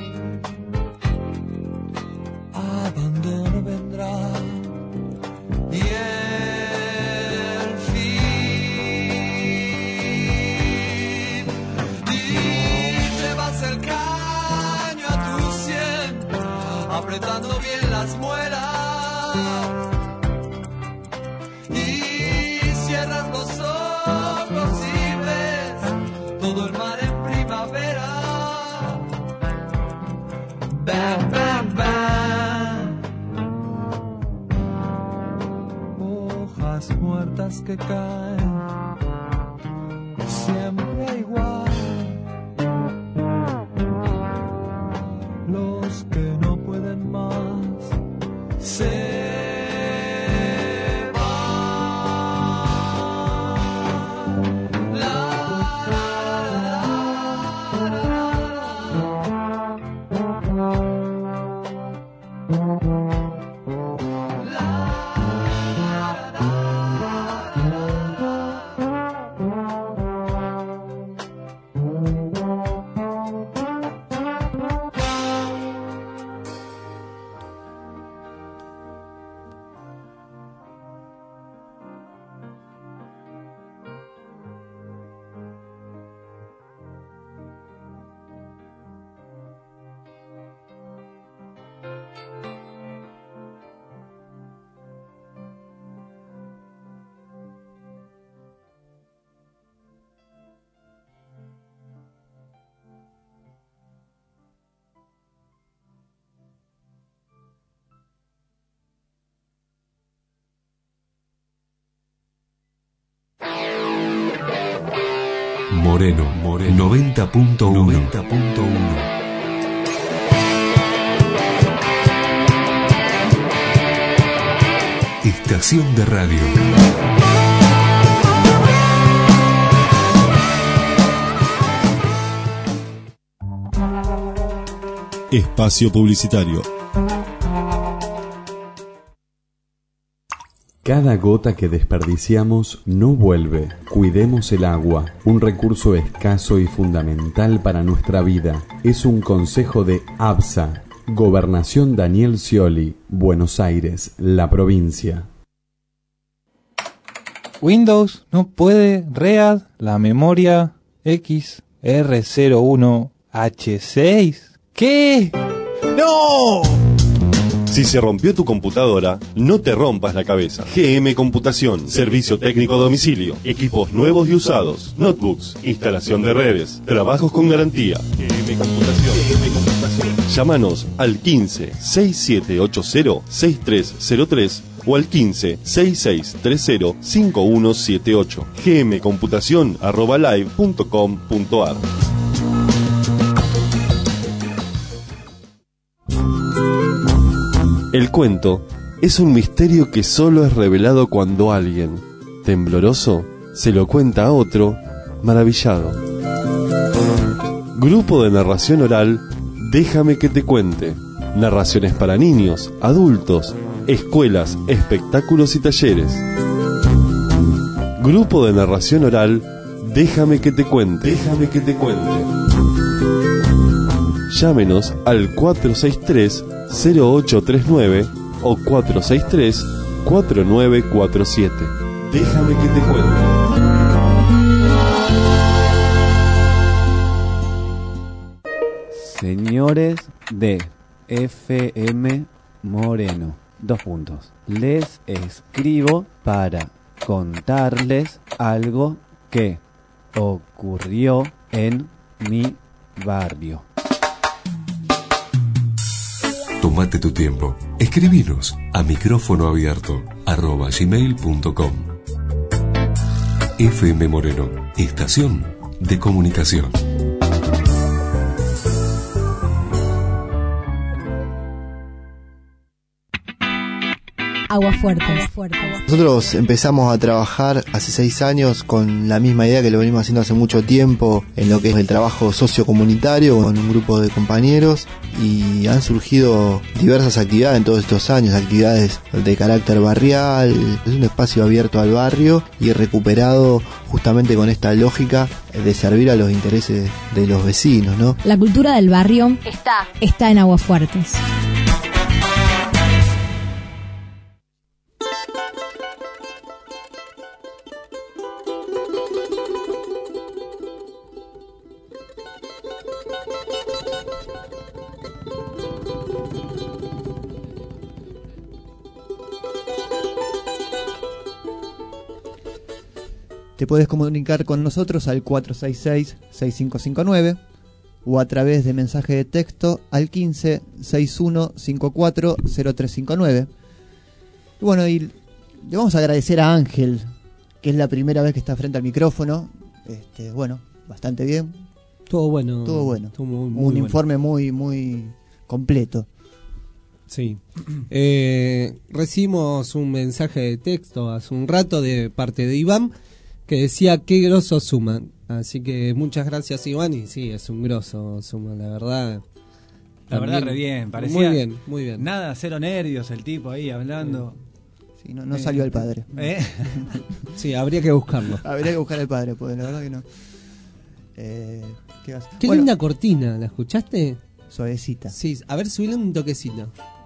abandono vendrá, y el fin, y te vas el caño a tu sien, apretando bien las muelas, y cierras los ojos y ves todo el mar en primavera. Bam, bam, bam. Hojas muertas que caen siempre igual. Los que no pueden más se Moreno, Moreno noventa punto uno. Estación de radio. Espacio publicitario. Cada gota que desperdiciamos no vuelve. Cuidemos el agua, un recurso escaso y fundamental para nuestra vida. Es un consejo de ABSA, Gobernación Daniel Scioli, Buenos Aires, la provincia. Windows no puede read la memoria X R cero uno H seis. ¿Qué? ¡No! Si se rompió tu computadora, no te rompas la cabeza. G M Computación, servicio técnico a domicilio, equipos nuevos y usados, notebooks, instalación de redes, trabajos con garantía. G M Computación. G M Computación. Llámanos al quince, sesenta y siete ochenta, sesenta y tres cero tres o al quince, sesenta y seis treinta, cincuenta y uno setenta y ocho. gmcomputación arroba live punto com punto ar. El cuento es un misterio que solo es revelado cuando alguien, tembloroso, se lo cuenta a otro, maravillado. Grupo de narración oral, Déjame que te cuente. Narraciones para niños, adultos, escuelas, espectáculos y talleres. Grupo de narración oral, Déjame que te cuente. Déjame que te cuente. Llámenos al cuatro seis tres, cero ocho tres nueve o cuatro seis tres, cuatro nueve cuatro siete. Déjame que te cuente. Señores de F M Moreno, dos puntos. Les escribo para contarles algo que ocurrió en mi barrio. Tómate tu tiempo. Escribinos a micrófono abierto arroba gmail punto com. F M Moreno, estación de comunicación. Aguafuerte. Nosotros empezamos a trabajar hace seis años con la misma idea que lo venimos haciendo hace mucho tiempo en lo que es el trabajo sociocomunitario con un grupo de compañeros, y han surgido diversas actividades en todos estos años, actividades de carácter barrial. Es un espacio abierto al barrio y recuperado justamente con esta lógica de servir a los intereses de los vecinos, ¿no? La cultura del barrio está, está en Aguafuertes. Te puedes comunicar con nosotros al cuatro seis seis, seis cinco cinco nueve o a través de mensaje de texto al quince, sesenta y uno cincuenta y cuatro, cero tres cincuenta y nueve. Y bueno, y le vamos a agradecer a Ángel, que es la primera vez que está frente al micrófono. Este, bueno, bastante bien. Todo bueno. Todo bueno. Todo muy, muy Un bueno. informe muy, muy completo. Sí. Eh, recibimos un mensaje de texto hace un rato de parte de Iván que decía qué grosso Suman. Así que muchas gracias, Iván. Y sí, es un grosso Suman, la verdad. La verdad, También, re bien. Parecía muy bien, muy bien. Nada, cero nervios el tipo ahí hablando. Sí, no, no salió el padre. ¿Eh? Sí, habría que buscarlo. Habría que buscar al padre, pues la verdad que no. Eh, ¿qué vas? Qué Bueno, linda cortina, ¿la escuchaste? Suavecita. Sí, a ver, subile un toquecito.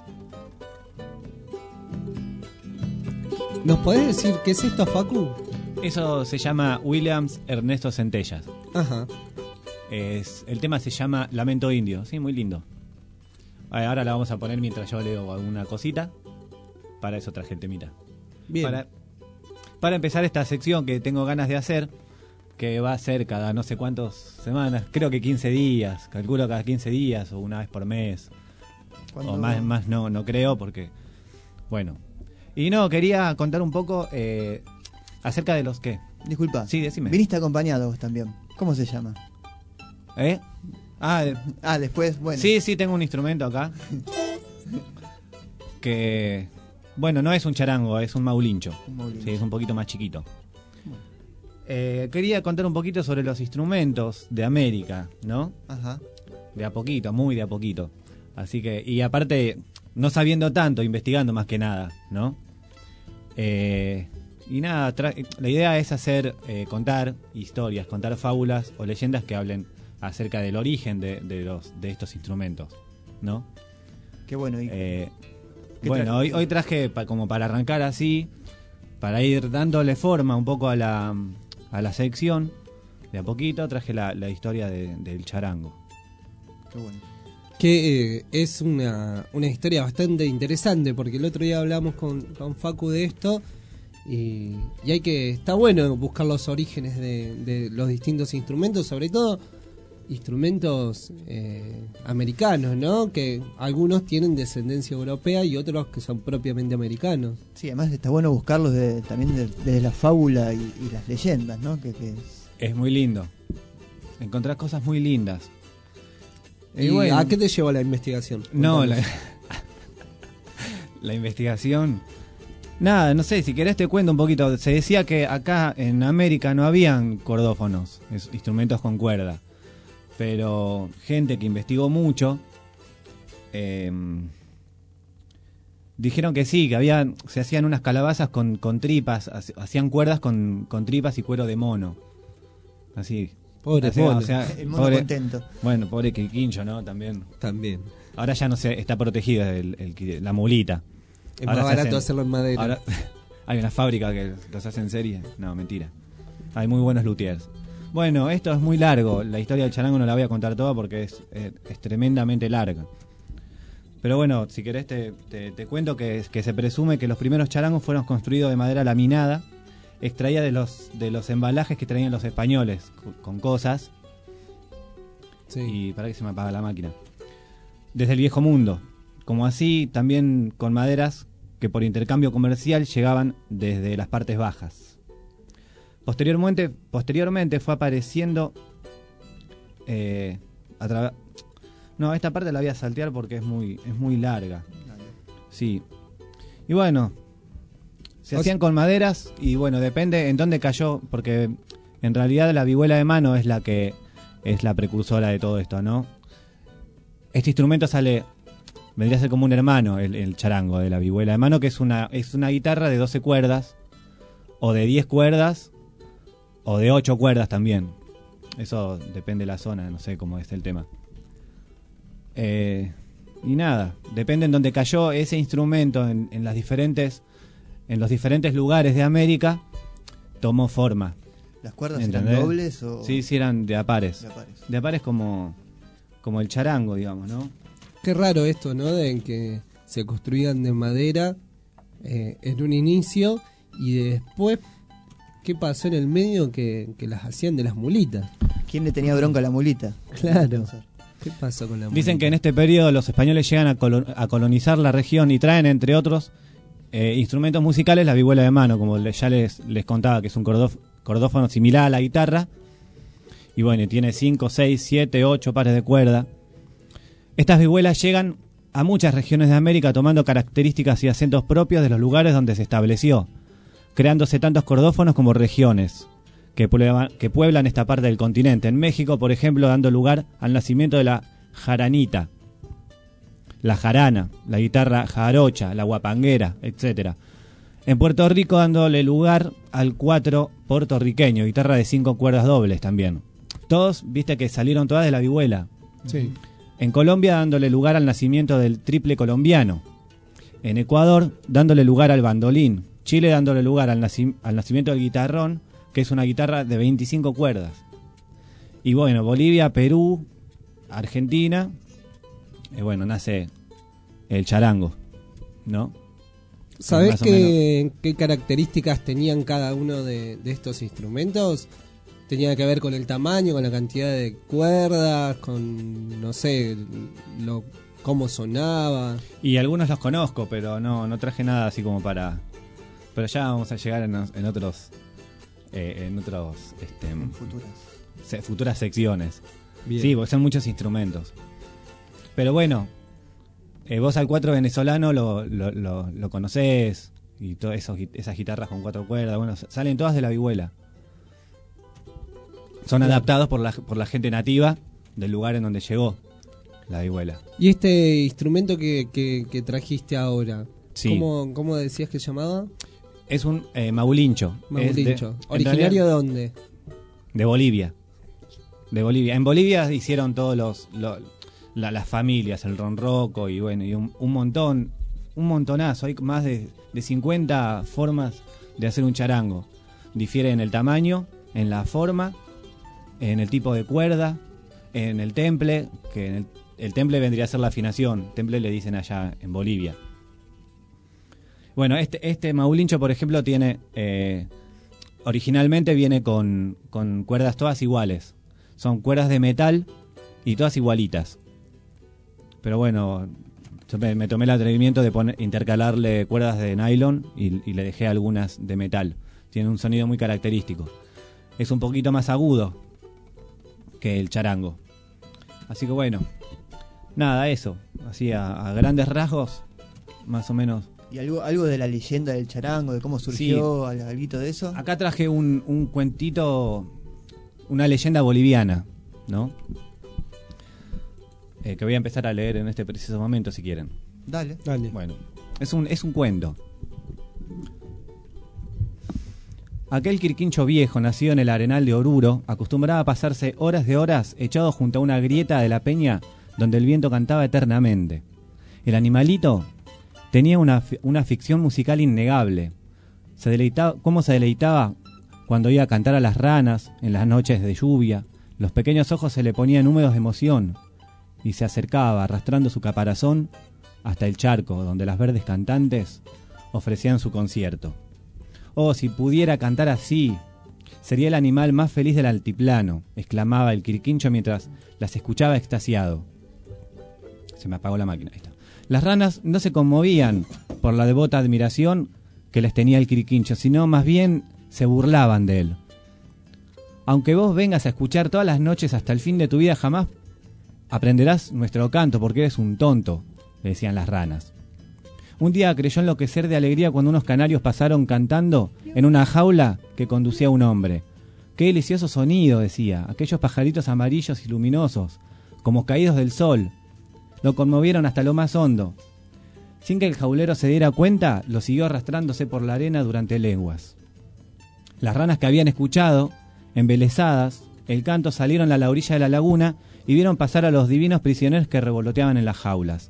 ¿Nos podés decir qué es esto, Facu? Eso se llama Williams Ernesto Centellas. Ajá. Es, el tema se llama Lamento Indio. Sí, muy lindo. Ahora la vamos a poner mientras yo leo alguna cosita. Para eso traje el temita. Bien. Para, para empezar esta sección que tengo ganas de hacer, que va a ser cada no sé cuántas semanas, creo que quince días, calculo cada quince días o una vez por mes. ¿Cuándo? O más, más no, no creo porque, bueno. Y no, quería contar un poco eh, acerca de los que... Disculpa. Sí, decime. Viniste acompañado vos también. ¿Cómo se llama? ¿Eh? Ah, de- Ah, después, bueno. Sí, sí, tengo un instrumento acá. Que, bueno, no es un charango, es un maulincho. Un maulincho. Sí, es un poquito más chiquito. Eh, quería contar un poquito sobre los instrumentos de América, ¿no? Ajá. De a poquito, muy de a poquito. Así que, y aparte, no sabiendo tanto, investigando más que nada, ¿no? Eh, y nada, tra- la idea es hacer, eh, contar historias, contar fábulas o leyendas que hablen acerca del origen de, de los de estos instrumentos, ¿no? Qué bueno. ¿Y Eh, qué bueno, traje? hoy, hoy traje pa- como para arrancar así, para ir dándole forma un poco a la, a la sección, de a poquito traje la, la historia de- del charango. Qué bueno. Que eh, es una, una historia bastante interesante, porque el otro día hablamos con, con Facu de esto y, y hay que, está bueno buscar los orígenes de, de los distintos instrumentos, sobre todo instrumentos eh, americanos, ¿no? Que algunos tienen descendencia europea y otros que son propiamente americanos. Sí, además está bueno buscarlos de, también de, de la fábula y, y las leyendas, ¿no? Que, que... Es muy lindo. Encontrás cosas muy lindas. ¿Y bueno, a qué te llevó la investigación? No, la, la investigación... Nada, no sé, si querés te cuento un poquito. Se decía que acá en América no habían cordófonos, es, instrumentos con cuerda. Pero gente que investigó mucho eh, dijeron que sí, que había, se hacían unas calabazas con, con tripas, hacían cuerdas con, con tripas y cuero de mono. Así. Pobre, así, pobre. O sea, el mono pobre, contento. Bueno, pobre Quincho, ¿no? También. También. Ahora ya no sé, está protegido el, el, la mulita. Es ahora más barato hacen, hacerlo en madera. Ahora, hay una fábrica que los hace en serie. No, mentira. Hay muy buenos luthiers. Bueno, esto es muy largo. La historia del charango no la voy a contar toda porque es, es, es tremendamente larga. Pero bueno, si querés te, te, te cuento que, que se presume que los primeros charangos fueron construidos de madera laminada, extraída de los, de los embalajes que traían los españoles con, con cosas. Sí. Y para que se me apaga la máquina. Desde el viejo mundo. Como así, también con maderas que por intercambio comercial llegaban desde las partes bajas. Posteriormente, posteriormente fue apareciendo eh, a través... No, esta parte la voy a saltear porque es muy, es muy larga. Sí. Y bueno, se hacían con maderas y bueno, depende en dónde cayó, porque en realidad la vihuela de mano es la que es la precursora de todo esto, ¿no? Este instrumento sale, vendría a ser como un hermano, el, el charango de la vihuela de mano, que es una, es una guitarra de doce cuerdas, o de diez cuerdas, o de ocho cuerdas también. Eso depende de la zona, no sé cómo es el tema. Eh, y nada, depende en dónde cayó ese instrumento en, en las diferentes, en los diferentes lugares de América, tomó forma. ¿Las cuerdas ¿entendés? eran dobles o...? Sí, sí, eran de a pares. De a pares. De a pares como, como el charango, digamos, ¿no? Qué raro esto, ¿no? De que se construían de madera eh, en un inicio y después, ¿qué pasó en el medio? Que, que las hacían de las mulitas. ¿Quién le tenía bronca a la mulita? Claro. ¿Qué pasó con la mulita? Dicen que en este periodo los españoles llegan a, colo a colonizar la región y traen, entre otros, eh, instrumentos musicales, la vihuela de mano, como le, ya les, les contaba, que es un cordóf cordófono similar a la guitarra. Y bueno, tiene cinco, seis, siete, ocho pares de cuerda. Estas vihuelas llegan a muchas regiones de América tomando características y acentos propios de los lugares donde se estableció, creándose tantos cordófonos como regiones que pueblan, que pueblan esta parte del continente. En México, por ejemplo, dando lugar al nacimiento de la jaranita, la jarana, la guitarra jarocha, la guapanguera, etcétera. En Puerto Rico, dándole lugar al cuatro puertorriqueño, guitarra de cinco cuerdas dobles también. Todos, viste que salieron todas de la vihuela. Sí. En Colombia, dándole lugar al nacimiento del triple colombiano. En Ecuador, dándole lugar al bandolín. Chile, dándole lugar al, naci al nacimiento del guitarrón, que es una guitarra de veinticinco cuerdas. Y bueno, Bolivia, Perú, Argentina, y bueno, nace el charango, ¿no? ¿Sabés qué, qué características tenían cada uno de, de estos instrumentos? Tenía que ver con el tamaño, con la cantidad de cuerdas, con, no sé, lo, cómo sonaba. Y algunos los conozco, pero no, no traje nada así como para... Pero ya vamos a llegar en, en otros... Eh, en otros... Este, en futuras. Se, futuras secciones. Bien. Sí, porque son muchos instrumentos. Pero bueno, eh, vos al cuatro venezolano lo, lo, lo, lo conocés, y todas esas guitarras con cuatro cuerdas, bueno, salen todas de la vihuela. Son Claro. adaptados por la, por la gente nativa del lugar en donde llegó la vihuela. ¿Y este instrumento que, que, que trajiste ahora? Sí. ¿Cómo, ¿Cómo decías que se llamaba? Es un eh, maulincho. Maulincho. Es de- ¿Originario en realidad, de dónde? De Bolivia. De Bolivia. En Bolivia hicieron todos los, lo- la- las familias, el ronroco y bueno, y un, un montón, un montonazo. Hay más de, de cincuenta formas de hacer un charango. Difiere en el tamaño, en la forma, en el tipo de cuerda, en el temple, que en el, el temple vendría a ser la afinación. Temple le dicen allá en Bolivia. Bueno, este, este maulincho, por ejemplo, tiene... Eh, originalmente viene con, con cuerdas todas iguales. Son cuerdas de metal y todas igualitas. Pero bueno, yo me, me tomé el atrevimiento de poner, intercalarle cuerdas de nylon y, y le dejé algunas de metal. Tiene un sonido muy característico. Es un poquito más agudo que el charango. Así que bueno, nada, eso. Así a, a grandes rasgos, más o menos. ¿Y algo, algo de la leyenda del charango, de cómo surgió, Sí. algo de eso? Acá traje un, un cuentito, una leyenda boliviana, ¿no? Eh, que voy a empezar a leer en este preciso momento, si quieren. Dale. Dale. Bueno, es un, es un cuento. Aquel quirquincho viejo, nacido en el arenal de Oruro, acostumbraba a pasarse horas de horas echado junto a una grieta de la peña donde el viento cantaba eternamente. El animalito tenía una, una ficción musical innegable. Se deleitaba, ¿Cómo se deleitaba cuando iba a cantar a las ranas en las noches de lluvia? Los pequeños ojos se le ponían húmedos de emoción y se acercaba arrastrando su caparazón hasta el charco donde las verdes cantantes ofrecían su concierto. Oh, si pudiera cantar así, sería el animal más feliz del altiplano, exclamaba el quirquincho mientras las escuchaba extasiado. Se me apagó la máquina, ahí está. Las ranas no se conmovían por la devota admiración que les tenía el quirquincho, sino más bien se burlaban de él. Aunque vos vengas a escuchar todas las noches hasta el fin de tu vida, jamás aprenderás nuestro canto porque eres un tonto, le decían las ranas. Un día creyó enloquecer de alegría cuando unos canarios pasaron cantando en una jaula que conducía a un hombre. ¡Qué delicioso sonido!, decía. Aquellos pajaritos amarillos y luminosos, como caídos del sol, lo conmovieron hasta lo más hondo. Sin que el jaulero se diera cuenta, lo siguió arrastrándose por la arena durante leguas. Las ranas que habían escuchado, embelesadas, el canto, salieron a la orilla de la laguna y vieron pasar a los divinos prisioneros que revoloteaban en las jaulas.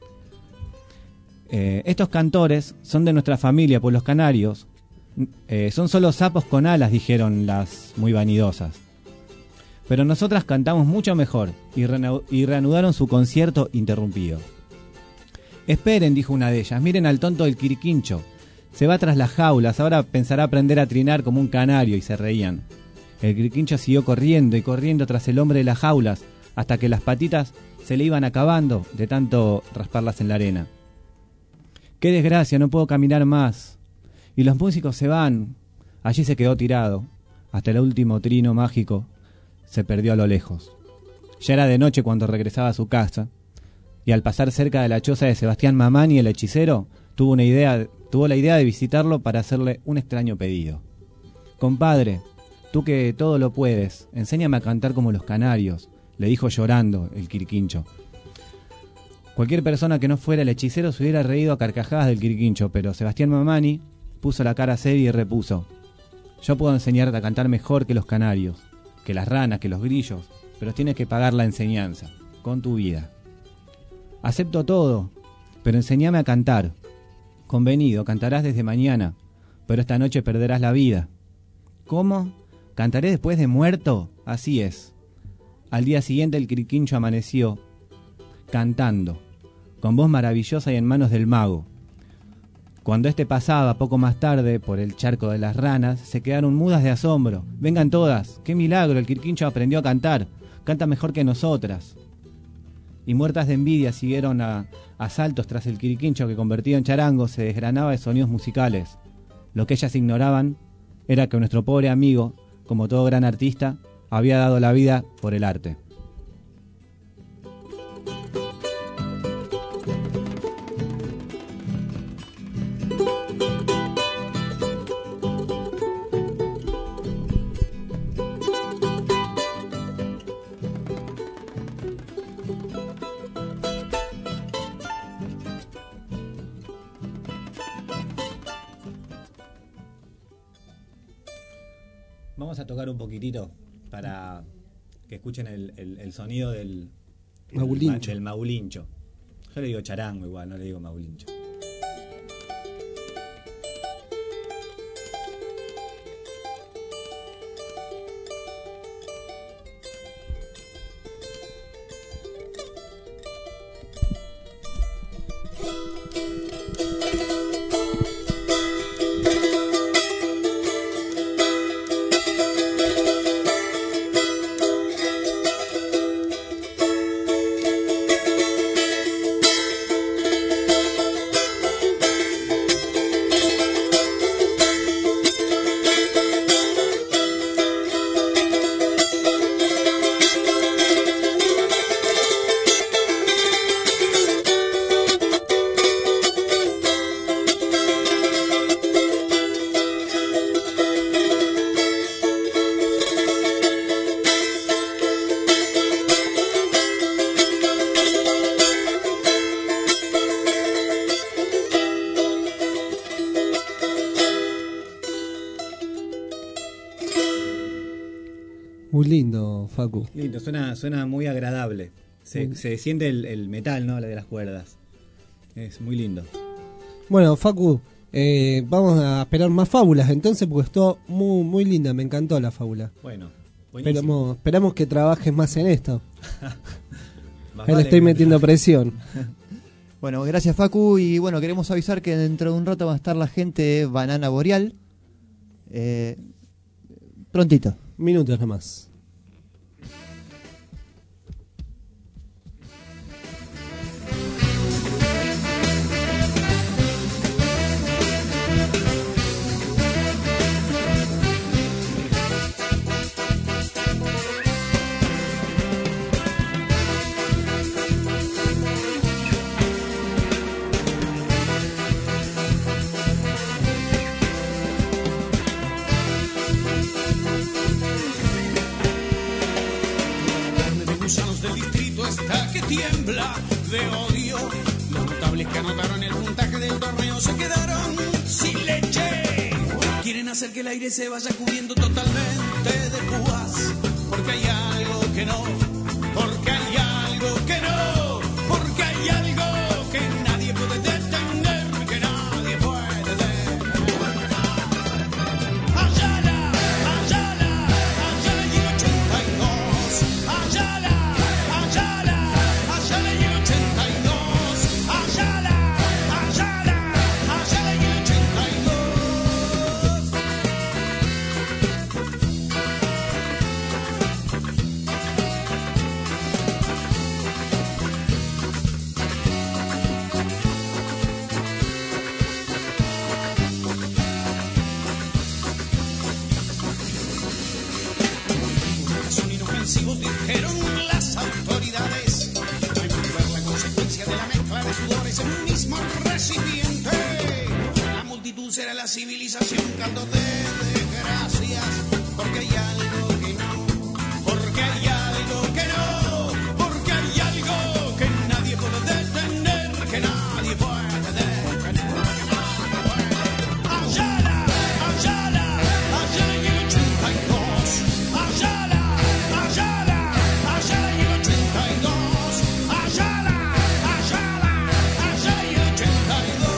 Eh, estos cantores son de nuestra familia, pues los canarios eh, son solo sapos con alas, dijeron las muy vanidosas. Pero nosotras cantamos mucho mejor, y, reanu- y reanudaron su concierto interrumpido. Esperen, dijo una de ellas, miren al tonto del quirquincho. Se va tras las jaulas, ahora pensará aprender a trinar como un canario, y se reían. El quirquincho siguió corriendo y corriendo tras el hombre de las jaulas, hasta que las patitas se le iban acabando de tanto rasparlas en la arena. ¡Qué desgracia! No puedo caminar más. Y los músicos se van. Allí se quedó tirado. Hasta el último trino mágico se perdió a lo lejos. Ya era de noche cuando regresaba a su casa, y al pasar cerca de la choza de Sebastián Mamani, el hechicero, tuvo, una idea, tuvo la idea de visitarlo para hacerle un extraño pedido. «Compadre, tú que todo lo puedes, enséñame a cantar como los canarios», le dijo llorando el quirquincho. Cualquier persona que no fuera el hechicero se hubiera reído a carcajadas del quirquincho, pero Sebastián Mamani puso la cara seria y repuso: «Yo puedo enseñarte a cantar mejor que los canarios, que las ranas, que los grillos, pero tienes que pagar la enseñanza, con tu vida. Acepto todo, pero enséñame a cantar. Convenido, cantarás desde mañana, pero esta noche perderás la vida». «¿Cómo? ¿Cantaré después de muerto?». «Así es». Al día siguiente el quirquincho amaneció cantando, con voz maravillosa y en manos del mago. Cuando éste pasaba poco más tarde por el charco de las ranas, se quedaron mudas de asombro. «Vengan todas, qué milagro, el quirquincho aprendió a cantar, canta mejor que nosotras». Y muertas de envidia siguieron a, a saltos tras el quirquincho que, convertido en charango, se desgranaba de sonidos musicales. Lo que ellas ignoraban era que nuestro pobre amigo, como todo gran artista, había dado la vida por el arte. Vamos a tocar un poquitito para que escuchen el, el, el sonido del Maulincho. del maulincho. Yo le digo charango igual, no le digo maulincho. Muy lindo, Facu. Lindo, suena, suena muy agradable. Se, Muy- se siente el, el metal, ¿no? La de las cuerdas. Es muy lindo. Bueno, Facu, eh, vamos a esperar más fábulas entonces, porque estuvo muy, muy linda, me encantó la fábula. Bueno, buenísimo. Esperamos, esperamos que trabajes más en esto. Más Ya le vale estoy que- metiendo presión. Bueno, gracias Facu y bueno, queremos avisar que dentro de un rato va a estar la gente de Banana Boreal. Eh, prontito. Minutos nomás. de gusanos del distrito está que tiembla de odio. Los notables que anotaron el puntaje del torneo se quedaron sin leche. Quieren hacer que el aire se vaya cubriendo totalmente de púas. Porque hay algo que no, porque hay algo que no, porque hay algo que nadie puede detener, que nadie puede detener. Ayala, Ayala, Ayala y el ochenta y dos. Ayala, Ayala, Ayala y el ochenta y dos. Ayala, Ayala, Ayala y el ochenta y dos. Son inofensivos, dijeron las autoridades. No hay que ver la consecuencia de la mezcla de sudores en un mismo recipiente. La multitud será la civilización, caldo de desgracias. Porque hay algo que no, porque hay algo que no, porque hay algo que nadie puede detener, que nadie puede detener, que nadie puede. Ayala, Ayala, Ayala y el ochenta y dos. Ayala, Ayala, Ayala y el ochenta y dos. Ayala, Ayala, Ayala y el ochenta y dos.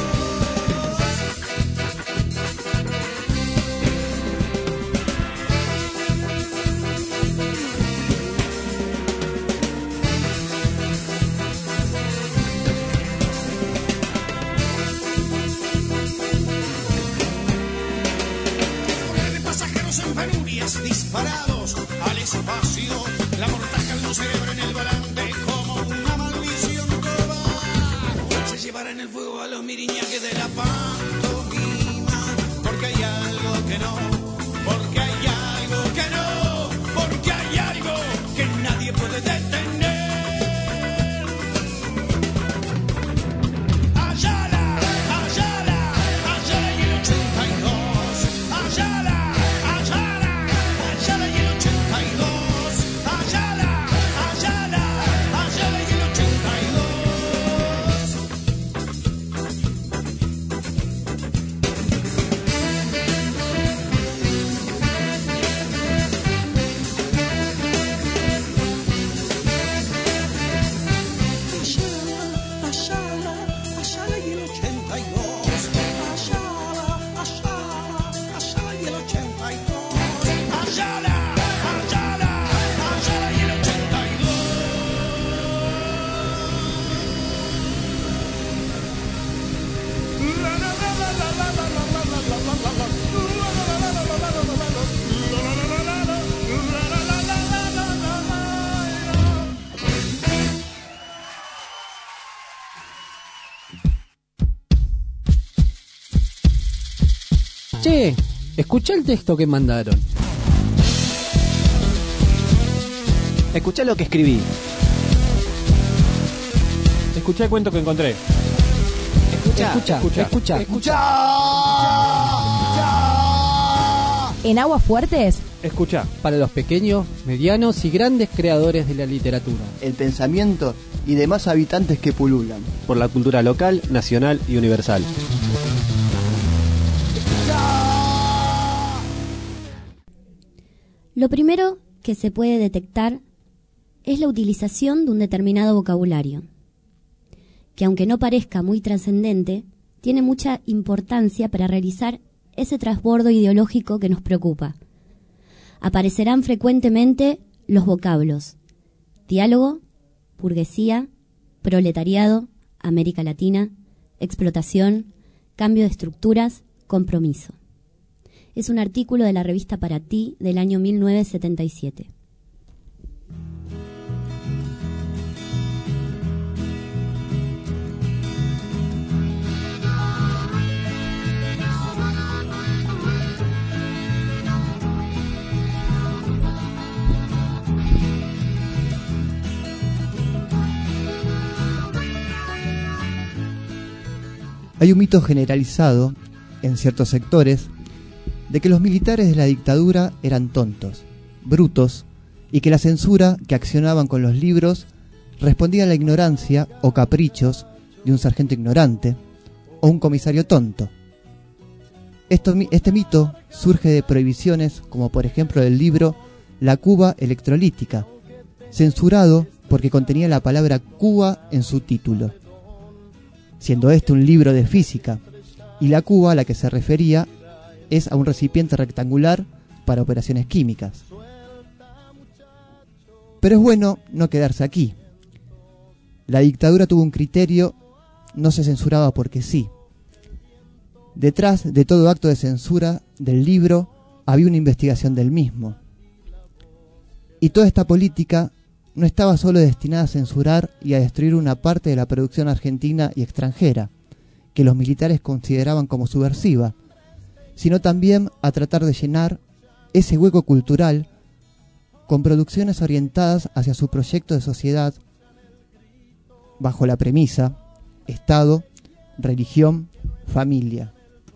De pasajeros en penurias disparados al espacio, la mortaja en un cerebro en el volante como una maldición que va. Se llevará en el fuego a los miriñaques de la pantomima, porque hay algo que no, porque hay algo que no, porque hay algo que nadie puede detener. Ayala, Ayala, Ayala y el ochenta y dos. Ayala, Ayala, Ayala y el ochenta y dos. Ayala, Ayala, Ayala y el ochenta y dos. Ayala, Ayala, Ayala y el ochenta y dos. Ayala, Ayala, Ayala y el ochenta y dos. Ayala, Ayala, Ayala y el ochenta y dos. Che, escuché el texto que mandaron. Escuchá lo que escribí. Escuché el cuento que encontré. Escucha, escucha, escucha, En Aguas Fuertes, Escucha. Para los pequeños, medianos y grandes creadores de la literatura. El pensamiento y demás habitantes que pululan. Por la cultura local, nacional y universal. Lo primero que se puede detectar es la utilización de un determinado vocabulario, que aunque no parezca muy trascendente, tiene mucha importancia para realizar ese transbordo ideológico que nos preocupa. Aparecerán frecuentemente los vocablos: diálogo, burguesía, proletariado, América Latina, explotación, cambio de estructuras, compromiso. Es un artículo de la revista Para Ti del año mil novecientos setenta y siete. Hay un mito generalizado en ciertos sectores de que los militares de la dictadura eran tontos, brutos, y que la censura que accionaban con los libros respondía a la ignorancia o caprichos de un sargento ignorante o un comisario tonto. Esto, este mito surge de prohibiciones como por ejemplo el libro La Cuba Electrolítica, censurado porque contenía la palabra Cuba en su título, siendo este un libro de física, y la cuba a la que se refería es a un recipiente rectangular para operaciones químicas. Pero es bueno no quedarse aquí. La dictadura tuvo un criterio, no se censuraba porque sí. Detrás de todo acto de censura del libro había una investigación del mismo. Y toda esta política no estaba solo destinada a censurar y a destruir una parte de la producción argentina y extranjera, que los militares consideraban como subversiva, sino también a tratar de llenar ese hueco cultural con producciones orientadas hacia su proyecto de sociedad bajo la premisa Estado, religión, familia.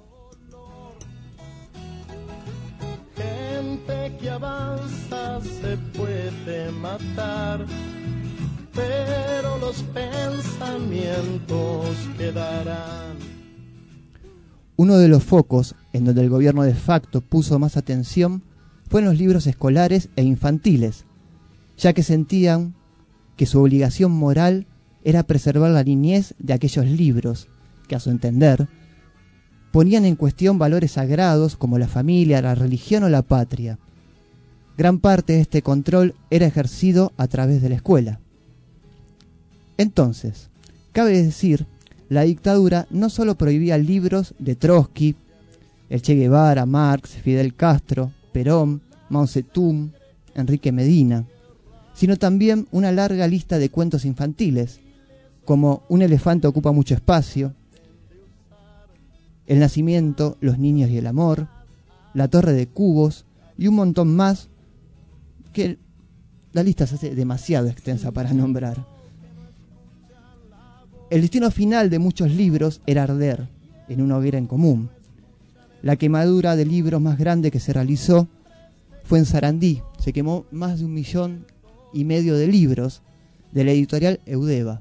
Gente que avanza se puede matar, pero los pensamientos quedarán. Uno de los focos en donde el gobierno de facto puso más atención fue en los libros escolares e infantiles, ya que sentían que su obligación moral era preservar la niñez de aquellos libros que, a su entender, ponían en cuestión valores sagrados como la familia, la religión o la patria. Gran parte de este control era ejercido a través de la escuela. Entonces, cabe decir, la dictadura no solo prohibía libros de Trotsky, el Che Guevara, Marx, Fidel Castro, Perón, Mao Zedong, Enrique Medina, sino también una larga lista de cuentos infantiles, como Un elefante ocupa mucho espacio, El nacimiento, Los niños y el amor, La torre de cubos y un montón más que la lista se hace demasiado extensa para nombrar. El destino final de muchos libros era arder en una hoguera en común. La quemadura de libros más grande que se realizó fue en Sarandí. Se quemó más de un millón y medio de libros de la editorial Eudeva.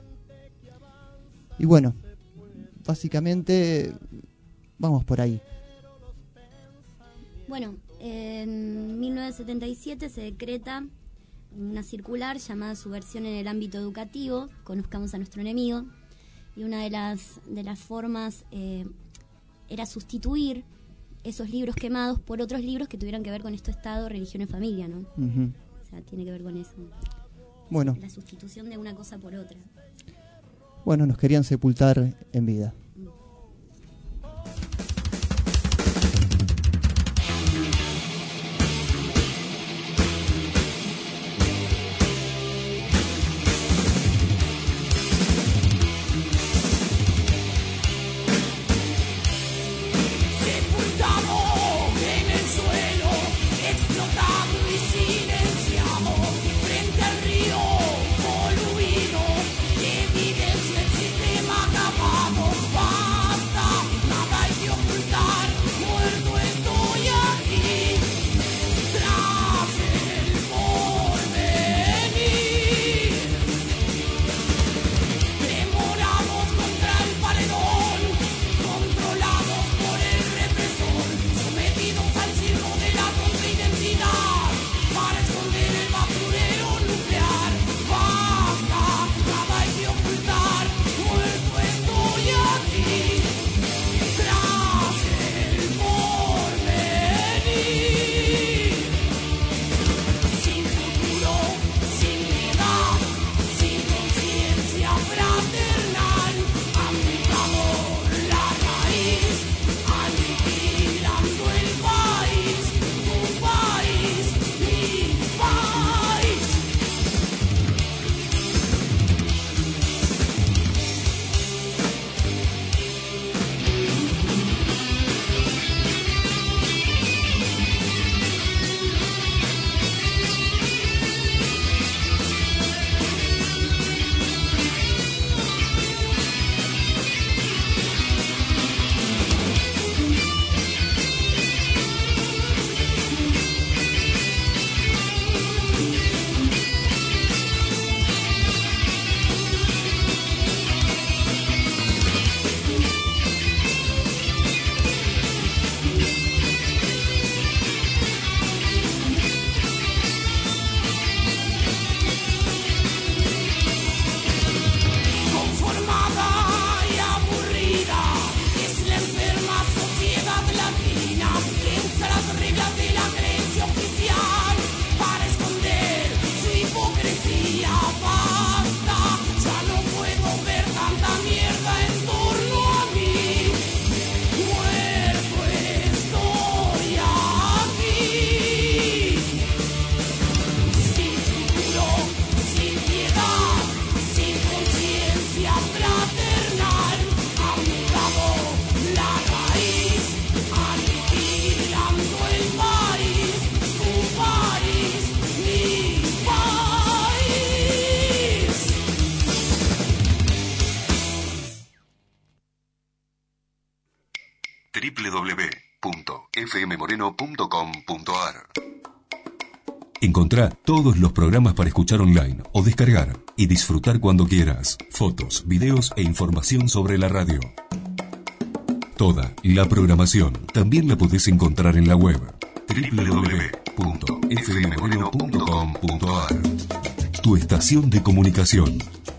Y bueno, básicamente vamos por ahí. Bueno, en mil novecientos setenta y siete se decreta una circular llamada Subversión en el ámbito educativo, conozcamos a nuestro enemigo, y una de las, de las formas eh, era sustituir esos libros quemados por otros libros que tuvieran que ver con esto Estado, religión y familia, ¿no? Uh-huh. O sea, tiene que ver con eso. Bueno. La sustitución de una cosa por otra. Bueno, nos querían sepultar en vida. Frente al río poluido, evidencia el sistema acabado. w w punto f m moreno punto com punto a r. Encontrá todos los programas para escuchar online o descargar y disfrutar cuando quieras. Fotos, videos e información sobre la radio. Toda la programación también la podés encontrar en la web w w w punto f m moreno punto com punto a r. Tu estación de comunicación.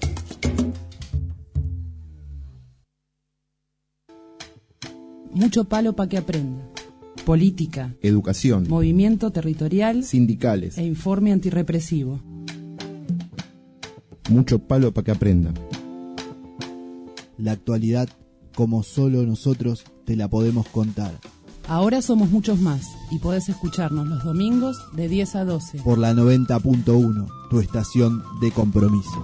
Mucho palo para que aprenda. Política, educación, movimiento territorial, sindicales e informe antirrepresivo. Mucho palo para que aprenda. La actualidad, como solo nosotros te la podemos contar. Ahora somos muchos más y podés escucharnos los domingos de diez a doce. Por la noventa punto uno, tu estación de compromiso.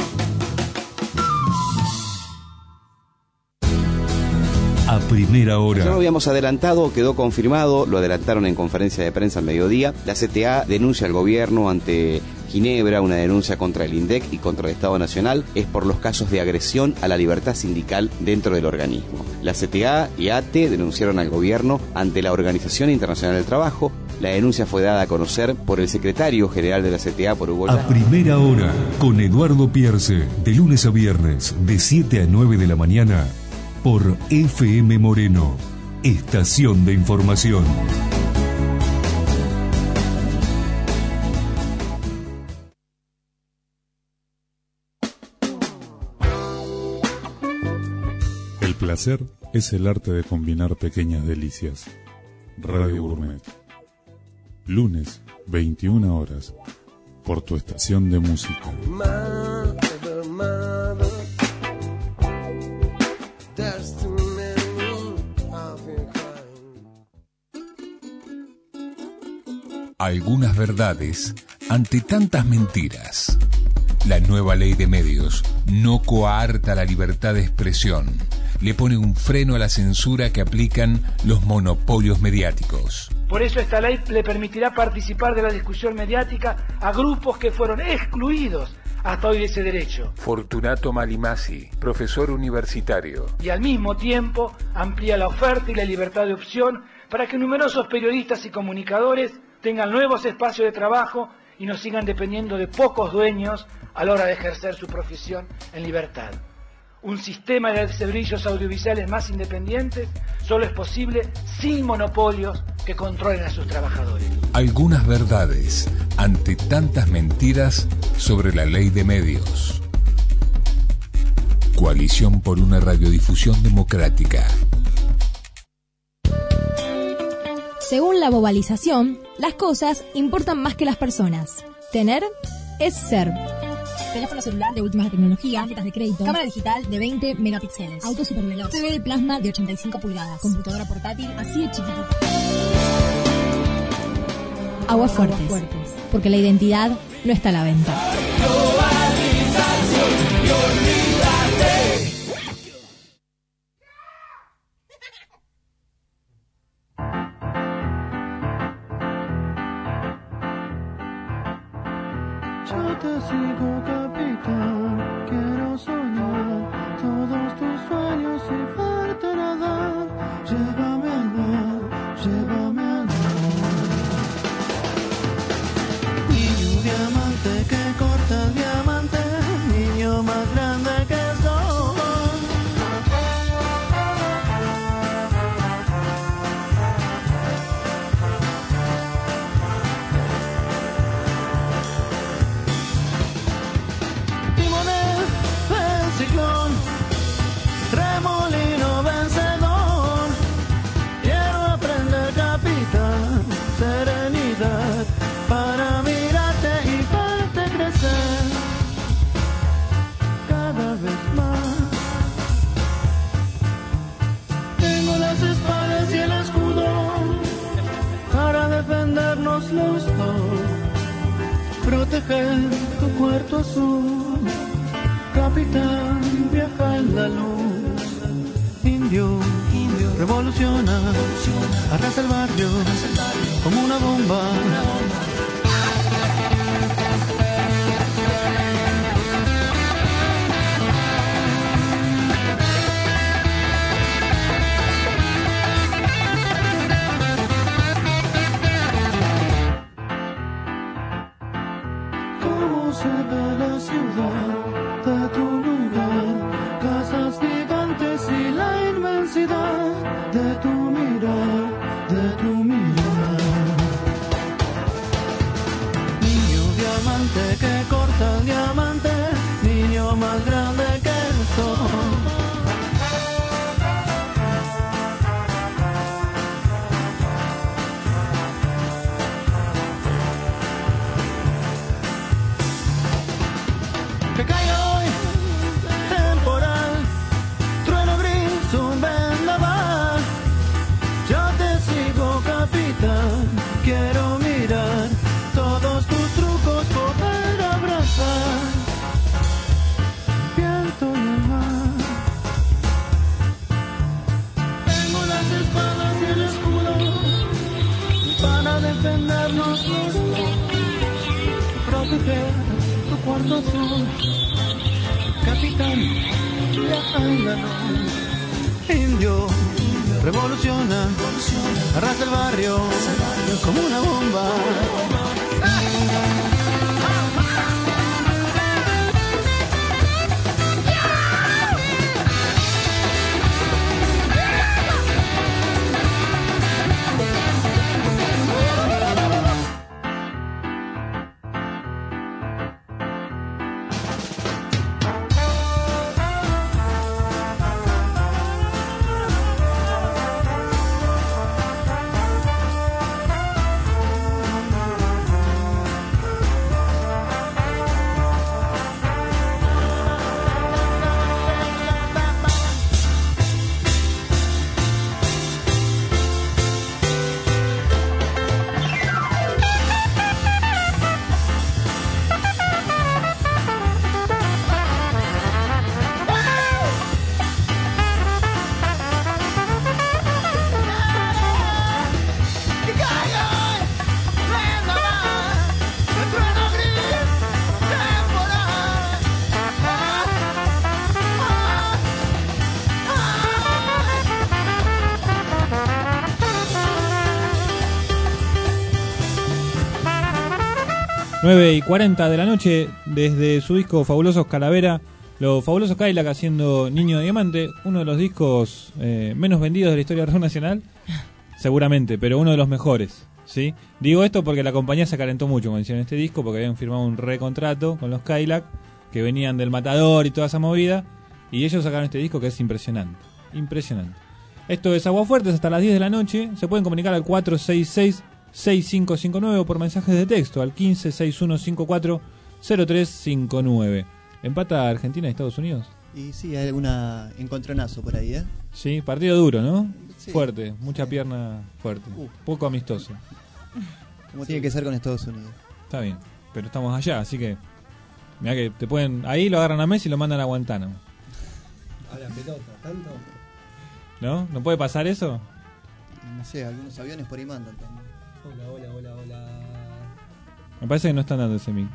A primera hora. Ya lo habíamos adelantado, quedó confirmado, lo adelantaron en conferencia de prensa al mediodía. La C T A denuncia al gobierno ante Ginebra, una denuncia contra el INDEC y contra el Estado Nacional, es por los casos de agresión a la libertad sindical dentro del organismo. La C T A y A T E denunciaron al gobierno ante la Organización Internacional del Trabajo. La denuncia fue dada a conocer por el secretario general de la C T A, por Hugo A primera hora, con Eduardo Pierce, de lunes a viernes, de siete a nueve de la mañana, por F M Moreno, estación de información. El placer es el arte de combinar pequeñas delicias. Radio Gourmet. Lunes, veintiuna horas, por tu estación de música. Mother, mother, there's too many of your kind. Algunas verdades ante tantas mentiras. La nueva ley de medios no coarta la libertad de expresión. Le pone un freno a la censura que aplican los monopolios mediáticos. Por eso esta ley le permitirá participar de la discusión mediática a grupos que fueron excluidos hasta hoy de ese derecho. Fortunato Malimasi, profesor universitario. Y al mismo tiempo amplía la oferta y la libertad de opción para que numerosos periodistas y comunicadores tengan nuevos espacios de trabajo y no sigan dependiendo de pocos dueños a la hora de ejercer su profesión en libertad. Un sistema de servicios audiovisuales más independientes solo es posible sin monopolios que controlen a sus trabajadores. Algunas verdades ante tantas mentiras sobre la ley de medios. Coalición por una radiodifusión democrática. Según la globalización, las cosas importan más que las personas. Tener es ser. Teléfono celular de última tecnología, tarjetas de crédito, cámara digital de veinte megapíxeles, auto superveloz, T V de plasma de ochenta y cinco pulgadas, computadora portátil así de chiquitita. Aguas Fuertes, porque la identidad no está a la venta. Yo te sigo, capitán, quiero soñar todos tus sueños y verte nadar. Llévame al mar, llévame al mar. Niño diamante que corta el diamante, niño más grande que soy. Remolino vencedor, quiero aprender, capitán, serenidad para mirarte y verte crecer cada vez más. Tengo las espadas y el escudo para defendernos los dos, proteger tu puerto azul, capitán, viaja en la luz. Indio, indio, revoluciona, arrasa el barrio, como una bomba. se ve la ciudad de tu lugar, casas gigantes y la inmensidad de tu mirar, de tu mirar. Niño diamante que corta el diamante, niño más grande que el sol. Que caiga hoy temporal, trueno gris, un vendaval. Yo te sigo, capitán, quiero mirar todos tus trucos, poder abrazar el viento y el mar. Tengo las espadas y el escudo para defendernos los dos, proteger tu cuarto azul. Capitán, viajando, indio, revoluciona, arrasa el barrio como una bomba. nueve y cuarenta de la noche, desde su disco Fabulosos Calavera, los Fabulosos Cadillac haciendo Niño Diamante, uno de los discos eh, menos vendidos de la historia del rock nacional, seguramente, pero uno de los mejores, ¿sí? Digo esto porque la compañía se calentó mucho cuando hicieron este disco, porque habían firmado un recontrato con los Cadillac, que venían del Matador y toda esa movida, y ellos sacaron este disco que es impresionante, impresionante. Esto es Aguafuertes hasta las diez de la noche, se pueden comunicar al cuatro seis seis, seis cinco cinco nueve o por mensajes de texto al quince sesenta y uno cincuenta y cuatro cero tres cincuenta y nueve. ¿Empata Argentina y Estados Unidos? Y sí, hay alguna encontronazo por ahí, ¿eh? Sí, partido duro, ¿no? Sí. Fuerte, mucha pierna fuerte. Uh. Poco amistoso. Como tiene que ser con Estados Unidos. Está bien, pero estamos allá, así que mirá que te pueden, ahí lo agarran a Messi y lo mandan a Guantánamo. A la pelota, tanto. ¿No? ¿No puede pasar eso? No sé, algunos aviones por ahí mandan también. Hola, hola, hola, hola. Me parece que no están dando ese mic.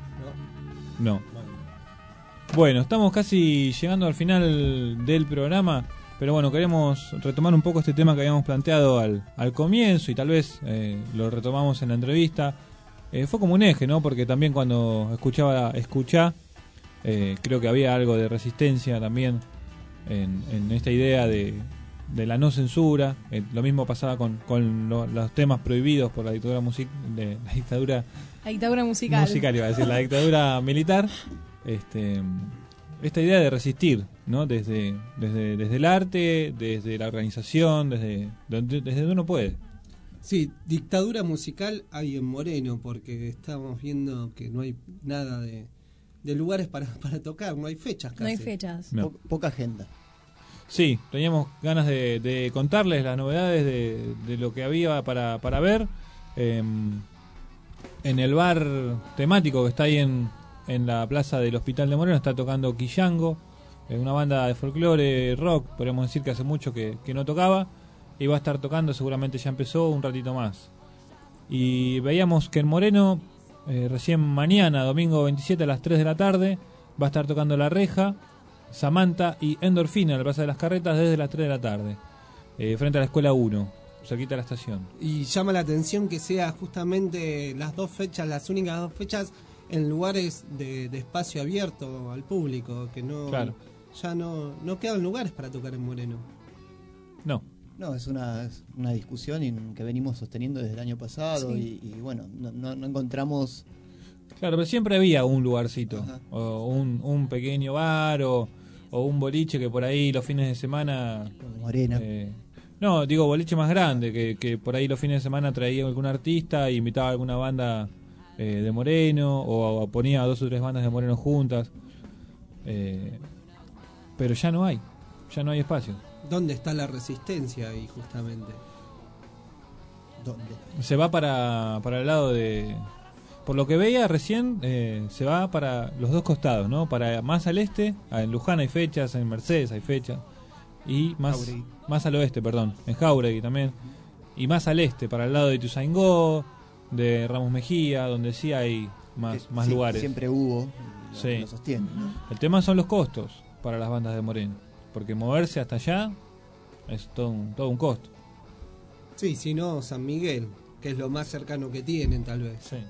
No. No. Bueno, estamos casi llegando al final del programa, pero bueno, queremos retomar un poco este tema que habíamos planteado al, al comienzo y tal vez eh, lo retomamos en la entrevista. Eh, fue como un eje, ¿no? Porque también cuando escuchaba Escuchá, eh, creo que había algo de resistencia también en, en esta idea de, de la no censura. Eh, lo mismo pasaba con, con lo, los temas prohibidos por la dictadura music de la dictadura La dictadura musical. musical, iba a decir, la dictadura militar. Este, esta idea de resistir, ¿no? Desde, desde, desde el arte, desde la organización, desde donde, desde donde uno puede. Sí, dictadura musical hay en Moreno, porque estamos viendo que no hay nada de, de lugares para, para tocar, no hay fechas casi. No hay fechas. No. Po- poca agenda. Sí, teníamos ganas de, de contarles las novedades de, de lo que había para, para ver. Eh, en el bar temático que está ahí en, en la plaza del Hospital de Moreno está tocando Quillango, eh, una banda de folclore rock, podríamos decir que hace mucho que, que no tocaba, y va a estar tocando, seguramente ya empezó, un ratito más. Y veíamos que en Moreno, eh, recién mañana, domingo veintisiete a las tres de la tarde, va a estar tocando La Reja, Samantha y Endorfina en la Plaza de las Carretas desde las tres de la tarde, eh, frente a la Escuela uno, cerquita de la estación. Y llama la atención que sea justamente las dos fechas, las únicas dos fechas en lugares de, de espacio abierto al público, que no Claro. ya no, no quedan lugares para tocar en Moreno. No. No, es una, es una discusión in- que venimos sosteniendo desde el año pasado Sí. y, y bueno, no, no, no encontramos... Claro, pero siempre había un lugarcito, Ajá. o un, un pequeño bar, o, o un boliche que por ahí los fines de semana... Morena. eh, no, digo boliche más grande, que, que por ahí los fines de semana traía algún artista e invitaba a alguna banda eh, de Moreno, o, o ponía dos o tres bandas de Moreno juntas. Eh, pero ya no hay, ya no hay espacio. ¿Dónde está la resistencia ahí justamente? ¿Dónde? Se va para, para el lado de... Por lo que veía recién, eh, se va para los dos costados, ¿no? Para más al este, en Luján hay fechas, en Mercedes hay fechas, y más, Jauregui. más al oeste, perdón, en Jauregui también, y más al este, para el lado de Ituzaingó, de Ramos Mejía, donde sí hay más, Que más sí, lugares. siempre hubo, lo- Sí. lo sostiene, ¿no? El tema son los costos para las bandas de Moreno, porque moverse hasta allá es todo un, todo un costo. Sí, si no, San Miguel, que es lo más cercano que tienen tal vez. Sí.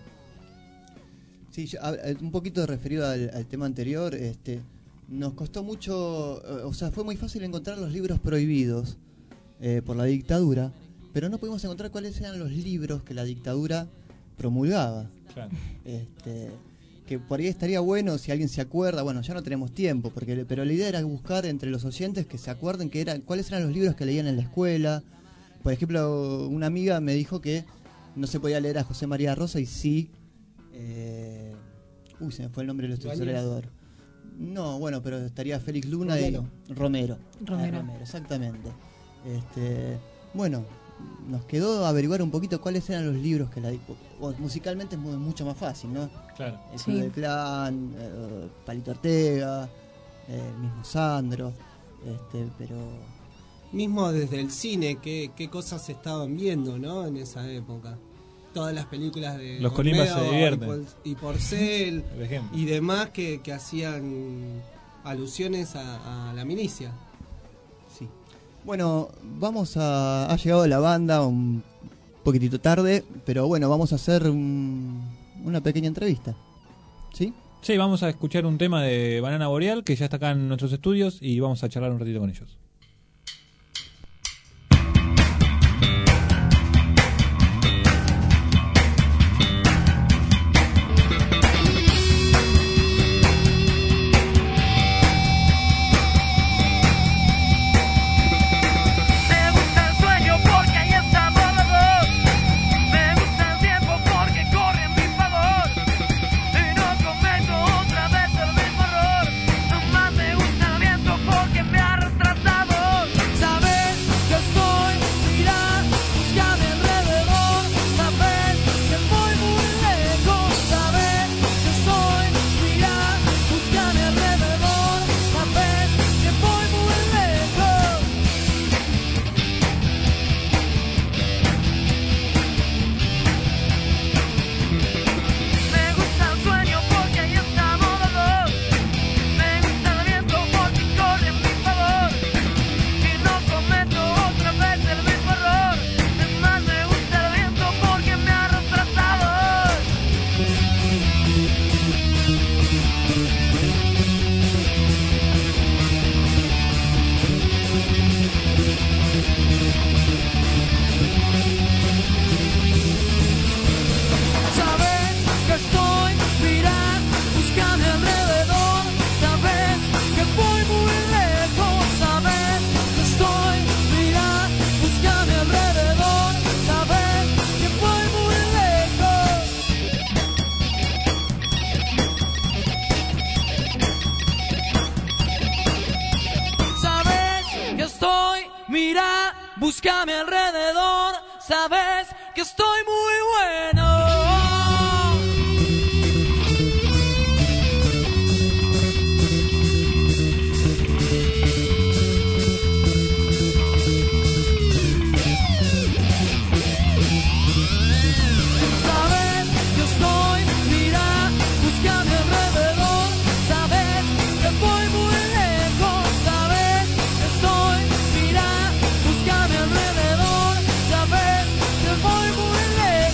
Sí, yo- a- a- un poquito referido al, al tema anterior, este, nos costó mucho, eh, o sea, fue muy fácil encontrar los libros prohibidos eh, por la dictadura, pero no pudimos encontrar cuáles eran los libros que la dictadura promulgaba. Claro. Este, que por ahí estaría bueno si alguien se acuerda, bueno, ya no tenemos tiempo, porque pero la idea era buscar entre los oyentes que se acuerden que eran, cuáles eran los libros que leían en la escuela. Por ejemplo, una amiga me dijo que no se podía leer a José María Rosa y sí... Eh, uy, se me fue el nombre del Ibáñez. historiador. No, bueno, pero estaría Félix Luna Romero. y Romero. Romero. Ah, Romero, exactamente. Este, bueno, nos quedó averiguar un poquito cuáles eran los libros que la bueno, musicalmente es mu- mucho más fácil, ¿no? Claro. El Sí. Club del Clan, eh, Palito Ortega, eh, el mismo Sandro, este, pero Mismo desde el cine, qué, qué cosas se estaban viendo, ¿no? En esa época. Todas las películas de Los Colimas se Olmedo divierten. y Por- y Porcel Por ejemplo. y demás que, que hacían alusiones a, a la milicia. sí. Bueno, vamos a... Ha llegado la banda un poquitito tarde, pero bueno, vamos a hacer un- una pequeña entrevista. ¿Sí? Sí, vamos a escuchar un tema de Banana Boreal que ya está acá en nuestros estudios y vamos a charlar un ratito con ellos. Me gusta el sueño porque ahí estamos los dos. Me gusta el tiempo porque corre en mi favor. Y no cometo otra vez el mismo error. Más me gusta el viento porque me ha retratado. Sabes que estoy, mira, búscame alrededor. Sabes que voy muy lejos. Sabes que estoy, mira, búscame alrededor. Sabes que voy muy lejos. Me gusta el sueño porque ahí estamos los dos. Me gusta el viento porque corre en mi favor. Y no cometo otra vez el mismo error. Es más, me gusta el viento porque me ha retrasado. Sabes que estoy, mira, búscame alrededor. Sabes que voy muy lejos. Sabes que estoy, mira, búscame alrededor. Sabes que voy muy lejos. Sabes que estoy, mira, búscame alrededor. Sabes que estoy muy bueno. Sabes que estoy, mira, búscame alrededor. Sabes que voy muy lejos. Sabes que estoy, mira, búscame alrededor. Sabes que voy muy lejos.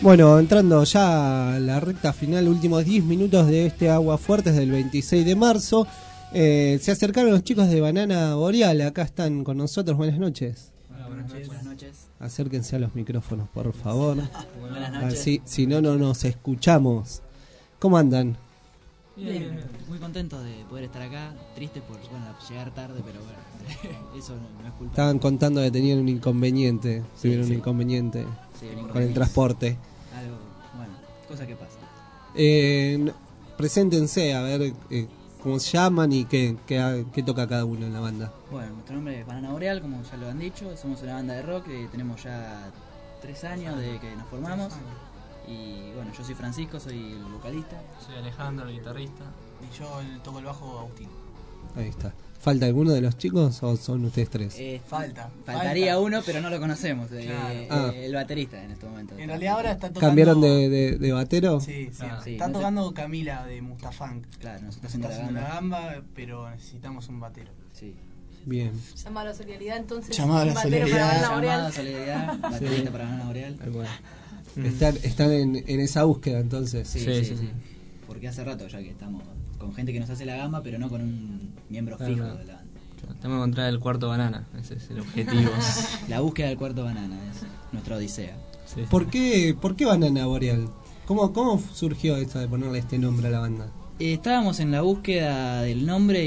Bueno, entrando ya a la recta final, últimos diez minutos de este Aguafuertes del veintiséis de marzo. Eh, se acercaron los chicos de Banana Boreal, acá están con nosotros. Buenas noches. Hola, buenas noches. Buenas noches. Acérquense a los micrófonos, por favor. Buenas noches. Así, si no, no nos escuchamos. ¿Cómo andan? Bien, bien, muy contentos de poder estar acá. Tristes por bueno, llegar tarde, pero bueno, eso no, no es culpa. Estaban contando que tenían un inconveniente. Sí, tuvieron sí. un inconveniente Sí, un con el inconveniente. transporte. Algo, bueno, cosa que pasa. Eh, n- preséntense, a ver eh, cómo se llaman y qué, qué, qué toca cada uno en la banda. Bueno, nuestro nombre es Banana Boreal, como ya lo han dicho. Somos una banda de rock, eh, tenemos ya tres años de que nos formamos. Y bueno, yo soy Francisco, soy el vocalista. Soy Alejandro, el guitarrista. Y yo el- toco el bajo Agustín. Ahí está. ¿Falta alguno de los chicos o son ustedes tres? Eh, Falta. Faltaría falta. uno, pero no lo conocemos. eh, Claro. eh, Ah. El baterista en este momento. En realidad ahora está tocando... ¿Cambiaron de, de, de batero? Sí, sí. Ah, sí, Está no te- tocando Camila de Mustafunk. Claro, nosotros Está haciendo la haciendo la gamba. gamba, pero necesitamos un batero. Sí. Bien. Llamado a la solidaridad, entonces. Llamado a la un batero solidaridad. para Banana Llamado a Boreal. solidaridad, baterista para Banana Boreal. Están, están en, en esa búsqueda entonces. Sí, sí, sí, sí. Porque hace rato ya que estamos con gente que nos hace la gamba, pero no con un miembro Claro, fijo claro. de la banda. Tenemos que encontrar el cuarto banana, ese es el objetivo. La búsqueda del cuarto banana es nuestra odisea. Sí. ¿Por qué, ¿Por qué Banana Boreal? ¿Cómo, ¿Cómo surgió esto de ponerle este nombre a la banda? Eh, estábamos en la búsqueda del nombre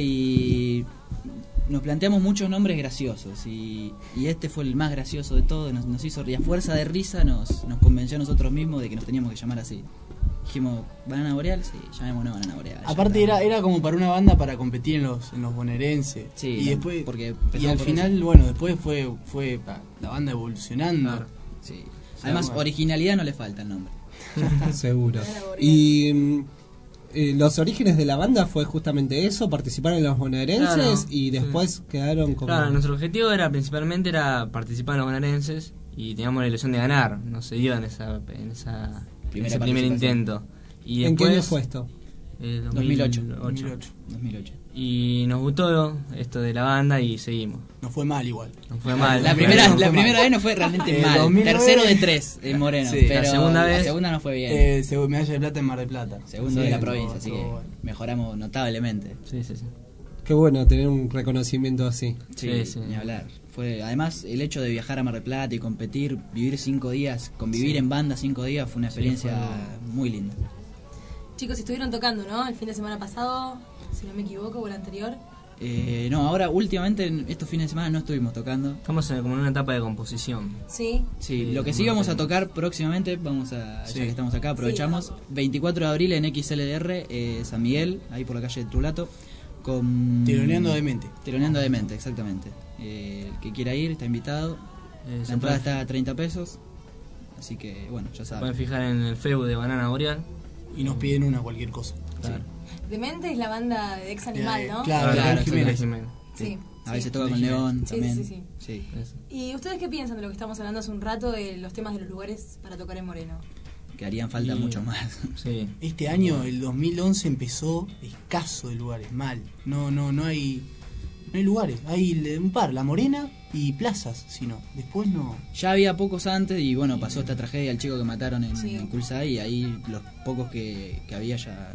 y nos planteamos muchos nombres graciosos y, y este fue el más gracioso de todos, nos, nos hizo reír. A fuerza de risa nos, nos convenció a nosotros mismos de que nos teníamos que llamar así. Dijimos, ¿Banana Boreal? Sí, llamémonos Banana Boreal. Aparte Ya era, está. era como para una banda para competir en los, en los bonaerenses. Sí, y no, después porque y empezamos al por final, eso. bueno, después fue fue la banda evolucionando. Claro. Sí. Además, bueno. originalidad no le falta el nombre. Seguro. Y mm, eh, los orígenes de la banda fue justamente eso, participar en los bonaerenses Claro, y después quedaron como... Claro, nuestro objetivo era principalmente era participar en los bonaerenses y teníamos la ilusión de ganar. No se dio en esa en esa Primera ese primer participación. intento. Y ¿En qué después, año fue esto? Eh, dos mil ocho. dos mil ocho. dos mil ocho. Y nos gustó esto de la banda y seguimos. Nos fue mal igual. Nos fue mal. La primera, No fue la mal. primera vez no fue realmente Eh, mal. dos mil nueve. Tercero de tres en Moreno. Sí. Pero La segunda vez- la segunda no fue bien. Eh, seg- medalla de plata en Mar del Plata. Segundo Sí, de la todo- provincia, así todo que bueno. mejoramos notablemente. Sí, sí, sí. Qué bueno tener un reconocimiento así. Sí, Sí, sí. ni hablar. Fue, además, el hecho de viajar a Mar del Plata y competir, vivir cinco días, convivir Sí. en banda cinco días, fue una experiencia fue- muy linda. Chicos, estuvieron tocando, ¿no? El fin de semana pasado, si no me equivoco, o el anterior. Eh, no, ahora últimamente en estos fines de semana no estuvimos tocando. Estamos en, como en una etapa de composición. Sí. Sí, Sí, lo que sí bueno, vamos a tenemos. tocar próximamente, vamos a, Sí. ya que estamos acá, aprovechamos, veinticuatro de abril en X L D R, eh, San Miguel, ahí por la calle de Trulato, con... Tironeando de mente. Tironeando de mente, exactamente. Eh, el que quiera ir está invitado, Eh, la se entrada pueden- está a treinta pesos, así que bueno, ya se pueden saben. fijar en el Facebook de Banana Boreal. Y nos piden una cualquier cosa. Claro. Demente es la banda de Ex Animal, ¿no? Claro, Claro, León Jiménez. Jiménez. Sí. A veces sí. toca con Sí, León sí, también. sí, sí, Sí. Eso. ¿Y ustedes qué piensan de lo que estamos hablando hace un rato de los temas de los lugares para tocar en Moreno? Que harían falta Y- mucho más. Sí. Este año, el dos mil once, empezó escaso de lugares, mal. No, no, no hay, no hay lugares. Hay le- un par, La Morena y plazas, si no. Después no. Ya había pocos antes y bueno, pasó esta tragedia al chico que mataron en, Sí. en Culsay y ahí los pocos que, que había ya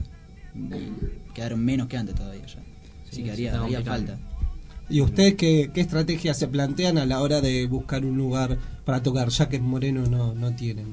y quedaron menos que antes todavía ya. Así Sí, que haría, está haría complicado. falta. ¿Y ustedes qué, qué estrategia se plantean a la hora de buscar un lugar para tocar, ya que en Moreno no, no tienen?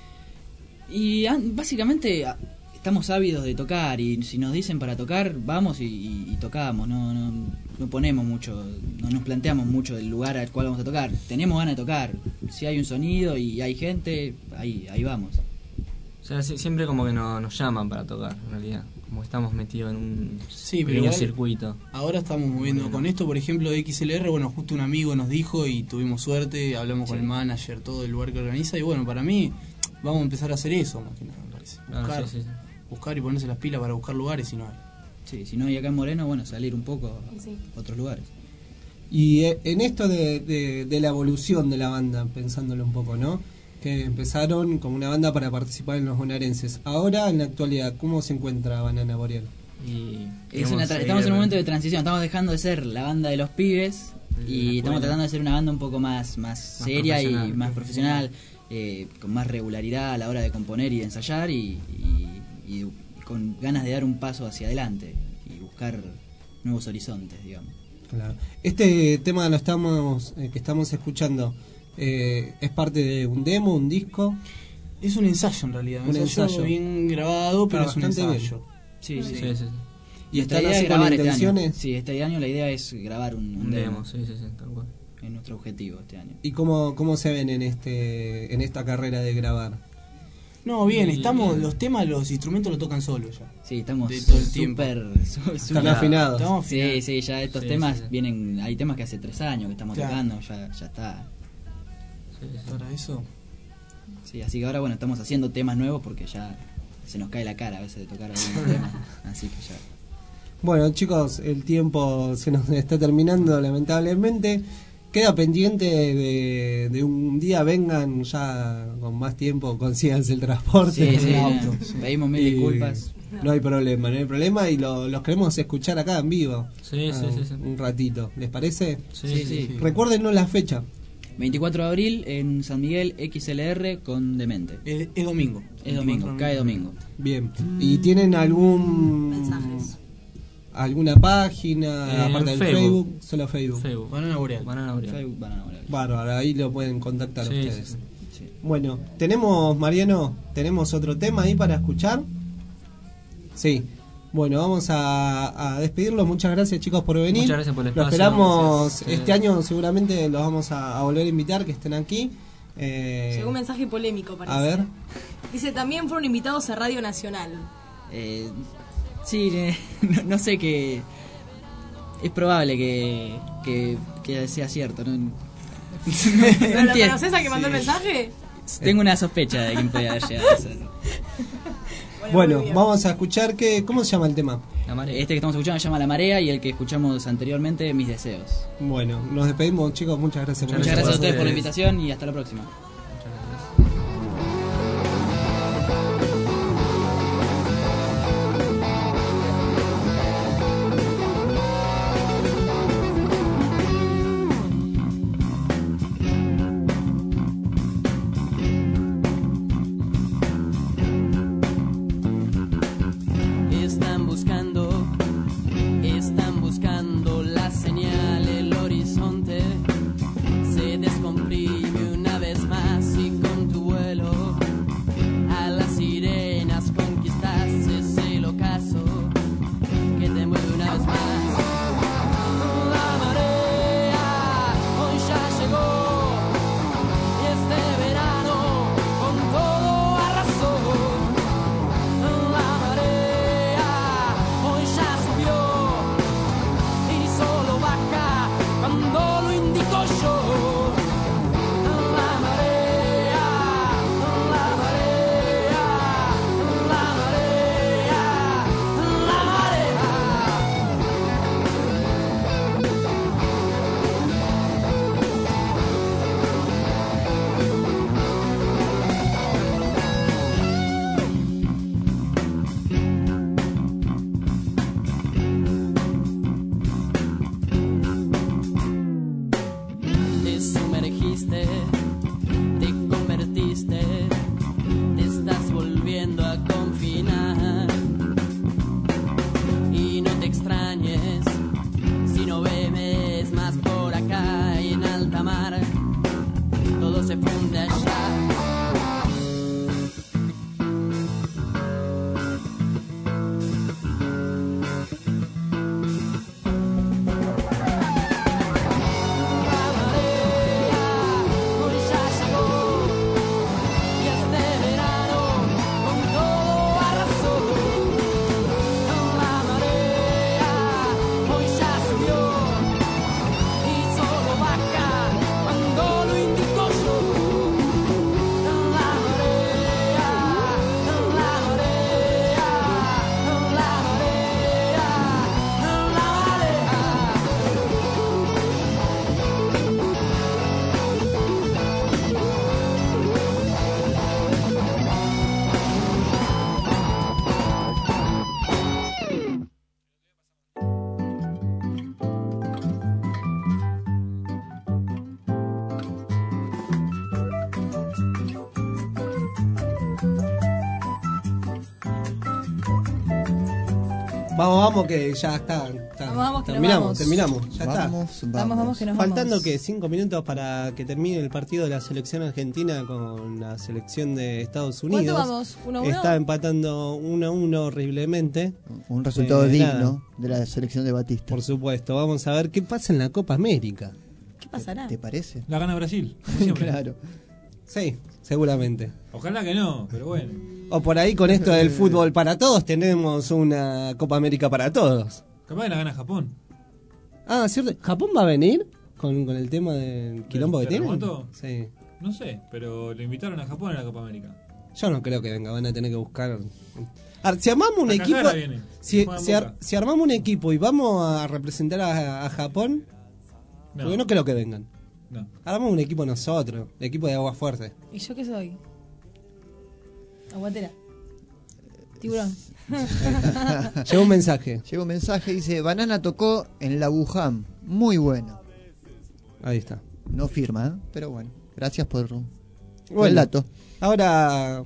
Y an- básicamente a- estamos ávidos de tocar y si nos dicen para tocar, vamos y, y- y tocamos. No, no, no ponemos mucho, no nos planteamos mucho del lugar al cual vamos a tocar. Tenemos ganas de tocar. Si hay un sonido y hay gente, ahí, ahí vamos. O sea, si- siempre como que no, nos llaman para tocar, en realidad. Como que estamos metidos en un, Sí, en pero un igual- circuito. Ahora estamos moviendo con esto, por ejemplo, de X L R. Bueno, justo un amigo nos dijo y tuvimos suerte. Hablamos con Sí. el manager, todo el lugar que organiza. Y bueno, para mí, vamos a empezar a hacer eso, más que nada, me parece. Claro, Buscar, sí, sí, sí. buscar y ponerse las pilas para buscar lugares si no hay. Sí, si no hay acá en Moreno, bueno, salir un poco Sí. a otros lugares. Y eh, en esto de, de, de la evolución de la banda, pensándolo un poco, ¿no? Que empezaron como una banda para participar en los bonaerenses. Ahora, en la actualidad, ¿cómo se encuentra Banana Boreal? Y Es queremos una tra- seguir- estamos en un momento de transición, estamos dejando de ser la banda de los pibes de la y estamos escuela. tratando de ser una banda un poco más, más, seria y profesional. más profesional. eh, con más regularidad a la hora de componer y de ensayar y, y, y con ganas de dar un paso hacia adelante y buscar nuevos horizontes, digamos. Claro. Este tema lo estamos eh, que estamos escuchando eh, es parte de un demo, un disco. Es un ensayo en realidad, un, Un ensayo, ensayo. bien grabado, pero Está es un bastante ensayo. Sí, sí, Sí, sí. sí, sí. Y ¿Están esta idea así es con grabar este año. intenciones? Sí, este año la idea es grabar un, un Un demo. demo, sí, sí, sí, tal cual. Es nuestro objetivo este año. ¿Y cómo, cómo se ven en este en esta carrera de grabar? No, bien, Y- estamos, los temas, los instrumentos lo tocan solos ya. Sí, estamos De todo el tiempo. súper... su- Están súper- afinados. Estamos Sí, afinados. sí, ya estos Sí, temas sí, sí. vienen... Hay temas que hace tres años que estamos Claro. tocando, ya, ya está. Sí, sí. Para eso. Sí, así que ahora, bueno, estamos haciendo temas nuevos porque ya se nos cae la cara a veces de tocar algún tema. Así que ya... Bueno, chicos, el tiempo se nos está terminando, lamentablemente. Queda pendiente de, de un día vengan ya con más tiempo, consíganse el transporte. Sí, sí, el ya. auto. Pedimos mil Y disculpas. No hay problema, no hay problema. Y lo- los queremos escuchar acá en vivo. Sí, sí, Ah, sí, sí. Un ratito, ¿les parece? Sí, Sí, sí, sí. sí. Recuérdenos la fecha. veinticuatro de abril en San Miguel, X L R con Demente. Es, es domingo. Es domingo, cae domingo. Bien. ¿Y tienen algún Mensajes. alguna página Eh, aparte del Facebook. Facebook? Solo Facebook. Facebook. Banana Boreal. Banana Boreal. Facebook, Banana Boreal. Bárbaro, ahí lo pueden contactar Sí, ustedes. sí, Sí. Bueno, tenemos, Mariano, tenemos otro tema ahí para escuchar. Sí. Bueno, vamos a, a despedirlo. Muchas gracias, chicos, por venir. Muchas gracias por el Lo espacio. esperamos Gracias. este año, seguramente los vamos a, a volver a invitar, que estén aquí. Eh, Llegó un mensaje polémico, parece. a ver. Dice, también fueron invitados a Radio Nacional. Eh, sí, eh, no, no sé qué... Es probable que, que, que sea cierto. No, no ¿Pero lo entiendo. conoces al que mandó el Sí. mensaje? Tengo una sospecha de quién podía haber llegado a eso. Bueno, vamos a escuchar que, ¿cómo se llama el tema? La marea. Este que estamos escuchando se llama La Marea y el que escuchamos anteriormente, Mis Deseos. Bueno, nos despedimos, chicos. Muchas gracias por Muchas gracias a ustedes por la ustedes. invitación y hasta la próxima. Están buscando, están buscando la señal, el horizonte se descomprime una vez más. Vamos, vamos, que ya está. está. Vamos, vamos, que nos terminamos, vamos. terminamos, ya Vamos, está. Vamos, vamos, que nos Faltando vamos. que cinco minutos para que termine el partido de la selección argentina con la selección de Estados Unidos. ¿Cuánto vamos? ¿uno a uno? Está empatando uno a uno horriblemente. Un resultado Eh, digno nada. de la selección de Batista. Por supuesto, vamos a ver qué pasa en la Copa América. ¿Qué pasará? ¿Te parece? La gana Brasil, como siempre. Claro. Sí, seguramente. Ojalá que no, pero bueno. O por ahí con esto del fútbol para todos tenemos una Copa América para todos. Capaz que la gana Japón. Ah, cierto. ¿Japón va a venir con, con el tema del quilombo que ¿Del tiene? terremoto? Sí. No sé, pero le invitaron a Japón a la Copa América. Yo no creo que venga, van a tener que buscar. A ver, si armamos un Takahara equipo. viene, Si, juega en si ar- Boca. si armamos un equipo y vamos a representar a, a Japón, No. porque no creo que vengan. No. Armamos un equipo nosotros, el equipo de Agua Fuerte. ¿Y yo qué soy? Aguantera. Tiburón. Llegó un mensaje. Llegó un mensaje, dice, Banana tocó en la Wuhan. Muy bueno. Ahí está. No firma, ¿eh? Pero bueno. Gracias por, por Bueno, el dato. ahora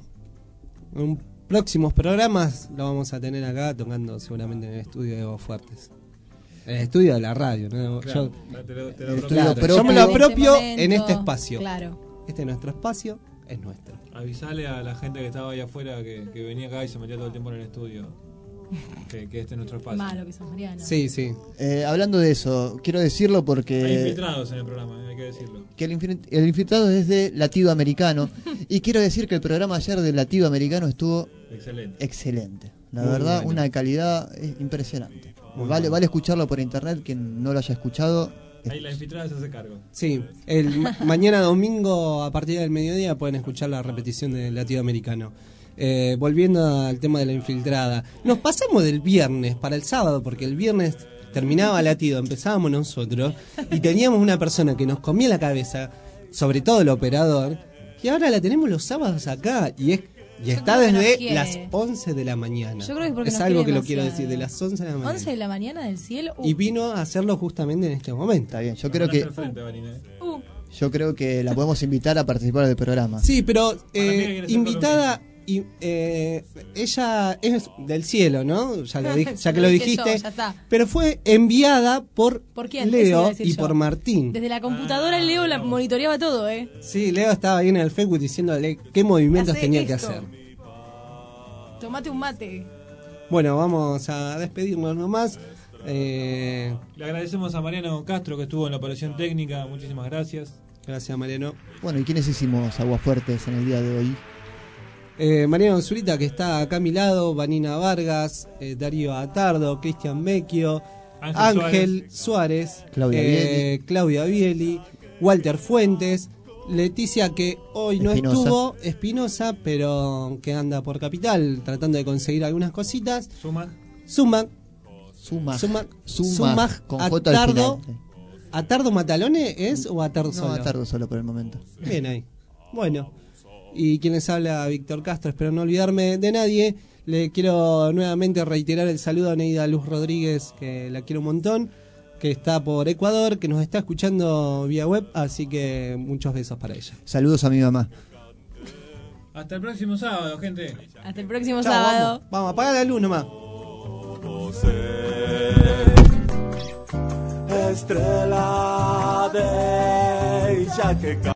en próximos programas lo vamos a tener acá tocando seguramente en el estudio de Agua Fuertes. En el estudio de la radio, ¿no? Claro, yo, te lo- te lo El propio. estudio claro, yo me lo En este apropio momento, en este espacio. Claro. Este es nuestro espacio, es nuestro. Avisale a la gente que estaba ahí afuera que, que venía acá y se metía todo el tiempo en el estudio. Que, que este es nuestro espacio. Malo que sos, Mariano. Sí, sí. Eh, hablando de eso, quiero decirlo Hay porque infiltrados en el programa, hay que decirlo. que el, infil- el infiltrado es de Latido Americano. Y quiero decir que el programa ayer de Latido Americano estuvo Excelente. excelente. La Muy verdad, bueno. una calidad eh, impresionante. Muy Vale, bueno. vale escucharlo por internet, quien no lo haya escuchado. Ahí la infiltrada se hace cargo. Sí, el ma- mañana domingo a partir del mediodía pueden escuchar la repetición del Latido Americano. Eh, volviendo al tema de la infiltrada, nos pasamos del viernes para el sábado porque el viernes terminaba Latido, empezábamos nosotros y teníamos una persona que nos comía la cabeza, sobre todo el operador, y ahora la tenemos los sábados acá y es y Yo está creo que nos desde quiere. las once de la mañana. Yo creo que es porque es nos algo quiere que lo quiero demasiado. decir, de las once de la mañana. once de la mañana del cielo. Uh, Y vino a hacerlo justamente en este momento. Está bien, yo Nos creo ganaste que al frente, Vanina, eh. uh. yo creo que la podemos invitar a participar del programa. Sí, pero mí que eh, quiere ser invitada, y, eh, ella es del cielo, ¿no? Ya, lo dije- ya que Lo lo dije dijiste. yo, ya está. Pero fue enviada por, ¿Por quién? Eso iba Leo a decir y yo. por Martín. Desde la computadora Leo la monitoreaba todo, ¿eh? Sí, Leo estaba ahí en el Facebook diciéndole qué movimientos Hacé tenía que esto. hacer. Tomate un mate. Bueno, vamos a despedirnos nomás. Eh, Le agradecemos a Mariano Castro que estuvo en la operación técnica. Muchísimas gracias. gracias, Mariano. Bueno, ¿y quiénes hicimos Aguafuertes en el día de hoy? Eh, Mariano Zurita, que está acá a mi lado, Vanina Vargas, eh, Darío Atardo, Cristian Vecchio, Ángel Ángel Suárez, Claudia eh, Claudia Bieli, Walter Fuentes, Leticia, que hoy no Espinosa. estuvo, Espinosa, pero que anda por Capital tratando de conseguir algunas cositas. Suma. Suma, Suma. Suma, Suma, Suma, con J al Atardo. final. ¿Atardo Matalone es o Atardo No, solo? Atardo solo por el momento. Bien ahí. Bueno, y quien les habla, Víctor Castro, espero no olvidarme de nadie. Le quiero nuevamente reiterar el saludo a Neida Luz Rodríguez, que la quiero un montón, que está por Ecuador, que nos está escuchando vía web, así que muchos besos para ella. Saludos a mi mamá. Hasta el próximo sábado, gente. Hasta el próximo Chao, sábado. Vamos, vamos, apaga la luz nomás. Estrella de ella que